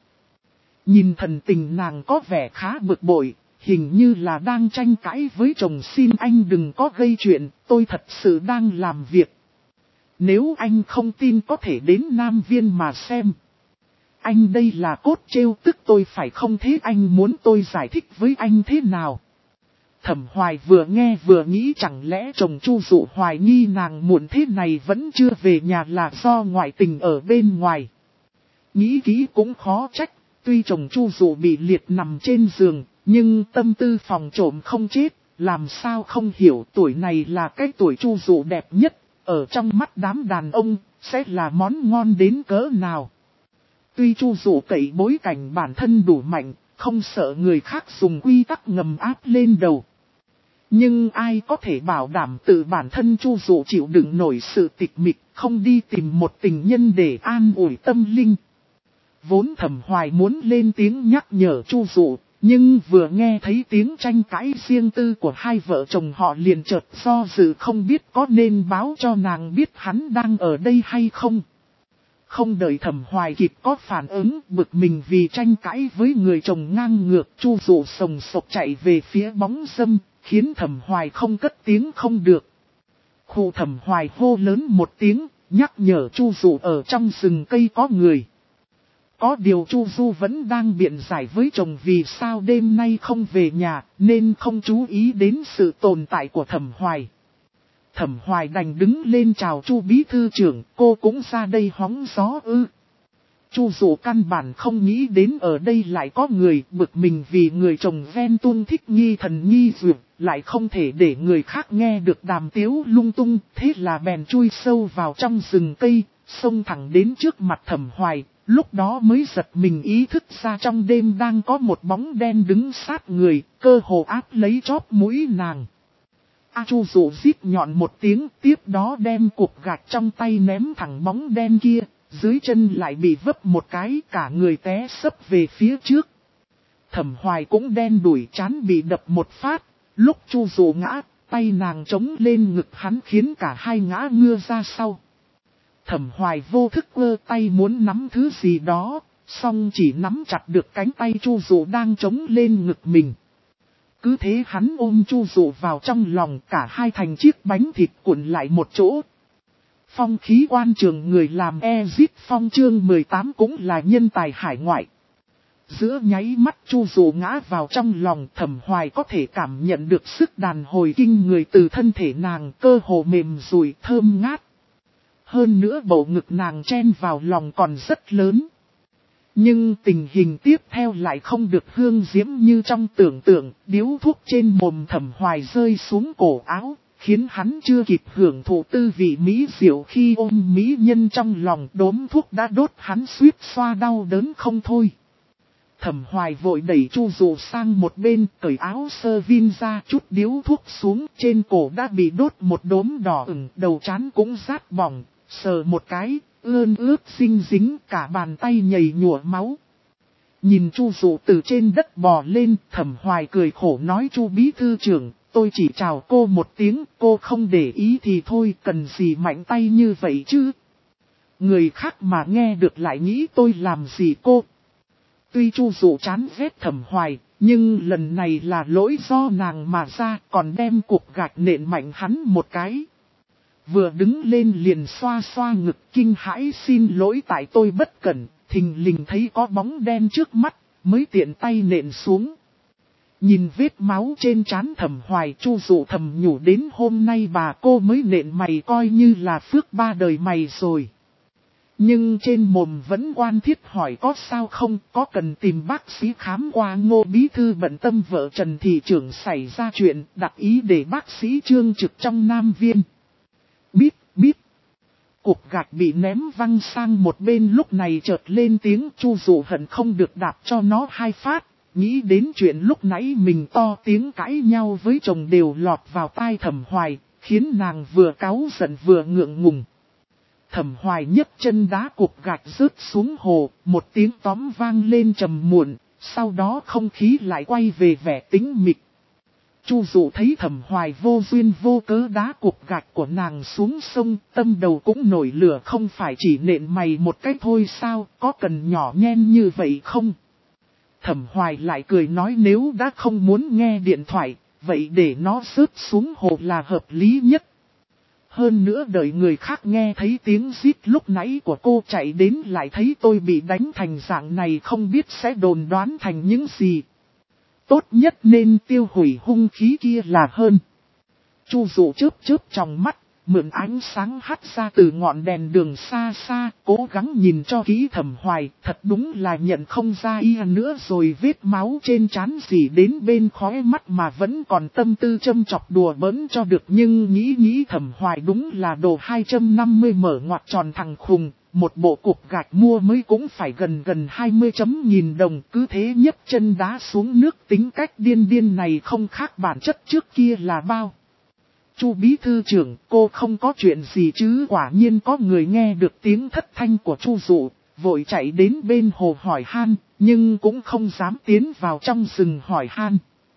Nhìn thần tình nàng có vẻ khá bực bội, hình như là đang tranh cãi với chồng, xin anh đừng có gây chuyện, tôi thật sự đang làm việc. Nếu anh không tin có thể đến Nam Viên mà xem. Anh đây là cốt trêu tức tôi phải không, thế anh muốn tôi giải thích với anh thế nào? Thẩm Hoài vừa nghe vừa nghĩ chẳng lẽ chồng Chu Dụ hoài nghi nàng muộn thế này vẫn chưa về nhà là do ngoại tình ở bên ngoài. Nghĩ kỹ cũng khó trách. Tuy chồng Chu Dụ bị liệt nằm trên giường, nhưng tâm tư phòng trộm không chết, làm sao không hiểu tuổi này là cái tuổi Chu Dụ đẹp nhất, ở trong mắt đám đàn ông, sẽ là món ngon đến cỡ nào. Tuy Chu Dụ cậy bối cảnh bản thân đủ mạnh, không sợ người khác dùng quy tắc ngầm áp lên đầu. Nhưng ai có thể bảo đảm tự bản thân Chu Dụ chịu đựng nổi sự tịch mịch, không đi tìm một tình nhân để an ủi tâm linh. Vốn Thẩm Hoài muốn lên tiếng nhắc nhở Chu Dụ, nhưng vừa nghe thấy tiếng tranh cãi riêng tư của hai vợ chồng họ liền chợt do dự không biết có nên báo cho nàng biết hắn đang ở đây hay không. Không đợi Thẩm Hoài kịp có phản ứng, bực mình vì tranh cãi với người chồng ngang ngược, Chu Dụ sồng sộc chạy về phía bóng râm, khiến Thẩm Hoài không cất tiếng không được. Khu Thẩm Hoài hô lớn một tiếng, nhắc nhở Chu Dụ ở trong rừng cây có người. Có điều Chu Du vẫn đang biện giải với chồng vì sao đêm nay không về nhà, nên không chú ý đến sự tồn tại của Thẩm Hoài. Thẩm Hoài đành đứng lên chào Chu bí thư trưởng, cô cũng ra đây hóng gió ư. Chu Dụ căn bản không nghĩ đến ở đây lại có người, bực mình vì người chồng ven tuôn thích nghi thần nghi dược, lại không thể để người khác nghe được đàm tiếu lung tung, thế là bèn chui sâu vào trong rừng cây, xông thẳng đến trước mặt Thẩm Hoài, lúc đó mới giật mình ý thức ra trong đêm đang có một bóng đen đứng sát người, cơ hồ áp lấy chóp mũi nàng. A Chu Dụ rít nhọn một tiếng, tiếp đó đem cục gạch trong tay ném thẳng bóng đen kia, dưới chân lại bị vấp một cái, cả người té sấp về phía trước. Thẩm Hoài cũng đen đuổi, chán bị đập một phát, lúc Chu Dụ ngã, tay nàng chống lên ngực hắn khiến cả hai ngã ngưa ra sau. Thẩm Hoài vô thức ơ tay muốn nắm thứ gì đó, song chỉ nắm chặt được cánh tay Chu Dụ đang chống lên ngực mình. Cứ thế hắn ôm Chu Dụ vào trong lòng, cả hai thành chiếc bánh thịt cuộn lại một chỗ. Phong khí quan trường người làm Ezit Phong chương mười tám cũng là nhân tài hải ngoại. Giữa nháy mắt Chu Dụ ngã vào trong lòng, Thẩm Hoài có thể cảm nhận được sức đàn hồi kinh người từ thân thể nàng, cơ hồ mềm rùi thơm ngát. Hơn nữa bầu ngực nàng chen vào lòng còn rất lớn. Nhưng tình hình tiếp theo lại không được hương diễm như trong tưởng tượng, điếu thuốc trên mồm Thẩm Hoài rơi xuống cổ áo, khiến hắn chưa kịp hưởng thụ tư vị mỹ diệu khi ôm mỹ nhân trong lòng, đốm thuốc đã đốt hắn suýt xoa đau đớn không thôi. Thẩm Hoài vội đẩy Chu Dụ sang một bên, cởi áo sơ vin ra, chút điếu thuốc xuống, trên cổ đã bị đốt một đốm đỏ ửng, đầu trán cũng rát bỏng, sờ một cái, ươn ướt xinh dính, cả bàn tay nhầy nhụa máu. Nhìn Chu Dụ từ trên đất bò lên, Thẩm Hoài cười khổ nói: Chu bí thư trưởng, tôi chỉ chào cô một tiếng, cô không để ý thì thôi, cần gì mạnh tay như vậy chứ. Người khác mà nghe được lại nghĩ tôi làm gì cô. Tuy Chu Dụ chán ghét Thẩm Hoài, nhưng lần này là lỗi do nàng mà ra, còn đem cục gạch nện mạnh hắn một cái. Vừa đứng lên liền xoa xoa ngực kinh hãi xin lỗi tại tôi bất cẩn, thình lình thấy có bóng đen trước mắt, mới tiện tay nện xuống. Nhìn vết máu trên trán Thẩm Hoài, Chu Dụ thầm nhủ đến hôm nay bà cô mới nện mày coi như là phước ba đời mày rồi. Nhưng trên mồm vẫn oan thiết hỏi có sao không, có cần tìm bác sĩ khám qua. Ngô bí thư bận tâm vợ Trần thị trưởng xảy ra chuyện, đặt ý để bác sĩ Trương trực trong Nam Viên. Bíp, bíp. Cục gạch bị ném văng sang một bên lúc này chợt lên tiếng. Chu Dụ hận không được đạp cho nó hai phát, nghĩ đến chuyện lúc nãy mình to tiếng cãi nhau với chồng đều lọt vào tai Thẩm Hoài, khiến nàng vừa cáu giận vừa ngượng ngùng. Thẩm Hoài nhấc chân đá cục gạch rớt xuống hồ, một tiếng tóm vang lên trầm muộn, sau đó không khí lại quay về vẻ tĩnh mịch. Chu Dụ thấy Thẩm Hoài vô duyên vô cớ đá cục gạch của nàng xuống sông, tâm đầu cũng nổi lửa, không phải chỉ nện mày một cái thôi sao, có cần nhỏ nhen như vậy không? Thẩm Hoài lại cười nói nếu đã không muốn nghe điện thoại, vậy để nó rớt xuống hồ là hợp lý nhất. Hơn nữa đợi người khác nghe thấy tiếng rít lúc nãy của cô chạy đến lại thấy tôi bị đánh thành dạng này không biết sẽ đồn đoán thành những gì. Tốt nhất nên tiêu hủy hung khí kia là hơn. Chu Dụ chớp chớp trong mắt, mượn ánh sáng hắt ra từ ngọn đèn đường xa xa, cố gắng nhìn cho kỹ Thẩm Hoài, thật đúng là nhận không ra y nữa rồi. Vết máu trên trán dì đến bên khóe mắt mà vẫn còn tâm tư châm chọc đùa bỡn cho được, nhưng nghĩ nghĩ Thẩm Hoài đúng là đồ hai trăm năm mươi mở ngoặt tròn thằng khùng, một bộ cục gạch mua mới cũng phải gần gần hai mươi chấm nghìn đồng, cứ thế nhấc chân đá xuống nước, tính cách điên điên này không khác bản chất trước kia là bao. Chu bí thư trưởng, cô không có chuyện gì chứ? Quả nhiên có người nghe được tiếng thất thanh của Chu Dụ, vội chạy đến bên hồ hỏi han, nhưng cũng không dám tiến vào trong rừng hỏi han.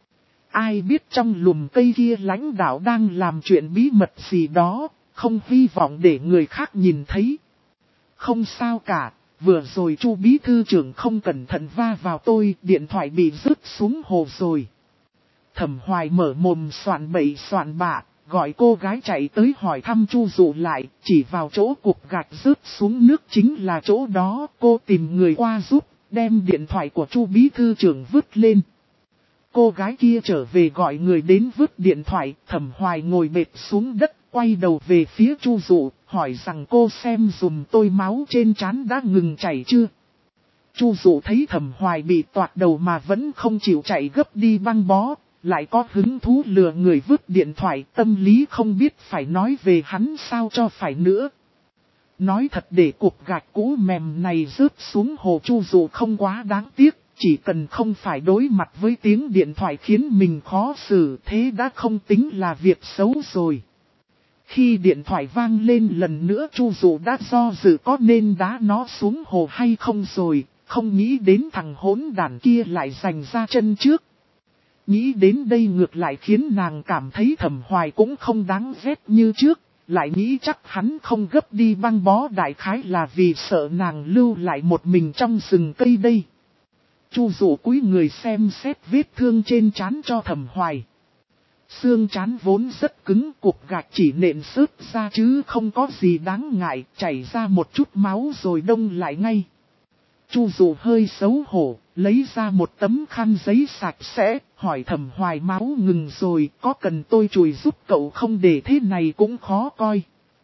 Ai biết trong lùm cây kia lãnh đạo đang làm chuyện bí mật gì đó, không hy vọng để người khác nhìn thấy. Không sao cả, vừa rồi Chu bí thư trưởng không cẩn thận va vào tôi, điện thoại bị rớt xuống hồ rồi. Thẩm Hoài mở mồm soạn bậy soạn bạ, gọi cô gái chạy tới hỏi thăm Chu Dụ lại, chỉ vào chỗ cục gạch rớt xuống nước chính là chỗ đó. Cô tìm người qua giúp, đem điện thoại của Chu bí thư trưởng vứt lên. Cô gái kia trở về gọi người đến vứt điện thoại. Thẩm Hoài ngồi bệt xuống đất, quay đầu về phía Chu Dụ, hỏi rằng cô xem dùm tôi máu trên trán đã ngừng chảy chưa. Chu Dụ thấy Thẩm Hoài bị toạc đầu mà vẫn không chịu chạy gấp đi băng bó, lại có hứng thú lừa người vứt điện thoại, tâm lý không biết phải nói về hắn sao cho phải nữa. Nói thật, để cục gạch cũ mềm này rớt xuống hồ Chu Dụ không quá đáng tiếc, chỉ cần không phải đối mặt với tiếng điện thoại khiến mình khó xử, thế đã không tính là việc xấu rồi. Khi điện thoại vang lên lần nữa, Chu Dụ đã do dự có nên đá nó xuống hồ hay không rồi, không nghĩ đến thằng hỗn đản kia lại giành ra chân trước. Nghĩ đến đây ngược lại khiến nàng cảm thấy Thẩm Hoài cũng không đáng ghét như trước, lại nghĩ chắc hắn không gấp đi băng bó, đại khái là vì sợ nàng lưu lại một mình trong rừng cây đây. Chu Dụ cúi người xem xét vết thương trên trán cho Thẩm Hoài. Xương trán vốn rất cứng, cục gạch chỉ nện xước ra chứ không có gì đáng ngại, chảy ra một chút máu rồi đông lại ngay. Chu Dụ hơi xấu hổ, lấy ra một tấm khăn giấy sạch sẽ, hỏi Thẩm Hoài máu ngừng rồi, có cần tôi chùi giúp cậu không, để thế này cũng khó coi.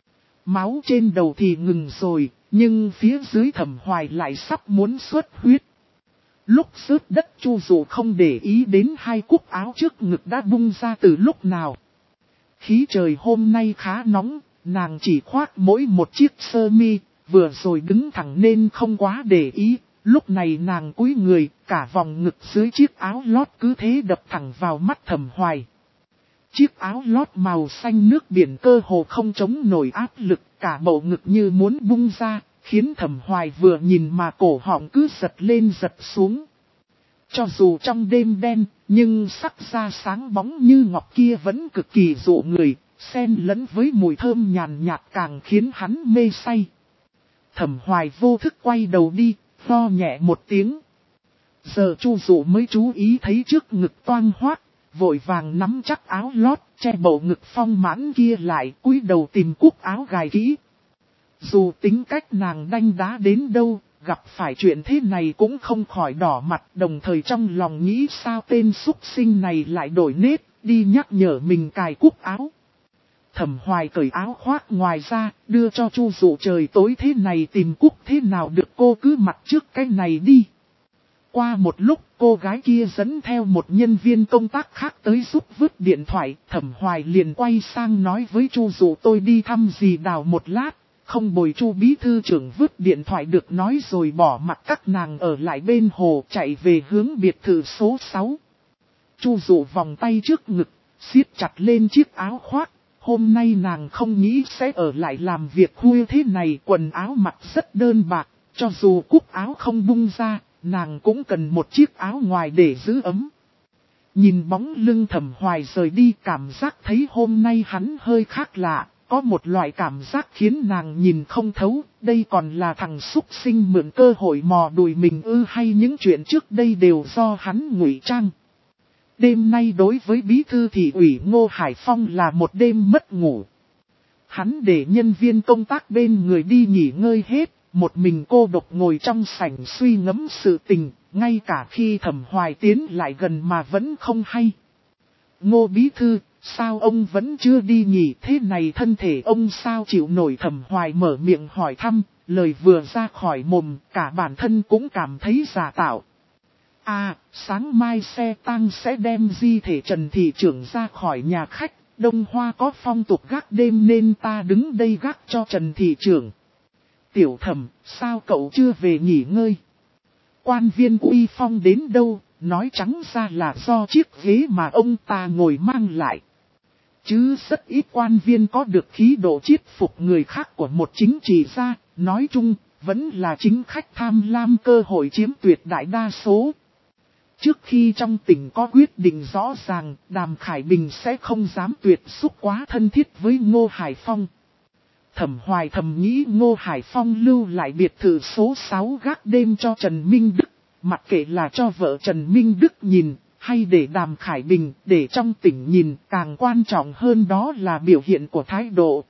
Máu trên đầu thì ngừng rồi, nhưng phía dưới Thẩm Hoài lại sắp muốn xuất huyết. Lúc rớt đất Chu Dụ không để ý đến hai cúc áo trước ngực đã bung ra từ lúc nào. Khí trời hôm nay khá nóng, nàng chỉ khoác mỗi một chiếc sơ mi, vừa rồi đứng thẳng nên không quá để ý. Lúc này nàng cúi người, cả vòng ngực dưới chiếc áo lót cứ thế đập thẳng vào mắt Thẩm Hoài. Chiếc áo lót màu xanh nước biển cơ hồ không chống nổi áp lực, cả bầu ngực như muốn bung ra, khiến Thẩm Hoài vừa nhìn mà cổ họng cứ giật lên giật xuống. Cho dù trong đêm đen, nhưng sắc da sáng bóng như ngọc kia vẫn cực kỳ dụ người, xen lẫn với mùi thơm nhàn nhạt càng khiến hắn mê say. Thẩm Hoài vô thức quay đầu đi, lo nhẹ một tiếng. Giờ Chu Dụ mới chú ý thấy trước ngực toang hoác, vội vàng nắm chắc áo lót, che bầu ngực phong mãn kia lại, cúi đầu tìm cúc áo gài kỹ. Dù tính cách nàng đanh đá đến đâu, gặp phải chuyện thế này cũng không khỏi đỏ mặt, đồng thời trong lòng nghĩ sao tên súc sinh này lại đổi nết, đi nhắc nhở mình cài cúc áo. Thẩm Hoài cởi áo khoác ngoài ra, đưa cho Chu Dụ, trời tối thế này tìm cúc thế nào được, cô cứ mặc trước cái này đi. Qua một lúc, cô gái kia dẫn theo một nhân viên công tác khác tới giúp vứt điện thoại. Thẩm Hoài liền quay sang nói với Chu Dụ, tôi đi thăm dì Đào một lát, không bồi Chu bí thư trưởng vứt điện thoại được, nói rồi bỏ mặc các nàng ở lại bên hồ, chạy về hướng biệt thự số sáu. Chu Dụ vòng tay trước ngực, siết chặt lên chiếc áo khoác. Hôm nay nàng không nghĩ sẽ ở lại làm việc khuya thế này, quần áo mặc rất đơn bạc, cho dù cúc áo không bung ra, nàng cũng cần một chiếc áo ngoài để giữ ấm. Nhìn bóng lưng Thẩm Hoài rời đi, cảm giác thấy hôm nay hắn hơi khác lạ, có một loại cảm giác khiến nàng nhìn không thấu, đây còn là thằng súc sinh mượn cơ hội mò đùi mình ư, hay những chuyện trước đây đều do hắn ngụy trang. Đêm nay đối với bí thư thị ủy Ngô Hải Phong là một đêm mất ngủ. Hắn để nhân viên công tác bên người đi nghỉ ngơi hết, một mình cô độc ngồi trong sảnh suy ngẫm sự tình, ngay cả khi Thẩm Hoài tiến lại gần mà vẫn không hay. Ngô bí thư, sao ông vẫn chưa đi nghỉ, thế này thân thể ông sao chịu nổi? Thẩm Hoài mở miệng hỏi thăm, lời vừa ra khỏi mồm, cả bản thân cũng cảm thấy giả tạo. À, sáng mai xe tang sẽ đem di thể Trần thị trưởng ra khỏi nhà khách, Đông Hoa có phong tục gác đêm nên ta đứng đây gác cho Trần thị trưởng. Tiểu Thẩm, sao cậu chưa về nghỉ ngơi? Quan viên uy phong đến đâu, nói trắng ra là do chiếc ghế mà ông ta ngồi mang lại. Chứ rất ít quan viên có được khí độ chiết phục người khác của một chính trị gia, nói chung, vẫn là chính khách tham lam cơ hội chiếm tuyệt đại đa số. Trước khi trong tỉnh có quyết định rõ ràng, Đàm Khải Bình sẽ không dám tuyệt xúc quá thân thiết với Ngô Hải Phong. Thẩm Hoài thầm nghĩ Ngô Hải Phong lưu lại biệt thự số sáu gác đêm cho Trần Minh Đức, mặc kệ là cho vợ Trần Minh Đức nhìn, hay để Đàm Khải Bình, để trong tỉnh nhìn, càng quan trọng hơn đó là biểu hiện của thái độ.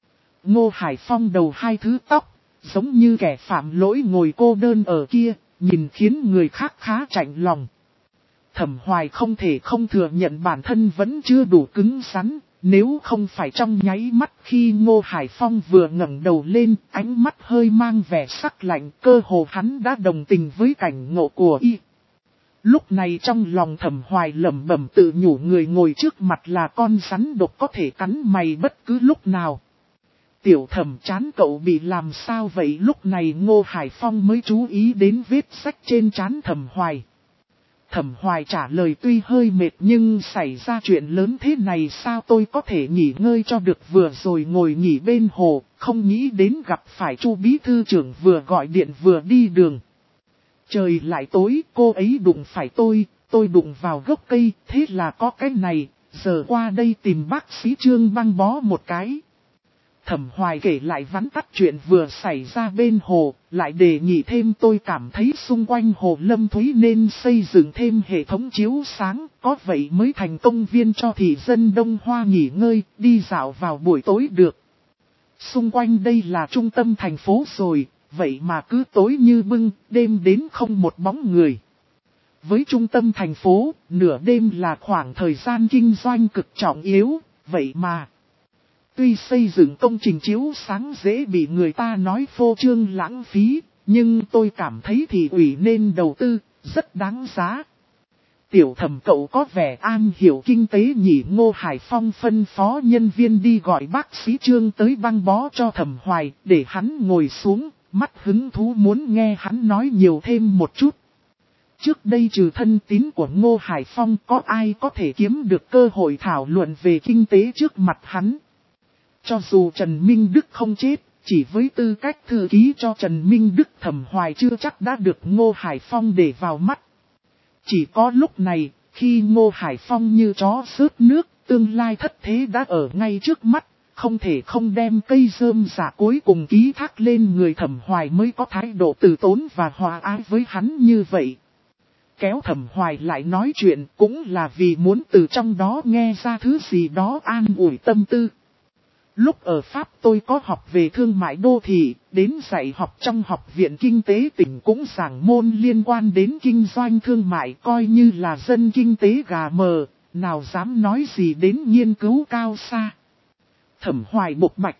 Ngô Hải Phong đầu hai thứ tóc, giống như kẻ phạm lỗi ngồi cô đơn ở kia, nhìn khiến người khác khá chạnh lòng. Thẩm Hoài không thể không thừa nhận bản thân vẫn chưa đủ cứng rắn, nếu không phải trong nháy mắt khi Ngô Hải Phong vừa ngẩng đầu lên, ánh mắt hơi mang vẻ sắc lạnh, cơ hồ hắn đã đồng tình với cảnh ngộ của y. Lúc này trong lòng Thẩm Hoài lẩm bẩm tự nhủ người ngồi trước mặt là con rắn độc có thể cắn mày bất cứ lúc nào. Tiểu Thẩm trán cậu bị làm sao vậy? Lúc này Ngô Hải Phong mới chú ý đến vết rách trên trán Thẩm Hoài. Thẩm Hoài trả lời tuy hơi mệt nhưng xảy ra chuyện lớn thế này sao tôi có thể nghỉ ngơi cho được, vừa rồi ngồi nghỉ bên hồ, không nghĩ đến gặp phải Chu bí thư trưởng vừa gọi điện vừa đi đường. Trời lại tối, cô ấy đụng phải tôi, tôi đụng vào gốc cây, thế là có cái này, giờ qua đây tìm bác sĩ Trương băng bó một cái. Thẩm Hoài kể lại vắn tắt chuyện vừa xảy ra bên hồ, lại đề nghị thêm tôi cảm thấy xung quanh hồ Lâm Thúy nên xây dựng thêm hệ thống chiếu sáng, có vậy mới thành công viên cho thị dân Đông Hoa nghỉ ngơi, đi dạo vào buổi tối được. Xung quanh đây là trung tâm thành phố rồi, vậy mà cứ tối như bưng, đêm đến không một bóng người. Với trung tâm thành phố, nửa đêm là khoảng thời gian kinh doanh cực trọng yếu, vậy mà. Tuy xây dựng công trình chiếu sáng dễ bị người ta nói phô trương lãng phí, nhưng tôi cảm thấy thị ủy nên đầu tư, rất đáng giá. Tiểu Thẩm cậu có vẻ an hiểu kinh tế nhỉ? Ngô Hải Phong phân phó nhân viên đi gọi bác sĩ Trương tới băng bó cho Thẩm Hoài, để hắn ngồi xuống, mắt hứng thú muốn nghe hắn nói nhiều thêm một chút. Trước đây trừ thân tín của Ngô Hải Phong có ai có thể kiếm được cơ hội thảo luận về kinh tế trước mặt hắn. Cho dù Trần Minh Đức không chết, chỉ với tư cách thư ký cho Trần Minh Đức, Thẩm Hoài chưa chắc đã được Ngô Hải Phong để vào mắt. Chỉ có lúc này, khi Ngô Hải Phong như chó sớt nước, tương lai thất thế đã ở ngay trước mắt, không thể không đem cây rơm giả cuối cùng ký thác lên người Thẩm Hoài mới có thái độ từ tốn và hòa ái với hắn như vậy. Kéo Thẩm Hoài lại nói chuyện cũng là vì muốn từ trong đó nghe ra thứ gì đó an ủi tâm tư. Lúc ở Pháp tôi có học về thương mại đô thị, đến dạy học trong học viện kinh tế tỉnh cũng giảng môn liên quan đến kinh doanh thương mại, coi như là dân kinh tế gà mờ, nào dám nói gì đến nghiên cứu cao xa. Thẩm Hoài bộc bạch.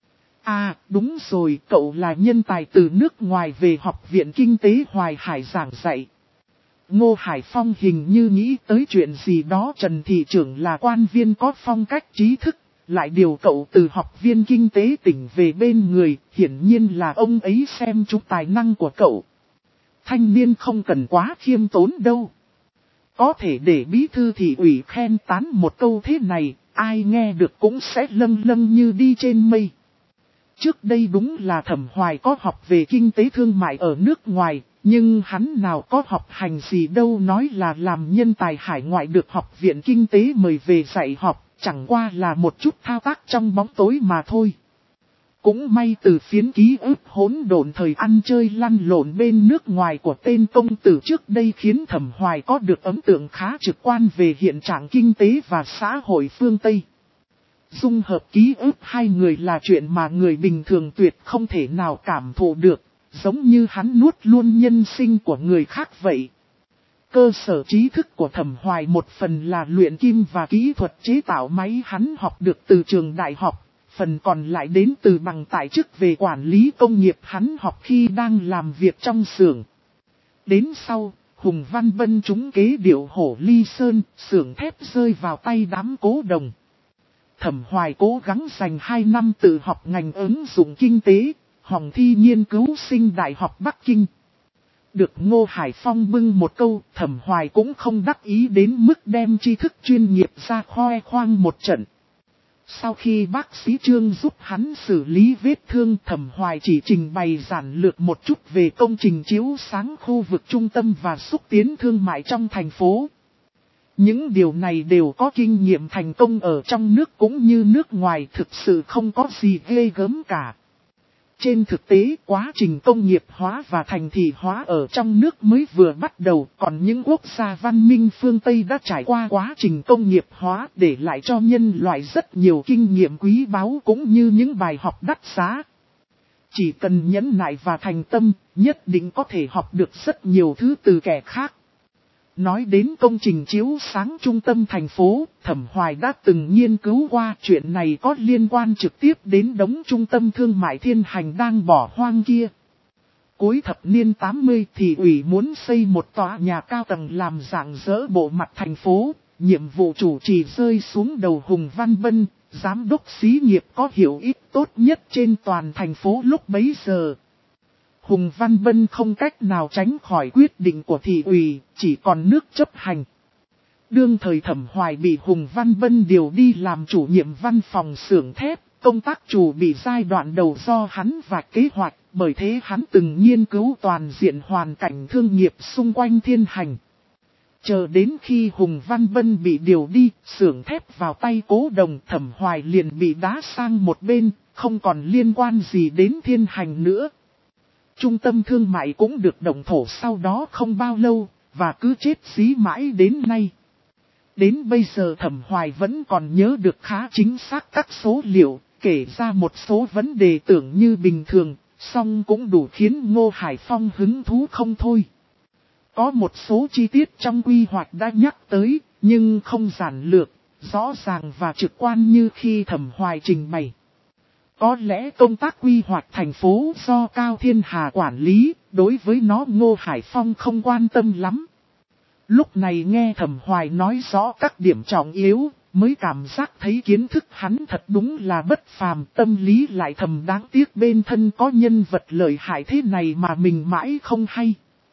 À, đúng rồi, cậu là nhân tài từ nước ngoài về học viện kinh tế Hoài Hải giảng dạy. Ngô Hải Phong hình như nghĩ tới chuyện gì đó. Trần thị trưởng là quan viên có phong cách trí thức, lại điều cậu từ học viên kinh tế tỉnh về bên người, hiển nhiên là ông ấy xem chút tài năng của cậu. Thanh niên không cần quá khiêm tốn đâu. Có thể để bí thư thị ủy khen tán một câu thế này, ai nghe được cũng sẽ lâng lâng như đi trên mây. Trước đây đúng là Thẩm Hoài có học về kinh tế thương mại ở nước ngoài, nhưng hắn nào có học hành gì đâu, nói là làm nhân tài hải ngoại được học viện kinh tế mời về dạy học. Chẳng qua là một chút thao tác trong bóng tối mà thôi. Cũng may từ phiến ký ức hỗn độn thời ăn chơi lăn lộn bên nước ngoài của tên công tử trước đây khiến Thẩm Hoài có được ấn tượng khá trực quan về hiện trạng kinh tế và xã hội phương Tây. Dung hợp ký ức hai người là chuyện mà người bình thường tuyệt không thể nào cảm thụ được, giống như hắn nuốt luôn nhân sinh của người khác vậy. Cơ sở trí thức của Thẩm Hoài một phần là luyện kim và kỹ thuật chế tạo máy hắn học được từ trường đại học, phần còn lại đến từ bằng tại chức về quản lý công nghiệp hắn học khi đang làm việc trong xưởng. Đến sau, Hùng Văn Bân trúng kế điệu hổ ly sơn, xưởng thép rơi vào tay đám cố đồng. Thẩm Hoài cố gắng dành hai năm tự học ngành ứng dụng kinh tế, Hồng thi nghiên cứu sinh Đại học Bắc Kinh. Được Ngô Hải Phong bưng một câu, Thẩm Hoài cũng không đắc ý đến mức đem tri thức chuyên nghiệp ra khoe khoang một trận. Sau khi bác sĩ Trương giúp hắn xử lý vết thương, Thẩm Hoài chỉ trình bày giản lược một chút về công trình chiếu sáng khu vực trung tâm và xúc tiến thương mại trong thành phố. Những điều này đều có kinh nghiệm thành công ở trong nước cũng như nước ngoài, thực sự không có gì ghê gớm cả. Trên thực tế, quá trình công nghiệp hóa và thành thị hóa ở trong nước mới vừa bắt đầu, còn những quốc gia văn minh phương Tây đã trải qua quá trình công nghiệp hóa để lại cho nhân loại rất nhiều kinh nghiệm quý báu cũng như những bài học đắt giá. Chỉ cần nhẫn nại và thành tâm, nhất định có thể học được rất nhiều thứ từ kẻ khác. Nói đến công trình chiếu sáng trung tâm thành phố, Thẩm Hoài đã từng nghiên cứu qua chuyện này có liên quan trực tiếp đến đống trung tâm thương mại Thiên Hành đang bỏ hoang kia. Cuối thập niên tám mươi thì ủy muốn xây một tòa nhà cao tầng làm rạng rỡ bộ mặt thành phố, nhiệm vụ chủ trì rơi xuống đầu Hùng Văn Bân, giám đốc xí nghiệp có hiệu ích tốt nhất trên toàn thành phố lúc bấy giờ. Hùng Văn Bân không cách nào tránh khỏi quyết định của thị ủy, chỉ còn nước chấp hành. Đương thời Thẩm Hoài bị Hùng Văn Bân điều đi làm chủ nhiệm văn phòng xưởng thép, công tác chủ bị giai đoạn đầu do hắn vạch kế hoạch, bởi thế hắn từng nghiên cứu toàn diện hoàn cảnh thương nghiệp xung quanh Thiên Hành. Chờ đến khi Hùng Văn Bân bị điều đi, xưởng thép vào tay Cố Đồng, Thẩm Hoài liền bị đá sang một bên, không còn liên quan gì đến Thiên Hành nữa. Trung tâm thương mại cũng được động thổ sau đó không bao lâu, và cứ chết dí mãi đến nay. Đến bây giờ Thẩm Hoài vẫn còn nhớ được khá chính xác các số liệu, kể ra một số vấn đề tưởng như bình thường, song cũng đủ khiến Ngô Hải Phong hứng thú không thôi. Có một số chi tiết trong quy hoạch đã nhắc tới, nhưng không giản lược, rõ ràng và trực quan như khi Thẩm Hoài trình bày. Có lẽ công tác quy hoạch thành phố do Cao Thiên Hà quản lý, đối với nó Ngô Hải Phong không quan tâm lắm. Lúc này nghe Thẩm Hoài nói rõ các điểm trọng yếu, mới cảm giác thấy kiến thức hắn thật đúng là bất phàm, tâm lý lại thầm đáng tiếc bên thân có nhân vật lợi hại thế này mà mình mãi không hay.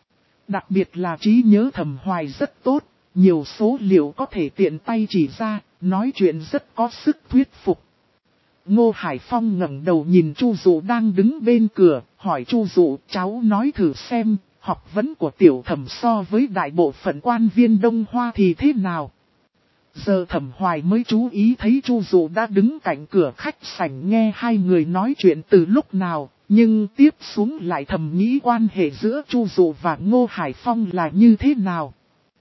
Đặc biệt là trí nhớ Thẩm Hoài rất tốt, nhiều số liệu có thể tiện tay chỉ ra, nói chuyện rất có sức thuyết phục. Ngô Hải Phong ngẩng đầu nhìn Chu Dụ đang đứng bên cửa, hỏi Chu Dụ, cháu nói thử xem, học vấn của tiểu Thẩm so với đại bộ phận quan viên Đông Hoa thì thế nào? Giờ Thẩm Hoài mới chú ý thấy Chu Dụ đã đứng cạnh cửa khách sảnh nghe hai người nói chuyện từ lúc nào, nhưng tiếp xuống lại thầm nghĩ quan hệ giữa Chu Dụ và Ngô Hải Phong là như thế nào.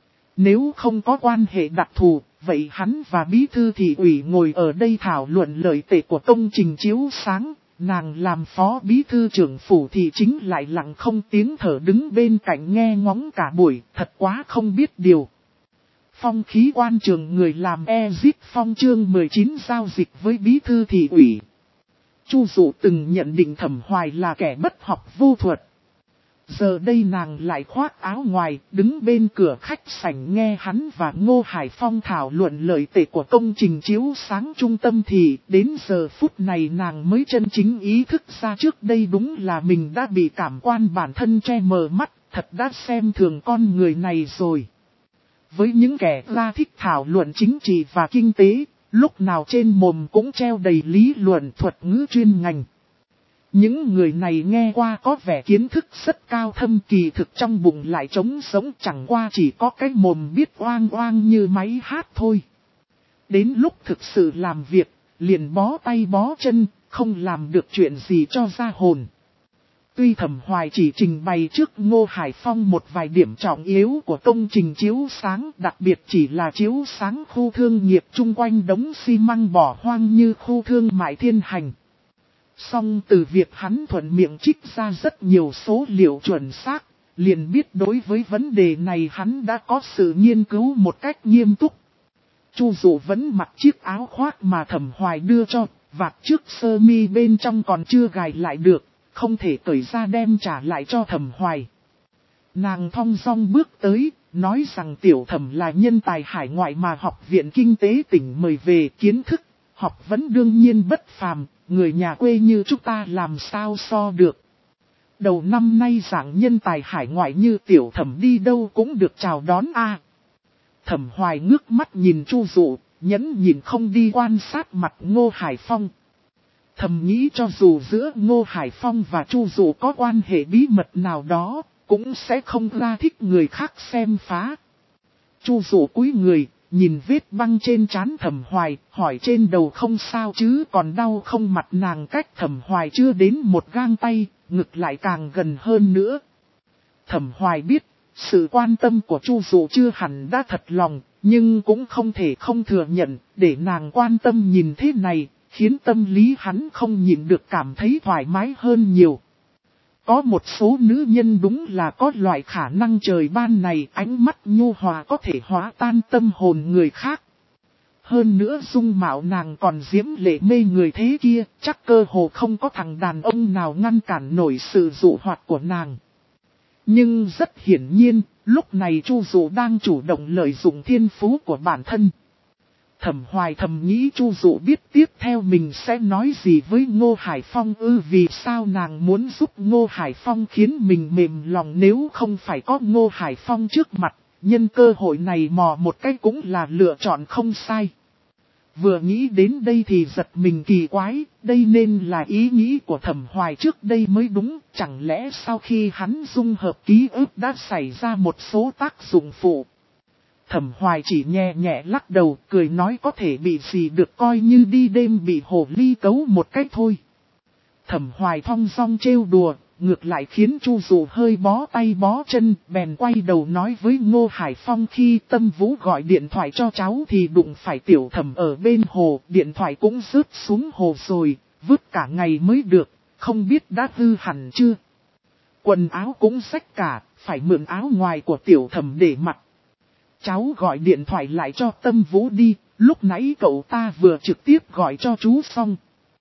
Nếu không có quan hệ đặc thù, vậy hắn và bí thư thị ủy ngồi ở đây thảo luận lợi tệ của công trình chiếu sáng, nàng làm phó bí thư trưởng phủ thì chính lại lặng không tiếng thở đứng bên cạnh nghe ngóng cả buổi, thật quá không biết điều. Phong khí quan trường người làm Exit Phong chương mười chín giao dịch với bí thư thị ủy. Chu Dụ từng nhận định Thẩm Hoài là kẻ bất học vô thuật. Giờ đây nàng lại khoác áo ngoài, đứng bên cửa khách sảnh nghe hắn và Ngô Hải Phong thảo luận lợi tệ của công trình chiếu sáng trung tâm thì đến giờ phút này nàng mới chân chính ý thức ra trước đây đúng là mình đã bị cảm quan bản thân che mờ mắt, thật đã xem thường con người này rồi. Với những kẻ ra thích thảo luận chính trị và kinh tế, lúc nào trên mồm cũng treo đầy lý luận thuật ngữ chuyên ngành. Những người này nghe qua có vẻ kiến thức rất cao thâm, kỳ thực trong bụng lại trống sống, chẳng qua chỉ có cái mồm biết oang oang như máy hát thôi. Đến lúc thực sự làm việc, liền bó tay bó chân, không làm được chuyện gì cho ra hồn. Tuy Thẩm Hoài chỉ trình bày trước Ngô Hải Phong một vài điểm trọng yếu của công trình chiếu sáng, đặc biệt chỉ là chiếu sáng khu thương nghiệp chung quanh đống xi măng bỏ hoang như khu thương mại Thiên Hành. Song từ việc hắn thuận miệng trích ra rất nhiều số liệu chuẩn xác, liền biết đối với vấn đề này hắn đã có sự nghiên cứu một cách nghiêm túc. Chu Dụ vẫn mặc chiếc áo khoác mà Thẩm Hoài đưa cho, vạt trước sơ mi bên trong còn chưa gài lại được, không thể cởi ra đem trả lại cho Thẩm Hoài. Nàng thong dong bước tới, nói rằng tiểu Thẩm là nhân tài hải ngoại mà Học viện Kinh tế tỉnh mời về, kiến thức, học vấn đương nhiên bất phàm, người nhà quê như chúng ta làm sao so được. Đầu năm nay dạng nhân tài hải ngoại như Tiểu Thẩm đi đâu cũng được chào đón a. Thẩm Hoài ngước mắt nhìn Chu Dụ, nhẫn nhìn không đi quan sát mặt Ngô Hải Phong. Thầm nghĩ cho dù giữa Ngô Hải Phong và Chu Dụ có quan hệ bí mật nào đó, cũng sẽ không ra thích người khác xem phá. Chu Dụ cúi người, nhìn vết băng trên trán Thẩm Hoài, hỏi trên đầu không sao chứ còn đau không, mặt nàng cách Thẩm Hoài chưa đến một gang tay, ngực lại càng gần hơn nữa. Thẩm Hoài biết, sự quan tâm của Chu Dụ chưa hẳn đã thật lòng, nhưng cũng không thể không thừa nhận, để nàng quan tâm nhìn thế này, khiến tâm lý hắn không nhịn được cảm thấy thoải mái hơn nhiều. Có một số nữ nhân đúng là có loại khả năng trời ban này, ánh mắt nhu hòa có thể hóa tan tâm hồn người khác. Hơn nữa dung mạo nàng còn diễm lệ mê người thế kia, chắc cơ hồ không có thằng đàn ông nào ngăn cản nổi sự dụ hoặc của nàng. Nhưng rất hiển nhiên, lúc này Chu Dụ đang chủ động lợi dụng thiên phú của bản thân. Thẩm Hoài thầm nghĩ Chu Dụ biết tiếp theo mình sẽ nói gì với Ngô Hải Phong ư, vì sao nàng muốn giúp Ngô Hải Phong khiến mình mềm lòng, nếu không phải có Ngô Hải Phong trước mặt, nhân cơ hội này mò một cái cũng là lựa chọn không sai. Vừa nghĩ đến đây thì giật mình kỳ quái, đây nên là ý nghĩ của Thẩm Hoài trước đây mới đúng, chẳng lẽ sau khi hắn dung hợp ký ức đã xảy ra một số tác dụng phụ. Thẩm Hoài chỉ nhẹ nhẹ lắc đầu, cười nói có thể bị gì được, coi như đi đêm bị hồ ly cấu một cách thôi. Thẩm Hoài thong dong trêu đùa, ngược lại khiến Chu Dụ hơi bó tay bó chân, bèn quay đầu nói với Ngô Hải Phong khi Tâm Vũ gọi điện thoại cho cháu thì đụng phải Tiểu Thẩm ở bên hồ, điện thoại cũng rớt xuống hồ rồi, vứt cả ngày mới được, không biết đã hư hẳn chưa. Quần áo cũng xách cả, phải mượn áo ngoài của Tiểu Thẩm để mặc. Cháu gọi điện thoại lại cho Tâm Vũ đi, lúc nãy cậu ta vừa trực tiếp gọi cho chú xong.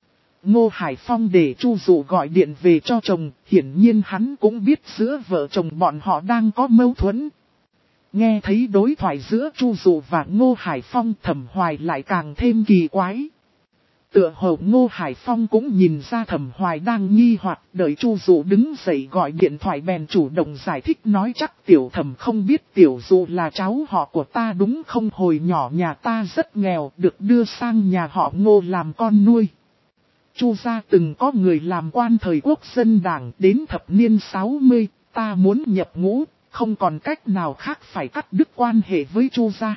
Ngô Hải Phong để Chu Dụ gọi điện về cho chồng, hiển nhiên hắn cũng biết giữa vợ chồng bọn họ đang có mâu thuẫn. Nghe thấy đối thoại giữa Chu Dụ và Ngô Hải Phong, Thẩm Hoài lại càng thêm kỳ quái. Tựa hồ Ngô Hải Phong cũng nhìn ra Thẩm Hoài đang nghi hoặc, đợi Chu Dụ đứng dậy gọi điện thoại bèn chủ động giải thích nói chắc Tiểu Thẩm không biết Tiểu Dụ là cháu họ của ta đúng không, hồi nhỏ nhà ta rất nghèo, được đưa sang nhà họ Ngô làm con nuôi. Chu gia từng có người làm quan thời quốc dân đảng, đến thập niên sáu mươi, ta muốn nhập ngũ, không còn cách nào khác phải cắt đứt quan hệ với Chu gia.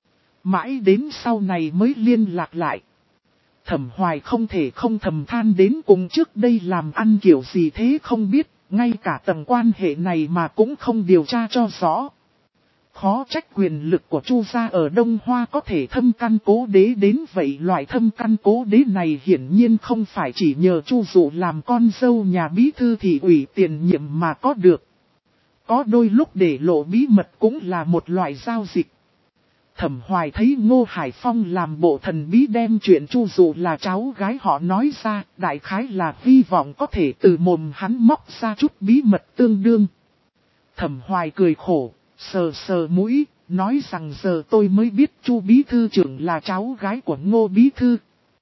Mãi đến sau này mới liên lạc lại. Thẩm Hoài không thể không thầm than đến cùng trước đây làm ăn kiểu gì thế không biết, ngay cả tầng quan hệ này mà cũng không điều tra cho rõ. Khó trách quyền lực của Chu gia ở Đông Hoa có thể thâm căn cố đế đến vậy, loại thâm căn cố đế này hiển nhiên không phải chỉ nhờ Chu Dụ làm con dâu nhà bí thư thị ủy tiền nhiệm mà có được. Có đôi lúc để lộ bí mật cũng là một loại giao dịch. Thẩm Hoài thấy Ngô Hải Phong làm bộ thần bí đem chuyện Chu Dụ là cháu gái họ nói ra, đại khái là hy vọng có thể từ mồm hắn móc ra chút bí mật tương đương. Thẩm Hoài cười khổ, sờ sờ mũi, nói rằng giờ tôi mới biết Chu bí thư trưởng là cháu gái của Ngô bí thư.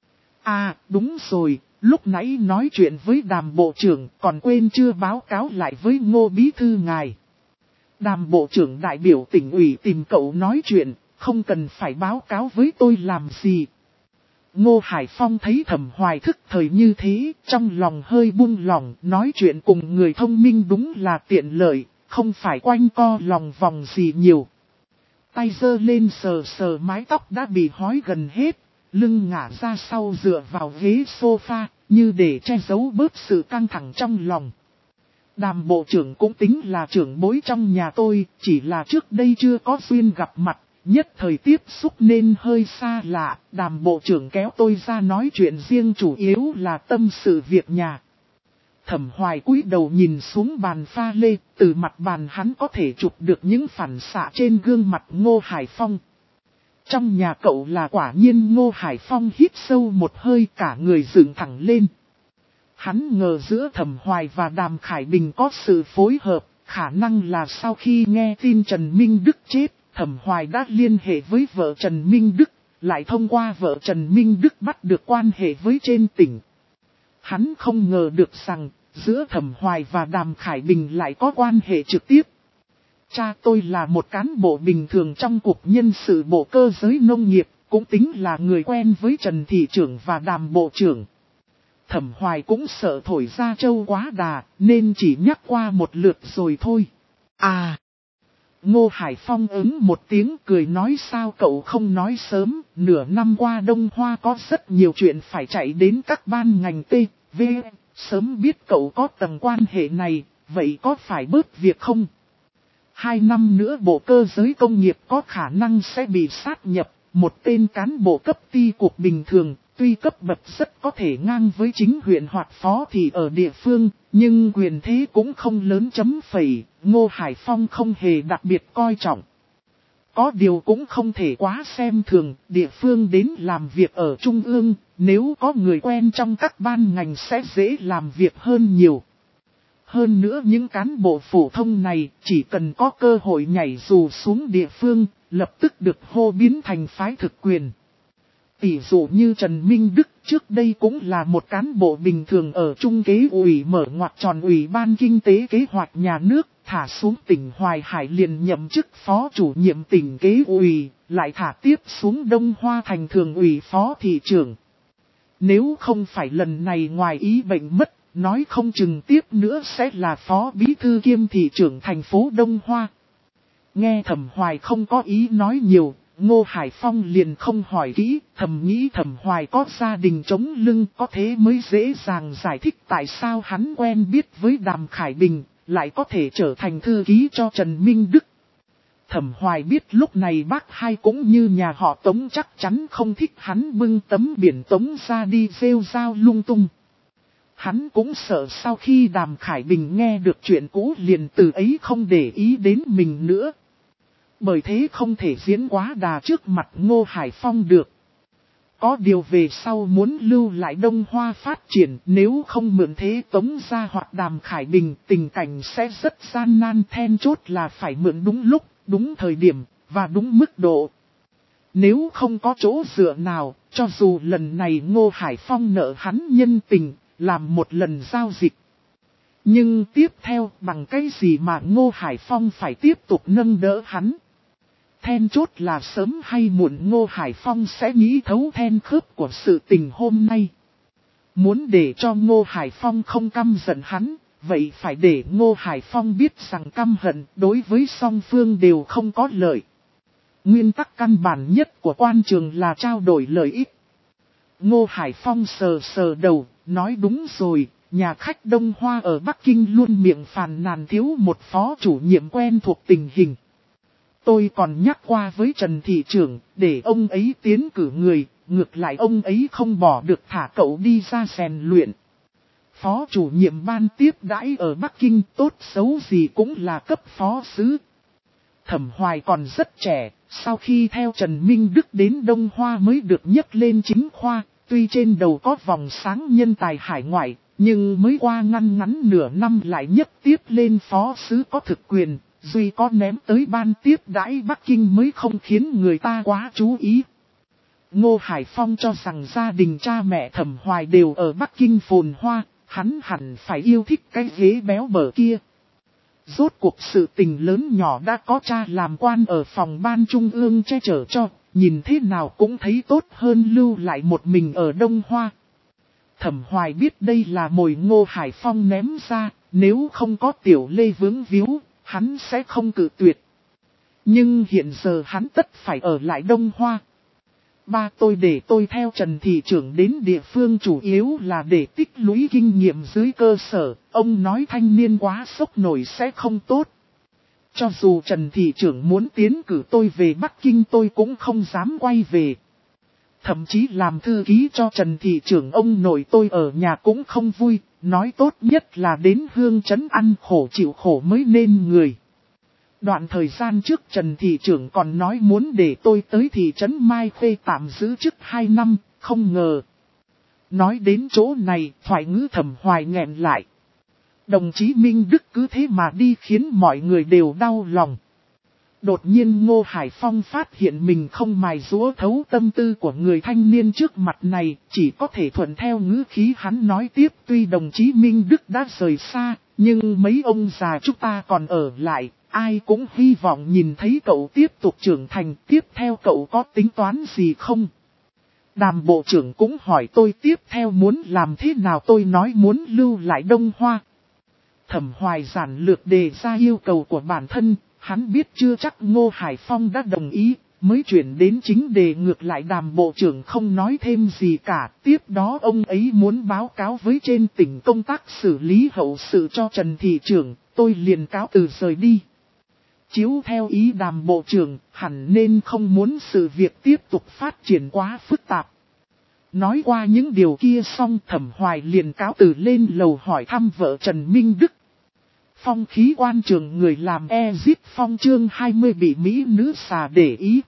À, đúng rồi, lúc nãy nói chuyện với Đàm bộ trưởng còn quên chưa báo cáo lại với Ngô bí thư ngài. Đàm bộ trưởng đại biểu tỉnh ủy tìm cậu nói chuyện, không cần phải báo cáo với tôi làm gì. Ngô Hải Phong thấy Thẩm Hoài thức thời như thế, trong lòng hơi buông lỏng, nói chuyện cùng người thông minh đúng là tiện lợi, không phải quanh co lòng vòng gì nhiều. Tay giơ lên sờ sờ mái tóc đã bị hói gần hết, lưng ngả ra sau dựa vào ghế sofa, như để che giấu bớt sự căng thẳng trong lòng. Đàm bộ trưởng cũng tính là trưởng bối trong nhà tôi, chỉ là trước đây chưa có duyên gặp mặt, nhất thời tiếp xúc nên hơi xa lạ. Đàm bộ trưởng kéo tôi ra nói chuyện riêng, chủ yếu là tâm sự việc nhà. Thẩm Hoài cúi đầu nhìn xuống bàn pha lê, từ mặt bàn hắn có thể chụp được những phản xạ trên gương mặt Ngô Hải Phong. Trong nhà cậu là quả nhiên. Ngô Hải Phong hít sâu một hơi, cả người dựng thẳng lên. Hắn ngờ giữa Thẩm Hoài và Đàm Khải Bình có sự phối hợp, khả năng là sau khi nghe tin Trần Minh Đức chết, Thẩm Hoài đã liên hệ với vợ Trần Minh Đức, lại thông qua vợ Trần Minh Đức bắt được quan hệ với trên tỉnh. Hắn không ngờ được rằng, giữa Thẩm Hoài và Đàm Khải Bình lại có quan hệ trực tiếp. Cha tôi là một cán bộ bình thường trong cục nhân sự bộ cơ giới nông nghiệp, cũng tính là người quen với Trần Thị Trưởng và Đàm Bộ Trưởng. Thẩm Hoài cũng sợ thổi ra trâu quá đà, nên chỉ nhắc qua một lượt rồi thôi. À! Ngô Hải Phong ứng một tiếng cười nói sao cậu không nói sớm, nửa năm qua Đông Hoa có rất nhiều chuyện phải chạy đến các ban ngành T, V, sớm biết cậu có tầng quan hệ này, vậy có phải bớt việc không? Hai năm nữa bộ cơ giới công nghiệp có khả năng sẽ bị sát nhập, một tên cán bộ cấp ty cục bình thường, tuy cấp bậc rất có thể ngang với chính huyện hoặc phó thị ở địa phương, nhưng quyền thế cũng không lớn chấm phẩy, Ngô Hải Phong không hề đặc biệt coi trọng. Có điều cũng không thể quá xem thường, địa phương đến làm việc ở Trung ương, nếu có người quen trong các ban ngành sẽ dễ làm việc hơn nhiều. Hơn nữa những cán bộ phổ thông này chỉ cần có cơ hội nhảy dù xuống địa phương, lập tức được hô biến thành phái thực quyền. Tỷ dụ như Trần Minh Đức trước đây cũng là một cán bộ bình thường ở Trung Kế ủy mở ngoặc tròn Ủy ban Kinh tế Kế hoạch Nhà nước, thả xuống tỉnh Hoài Hải liền nhậm chức phó chủ nhiệm tỉnh Kế ủy, lại thả tiếp xuống Đông Hoa thành thường ủy phó thị trưởng. Nếu không phải lần này ngoài ý bệnh mất, nói không chừng tiếp nữa sẽ là phó bí thư kiêm thị trưởng thành phố Đông Hoa. Nghe Thẩm Hoài không có ý nói nhiều, Ngô Hải Phong liền không hỏi kỹ, thầm nghĩ Thẩm Hoài có gia đình chống lưng có thế mới dễ dàng giải thích tại sao hắn quen biết với Đàm Khải Bình, lại có thể trở thành thư ký cho Trần Minh Đức. Thẩm Hoài biết lúc này bác hai cũng như nhà họ Tống chắc chắn không thích hắn bưng tấm biển Tống ra đi rêu rao lung tung. Hắn cũng sợ sau khi Đàm Khải Bình nghe được chuyện cũ liền từ ấy không để ý đến mình nữa. Bởi thế không thể diễn quá đà trước mặt Ngô Hải Phong được. Có điều về sau muốn lưu lại Đông Hoa phát triển, nếu không mượn thế Tống ra hoặc Đàm Khải Bình, tình cảnh sẽ rất gian nan, then chốt là phải mượn đúng lúc, đúng thời điểm, và đúng mức độ. Nếu không có chỗ dựa nào, cho dù lần này Ngô Hải Phong nợ hắn nhân tình, làm một lần giao dịch. Nhưng tiếp theo bằng cái gì mà Ngô Hải Phong phải tiếp tục nâng đỡ hắn? Then chốt là sớm hay muộn Ngô Hải Phong sẽ nghĩ thấu then khớp của sự tình hôm nay. Muốn để cho Ngô Hải Phong không căm giận hắn, vậy phải để Ngô Hải Phong biết rằng căm hận đối với song phương đều không có lợi. Nguyên tắc căn bản nhất của quan trường là trao đổi lợi ích. Ngô Hải Phong sờ sờ đầu, nói đúng rồi, nhà khách Đông Hoa ở Bắc Kinh luôn miệng phàn nàn thiếu một phó chủ nhiệm quen thuộc tình hình. Tôi còn nhắc qua với Trần Thị Trưởng, để ông ấy tiến cử người, ngược lại ông ấy không bỏ được thả cậu đi ra rèn luyện. Phó chủ nhiệm ban tiếp đãi ở Bắc Kinh tốt xấu gì cũng là cấp phó sứ. Thẩm Hoài còn rất trẻ, sau khi theo Trần Minh Đức đến Đông Hoa mới được nhấc lên chính khoa, tuy trên đầu có vòng sáng nhân tài hải ngoại, nhưng mới qua ngăn ngắn nửa năm lại nhấc tiếp lên phó sứ có thực quyền. Duy có ném tới ban tiếp đãi Bắc Kinh mới không khiến người ta quá chú ý. Ngô Hải Phong cho rằng gia đình cha mẹ Thẩm Hoài đều ở Bắc Kinh phồn hoa, hắn hẳn phải yêu thích cái ghế béo bở kia. Rốt cuộc sự tình lớn nhỏ đã có cha làm quan ở phòng ban trung ương che chở cho, nhìn thế nào cũng thấy tốt hơn lưu lại một mình ở Đông Hoa. Thẩm Hoài biết đây là mồi Ngô Hải Phong ném ra, nếu không có Tiểu Lê vướng víu, hắn sẽ không cự tuyệt. Nhưng hiện giờ hắn tất phải ở lại Đông Hoa. Ba tôi để tôi theo Trần Thị Trưởng đến địa phương chủ yếu là để tích lũy kinh nghiệm dưới cơ sở. Ông nói thanh niên quá sốc nổi sẽ không tốt. Cho dù Trần Thị Trưởng muốn tiến cử tôi về Bắc Kinh tôi cũng không dám quay về. Thậm chí làm thư ký cho Trần Thị Trưởng ông nội tôi ở nhà cũng không vui. Nói tốt nhất là đến hương trấn ăn khổ chịu khổ mới nên người. Đoạn thời gian trước Trần Thị Trưởng còn nói muốn để tôi tới thị trấn Mai Khê tạm giữ chức hai năm, không ngờ. Nói đến chỗ này, thoại ngữ Thẩm Hoài nghẹn lại. Đồng chí Minh Đức cứ thế mà đi khiến mọi người đều đau lòng. Đột nhiên Ngô Hải Phong phát hiện mình không mài rũa thấu tâm tư của người thanh niên trước mặt này, chỉ có thể thuận theo ngữ khí hắn nói tiếp. Tuy đồng chí Minh Đức đã rời xa, nhưng mấy ông già chúng ta còn ở lại, ai cũng hy vọng nhìn thấy cậu tiếp tục trưởng thành. Tiếp theo cậu có tính toán gì không? Đàm bộ trưởng cũng hỏi tôi tiếp theo muốn làm thế nào, tôi nói muốn lưu lại Đông Hoa. Thẩm Hoài giản lược đề ra yêu cầu của bản thân, hắn biết chưa chắc Ngô Hải Phong đã đồng ý, mới chuyển đến chính đề. Ngược lại đàm bộ trưởng không nói thêm gì cả. Tiếp đó ông ấy muốn báo cáo với trên tỉnh công tác xử lý hậu sự cho Trần thị trưởng, tôi liền cáo từ rời đi. Chiếu theo ý đàm bộ trưởng, hẳn nên không muốn sự việc tiếp tục phát triển quá phức tạp. Nói qua những điều kia xong, Thẩm Hoài liền cáo từ lên lầu hỏi thăm vợ Trần Minh Đức. Phong khí quan trường người làm Exit Phong chương hai mươi bị mỹ nữ xà để ý.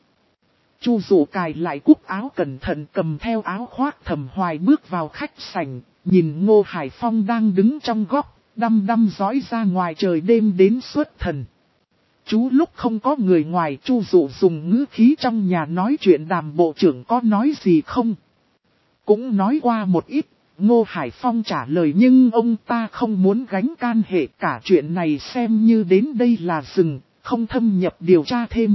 Chu Dụ cài lại cúc áo cẩn thận cầm theo áo khoác. Thẩm Hoài bước vào khách sảnh, nhìn Ngô Hải Phong đang đứng trong góc, đăm đăm dõi ra ngoài trời đêm đến xuất thần. Chú lúc không có người ngoài, Chu Dụ dùng ngữ khí trong nhà nói chuyện. Đàm bộ trưởng có nói gì không? Cũng nói qua một ít. Ngô Hải Phong trả lời, nhưng ông ta không muốn gánh can hệ, cả chuyện này xem như đến đây là dừng, không thâm nhập điều tra thêm.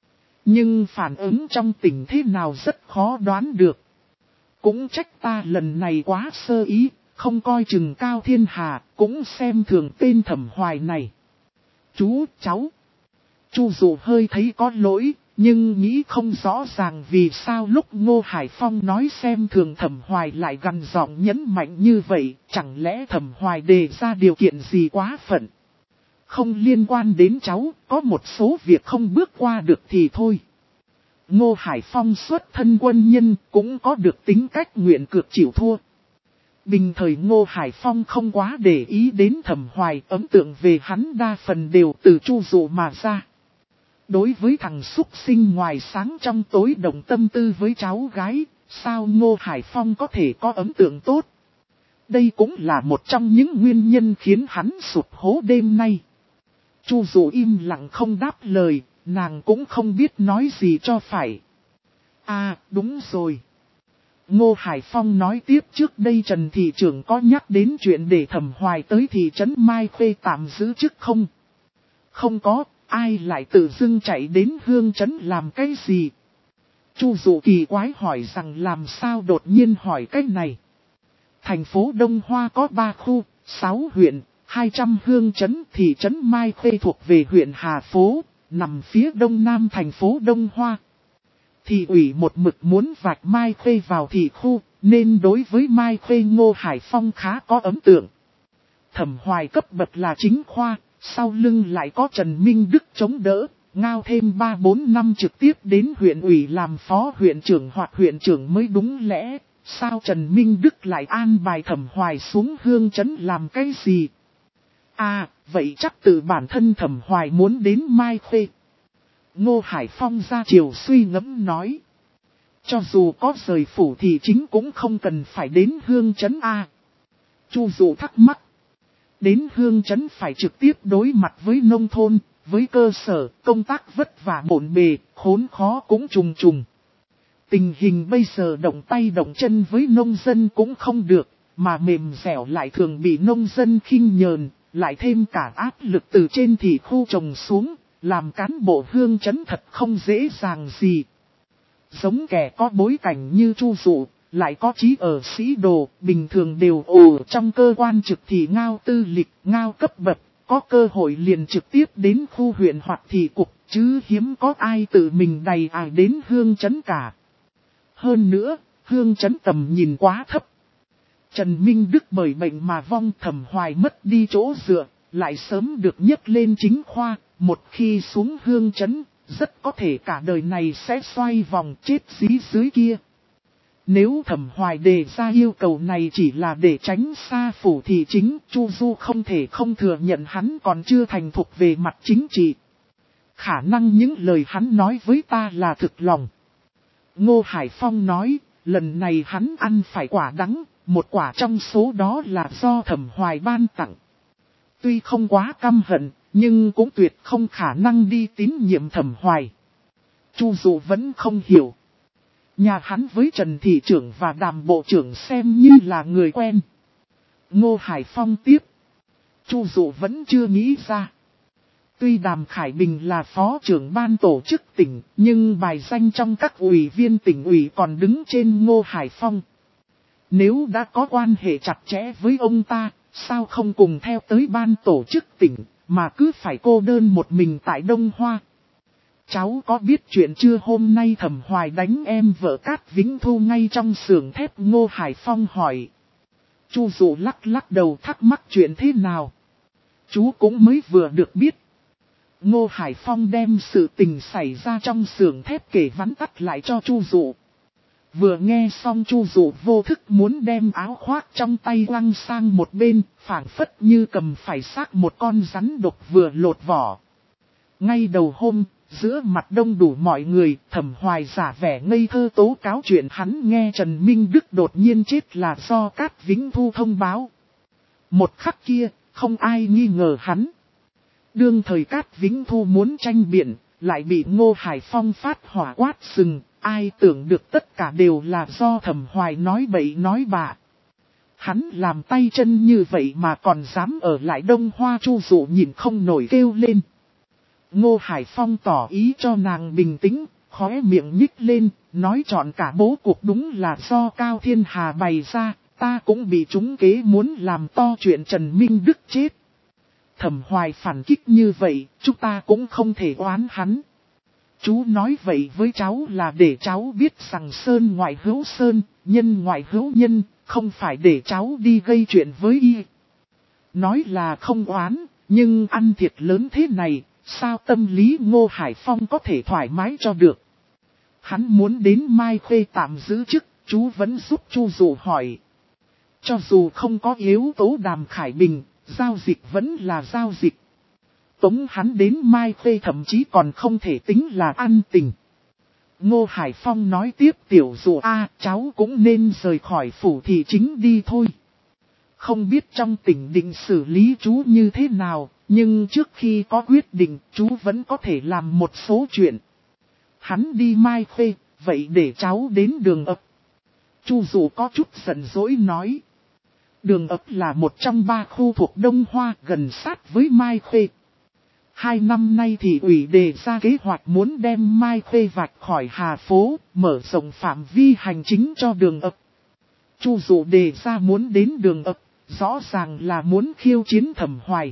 Nhưng phản ứng trong tỉnh thế nào rất khó đoán được. Cũng trách ta lần này quá sơ ý, không coi chừng cao thiên hà, cũng xem thường tên Thẩm Hoài này. Chú, cháu. Chu Dụ hơi thấy có lỗi, nhưng nghĩ không rõ ràng vì sao lúc Ngô Hải Phong nói xem thường Thẩm Hoài lại gằn giọng nhấn mạnh như vậy. Chẳng lẽ Thẩm Hoài đề ra điều kiện gì quá phận? Không liên quan đến cháu, có một số việc không bước qua được thì thôi. Ngô Hải Phong xuất thân quân nhân, cũng có được tính cách nguyện cược chịu thua. Bình thời Ngô Hải Phong không quá để ý đến Thẩm Hoài, ấn tượng về hắn đa phần đều từ Chu Dụ mà ra. Đối với thằng súc sinh ngoài sáng trong tối đồng tâm tư với cháu gái, sao Ngô Hải Phong có thể có ấn tượng tốt? Đây cũng là một trong những nguyên nhân khiến hắn sụp hố đêm nay. Chu Dụ im lặng không đáp lời, nàng cũng không biết nói gì cho phải. À, đúng rồi. Ngô Hải Phong nói tiếp, trước đây Trần thị trưởng có nhắc đến chuyện để Thẩm Hoài tới thị trấn Mai Khê tạm giữ chức không? Không có, ai lại tự dưng chạy đến Hương trấn làm cái gì? Chu Dụ kỳ quái hỏi rằng làm sao đột nhiên hỏi cái này. Thành phố Đông Hoa có ba khu, sáu huyện, hai trăm hương trấn, thị trấn Mai Khê thuộc về huyện Hà Phố, nằm phía đông nam thành phố Đông Hoa. Thị ủy một mực muốn vạch Mai Khê vào thị khu, nên đối với Mai Khê Ngô Hải Phong khá có ấn tượng. Thẩm Hoài cấp bậc là chính khoa, sau lưng lại có Trần Minh Đức chống đỡ, ngao thêm ba bốn năm trực tiếp đến huyện ủy làm phó huyện trưởng hoặc huyện trưởng mới đúng lẽ. Sao Trần Minh Đức lại an bài Thẩm Hoài xuống Hương trấn làm cái gì? À, vậy chắc từ bản thân Thẩm Hoài muốn đến Mai Khê. Ngô Hải Phong ra chiều suy ngẫm nói. Cho dù có rời phủ thì chính cũng không cần phải đến Hương trấn A. Chu Dụ thắc mắc. Đến Hương trấn phải trực tiếp đối mặt với nông thôn, với cơ sở, công tác vất vả bộn bề, khốn khó cũng trùng trùng. Tình hình bây giờ động tay động chân với nông dân cũng không được, mà mềm dẻo lại thường bị nông dân khinh nhờn, lại thêm cả áp lực từ trên thị khu trồng xuống, làm cán bộ Hương trấn thật không dễ dàng gì. Giống kẻ có bối cảnh như Chu Dụ, lại có chí ở sĩ đồ, bình thường đều ồ trong cơ quan trực thì ngao tư lịch, ngao cấp bậc, có cơ hội liền trực tiếp đến khu huyện hoặc thị cục, chứ hiếm có ai tự mình đầy ải đến Hương trấn cả. Hơn nữa, Hương trấn tầm nhìn quá thấp. Trần Minh Đức bởi bệnh mà vong, Thẩm Hoài mất đi chỗ dựa, lại sớm được nhấc lên chính khoa, một khi xuống Hương trấn, rất có thể cả đời này sẽ xoay vòng chết dí dưới kia. Nếu Thẩm Hoài đề ra yêu cầu này chỉ là để tránh xa phủ thì chính, Chu Du không thể không thừa nhận hắn còn chưa thành thục về mặt chính trị. Khả năng những lời hắn nói với ta là thực lòng. Ngô Hải Phong nói, lần này hắn ăn phải quả đắng, một quả trong số đó là do Thẩm Hoài ban tặng. Tuy không quá căm hận, nhưng cũng tuyệt không khả năng đi tín nhiệm Thẩm Hoài. Chu Dụ vẫn không hiểu. Nhà hắn với Trần Thị Trưởng và Đàm Bộ Trưởng xem như là người quen. Ngô Hải Phong tiếp. Chu Dụ vẫn chưa nghĩ ra. Tuy Đàm Khải Bình là phó trưởng ban tổ chức tỉnh, nhưng bài danh trong các ủy viên tỉnh ủy còn đứng trên Ngô Hải Phong. Nếu đã có quan hệ chặt chẽ với ông ta, sao không cùng theo tới ban tổ chức tỉnh, mà cứ phải cô đơn một mình tại Đông Hoa? Cháu có biết chuyện chưa, hôm nay Thẩm Hoài đánh em vợ Cát Vĩnh Thu ngay trong xưởng thép? Ngô Hải Phong hỏi. Chu Dụ lắc lắc đầu thắc mắc chuyện thế nào. Chú cũng mới vừa được biết. Ngô Hải Phong đem sự tình xảy ra trong xưởng thép kể vắn tắt lại cho Chu Dụ. Vừa nghe xong Chu Dụ vô thức muốn đem áo khoác trong tay quăng sang một bên, phảng phất như cầm phải xác một con rắn độc vừa lột vỏ. Ngay đầu hôm, giữa mặt đông đủ mọi người, Thẩm Hoài giả vẻ ngây thơ tố cáo chuyện hắn nghe Trần Minh Đức đột nhiên chết là do Cát Vĩnh Thu thông báo. Một khắc kia, không ai nghi ngờ hắn. Đương thời Cát Vĩnh Thu muốn tranh biện, lại bị Ngô Hải Phong phát hỏa quát sừng, ai tưởng được tất cả đều là do Thẩm Hoài nói bậy nói bạ. Hắn làm tay chân như vậy mà còn dám ở lại Đông Hoa. Chu Dụ nhìn không nổi kêu lên. Ngô Hải Phong tỏ ý cho nàng bình tĩnh, khóe miệng nhích lên, nói trọn cả bố cuộc đúng là do Cao Thiên Hà bày ra, ta cũng bị trúng kế muốn làm to chuyện Trần Minh Đức chết. Thẩm Hoài phản kích như vậy, chúng ta cũng không thể oán hắn. Chú nói vậy với cháu là để cháu biết rằng sơn ngoại hữu sơn, nhân ngoại hữu nhân, không phải để cháu đi gây chuyện với y. Nói là không oán, nhưng ăn thiệt lớn thế này, sao tâm lý Ngô Hải Phong có thể thoải mái cho được. Hắn muốn đến Mai Khuê tạm giữ chức, chú vẫn giúp Chu Dụ hỏi. Cho dù không có yếu tố Đàm Khải Bình, giao dịch vẫn là giao dịch. Tống hắn đến Mai Khuê thậm chí còn không thể tính là ăn tình. Ngô Hải Phong nói tiếp, tiểu Dụ a, cháu cũng nên rời khỏi phủ thị chính đi thôi. Không biết trong tỉnh định xử lý chú như thế nào, nhưng trước khi có quyết định chú vẫn có thể làm một số chuyện. Hắn đi Mai Khuê, vậy để cháu đến Đường Ấp. Chu Dụ có chút giận dỗi nói. Đường Ấp là một trong ba khu thuộc Đông Hoa gần sát với Mai Khuê. Hai năm nay thì ủy đề ra kế hoạch muốn đem Mai Khuê vạch khỏi Hà Phố, mở rộng phạm vi hành chính cho Đường Ấp. Chu Dụ đề ra muốn đến Đường Ấp, rõ ràng là muốn khiêu chiến Thẩm Hoài.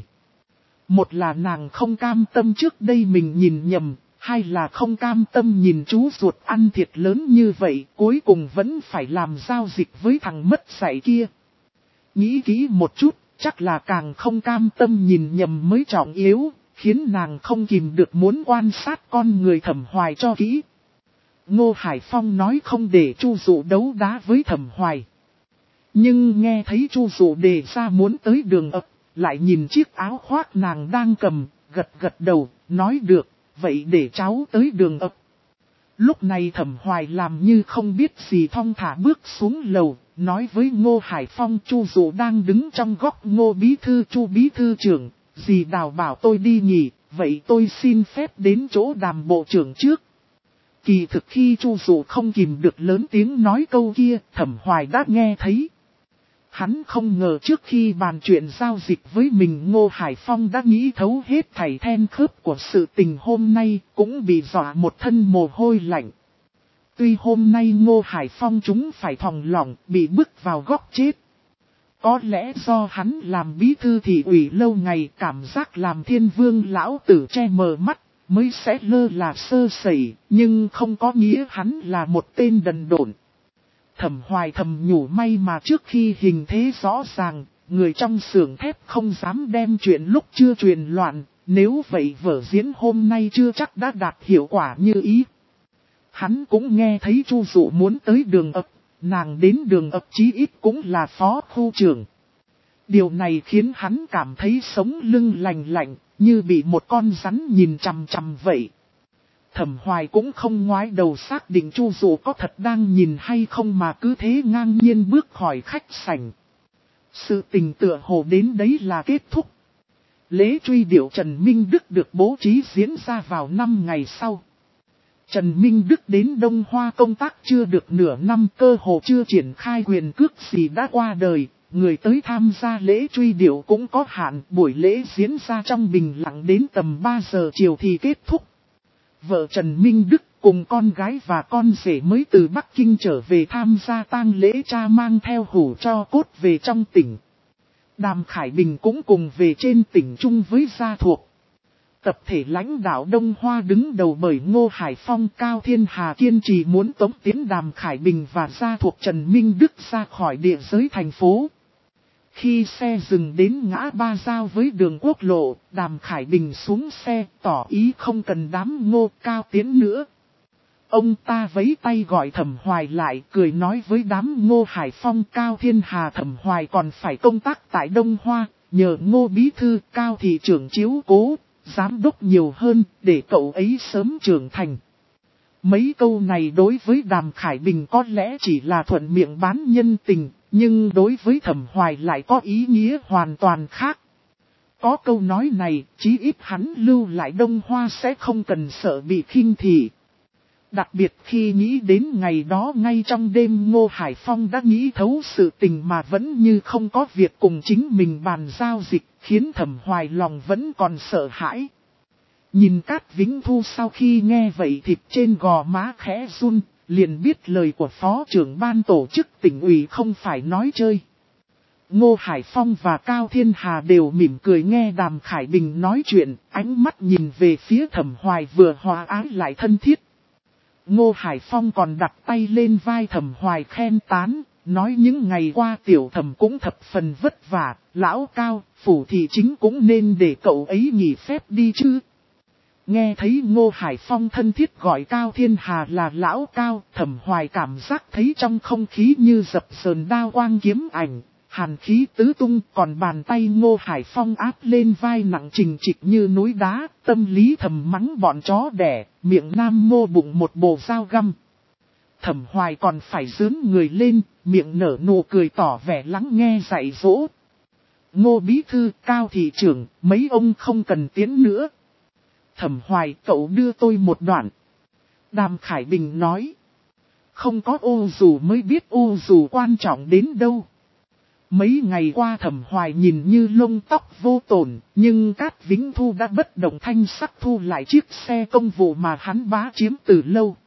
Một là nàng không cam tâm trước đây mình nhìn nhầm, hai là không cam tâm nhìn chú ruột ăn thiệt lớn như vậy, cuối cùng vẫn phải làm giao dịch với thằng mất dạy kia. Nghĩ kỹ một chút, chắc là càng không cam tâm nhìn nhầm mới trọng yếu, khiến nàng không kìm được muốn quan sát con người Thẩm Hoài cho kỹ. Ngô Hải Phong nói không để Chu Dụ đấu đá với Thẩm Hoài. Nhưng nghe thấy Chu Dụ đề ra muốn tới Đường Ấp, lại nhìn chiếc áo khoác nàng đang cầm, gật gật đầu, nói được, vậy để cháu tới Đường Ấp. Lúc này Thẩm Hoài làm như không biết gì thong thả bước xuống lầu, nói với Ngô Hải Phong. Chu Dụ đang đứng trong góc. Ngô Bí Thư, Chu Bí Thư trưởng, dì Đào bảo tôi đi nghỉ, vậy tôi xin phép đến chỗ Đàm Bộ trưởng trước. Kỳ thực khi Chu Dụ không kìm được lớn tiếng nói câu kia, Thẩm Hoài đã nghe thấy. Hắn không ngờ trước khi bàn chuyện giao dịch với mình, Ngô Hải Phong đã nghĩ thấu hết thảy then khớp của sự tình hôm nay, cũng bị dọa một thân mồ hôi lạnh. Tuy hôm nay Ngô Hải Phong chúng phải thòng lỏng, bị bước vào góc chết. Có lẽ do hắn làm bí thư thị ủy lâu ngày, cảm giác làm thiên vương lão tử che mờ mắt, mới sẽ lơ là sơ sẩy, nhưng không có nghĩa hắn là một tên đần độn. Thẩm Hoài thầm nhủ may mà trước khi hình thế rõ ràng, người trong xưởng thép không dám đem chuyện lúc chưa truyền loạn, nếu vậy vở diễn hôm nay chưa chắc đã đạt hiệu quả như ý. Hắn cũng nghe thấy Chu Dụ muốn tới Đường Ấp, nàng đến Đường Ấp chí ít cũng là phó khu trưởng. Điều này khiến hắn cảm thấy sống lưng lành lạnh, như bị một con rắn nhìn chằm chằm vậy. Thẩm Hoài cũng không ngoái đầu xác định Chu Dụ có thật đang nhìn hay không mà cứ thế ngang nhiên bước khỏi khách sảnh. Sự tình tựa hồ đến đấy là kết thúc. Lễ truy điệu Trần Minh Đức được bố trí diễn ra vào năm ngày sau. Trần Minh Đức đến Đông Hoa công tác chưa được nửa năm, cơ hồ chưa triển khai quyền cước gì đã qua đời. Người tới tham gia lễ truy điệu cũng có hạn, buổi lễ diễn ra trong bình lặng đến tầm ba giờ chiều thì kết thúc. Vợ Trần Minh Đức cùng con gái và con rể mới từ Bắc Kinh trở về tham gia tang lễ, cha mang theo hủ tro cốt về trong tỉnh. Đàm Khải Bình cũng cùng về trên tỉnh chung với gia thuộc. Tập thể lãnh đạo Đông Hoa đứng đầu bởi Ngô Hải Phong, Cao Thiên Hà kiên trì muốn tống tiến Đàm Khải Bình và gia thuộc Trần Minh Đức ra khỏi địa giới thành phố. Khi xe dừng đến ngã ba giao với đường quốc lộ, Đàm Khải Bình xuống xe tỏ ý không cần đám Ngô Cao tiến nữa. Ông ta vẫy tay gọi Thẩm Hoài lại, cười nói với đám Ngô Hải Phong, Cao Thiên Hà, Thẩm Hoài còn phải công tác tại Đông Hoa, nhờ Ngô Bí Thư, Cao Thị trưởng chiếu cố, giám đốc nhiều hơn, để cậu ấy sớm trưởng thành. Mấy câu này đối với Đàm Khải Bình có lẽ chỉ là thuận miệng bán nhân tình, nhưng đối với Thẩm Hoài lại có ý nghĩa hoàn toàn khác. Có câu nói này, chí ít hắn lưu lại Đông Hoa sẽ không cần sợ bị khinh thị. Đặc biệt khi nghĩ đến ngày đó ngay trong đêm Ngô Hải Phong đã nghĩ thấu sự tình mà vẫn như không có việc cùng chính mình bàn giao dịch, khiến Thẩm Hoài lòng vẫn còn sợ hãi. Nhìn Cát Vĩnh Thu sau khi nghe vậy thịt trên gò má khẽ run, liền biết lời của phó trưởng ban tổ chức tỉnh ủy không phải nói chơi. Ngô Hải Phong và Cao Thiên Hà đều mỉm cười nghe Đàm Khải Bình nói chuyện, ánh mắt nhìn về phía Thẩm Hoài vừa hòa ái lại thân thiết. Ngô Hải Phong còn đặt tay lên vai Thẩm Hoài khen tán, nói những ngày qua tiểu Thẩm cũng thập phần vất vả, lão Cao, phủ thị chính cũng nên để cậu ấy nghỉ phép đi chứ. Nghe thấy Ngô Hải Phong thân thiết gọi Cao Thiên Hà là lão Cao, Thẩm Hoài cảm giác thấy trong không khí như dập sờn đao quang kiếm ảnh, hàn khí tứ tung, còn bàn tay Ngô Hải Phong áp lên vai nặng trình trịch như núi đá, tâm lý thầm mắng bọn chó đẻ, miệng nam mô bụng một bồ dao găm. Thẩm Hoài còn phải dướn người lên, miệng nở nụ cười tỏ vẻ lắng nghe dạy dỗ. Ngô Bí Thư, Cao Thị trưởng, mấy ông không cần tiến nữa. Thẩm Hoài, cậu đưa tôi một đoạn. Đàm Khải Bình nói. Không có ô dù mới biết ô dù quan trọng đến đâu. Mấy ngày qua Thẩm Hoài nhìn như lông tóc vô tổn, nhưng Cát Vĩnh Thu đã bất động thanh sắc thu lại chiếc xe công vụ mà hắn bá chiếm từ lâu.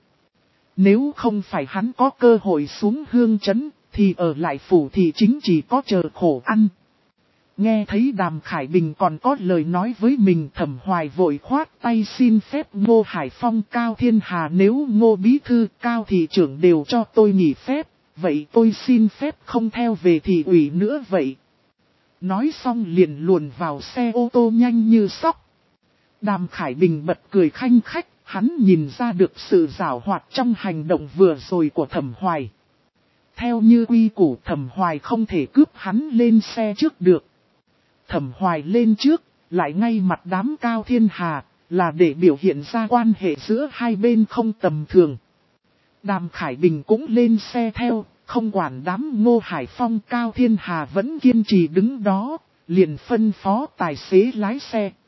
Nếu không phải hắn có cơ hội xuống Hương Trấn, thì ở lại phủ thì chính chỉ có chờ khổ ăn. Nghe thấy Đàm Khải Bình còn có lời nói với mình, Thẩm Hoài vội khoát tay xin phép Ngô Hải Phong, Cao Thiên Hà, nếu Ngô Bí Thư, Cao Thị trưởng đều cho tôi nghỉ phép, vậy tôi xin phép không theo về thị ủy nữa vậy. Nói xong liền luồn vào xe ô tô nhanh như sóc. Đàm Khải Bình bật cười khanh khách, hắn nhìn ra được sự giảo hoạt trong hành động vừa rồi của Thẩm Hoài. Theo như quy củ, Thẩm Hoài không thể cướp hắn lên xe trước được. Thẩm Hoài lên trước, lại ngay mặt đám Cao Thiên Hà, là để biểu hiện ra quan hệ giữa hai bên không tầm thường. Đàm Khải Bình cũng lên xe theo, không quản đám Ngô Hải Phong, Cao Thiên Hà vẫn kiên trì đứng đó, liền phân phó tài xế lái xe.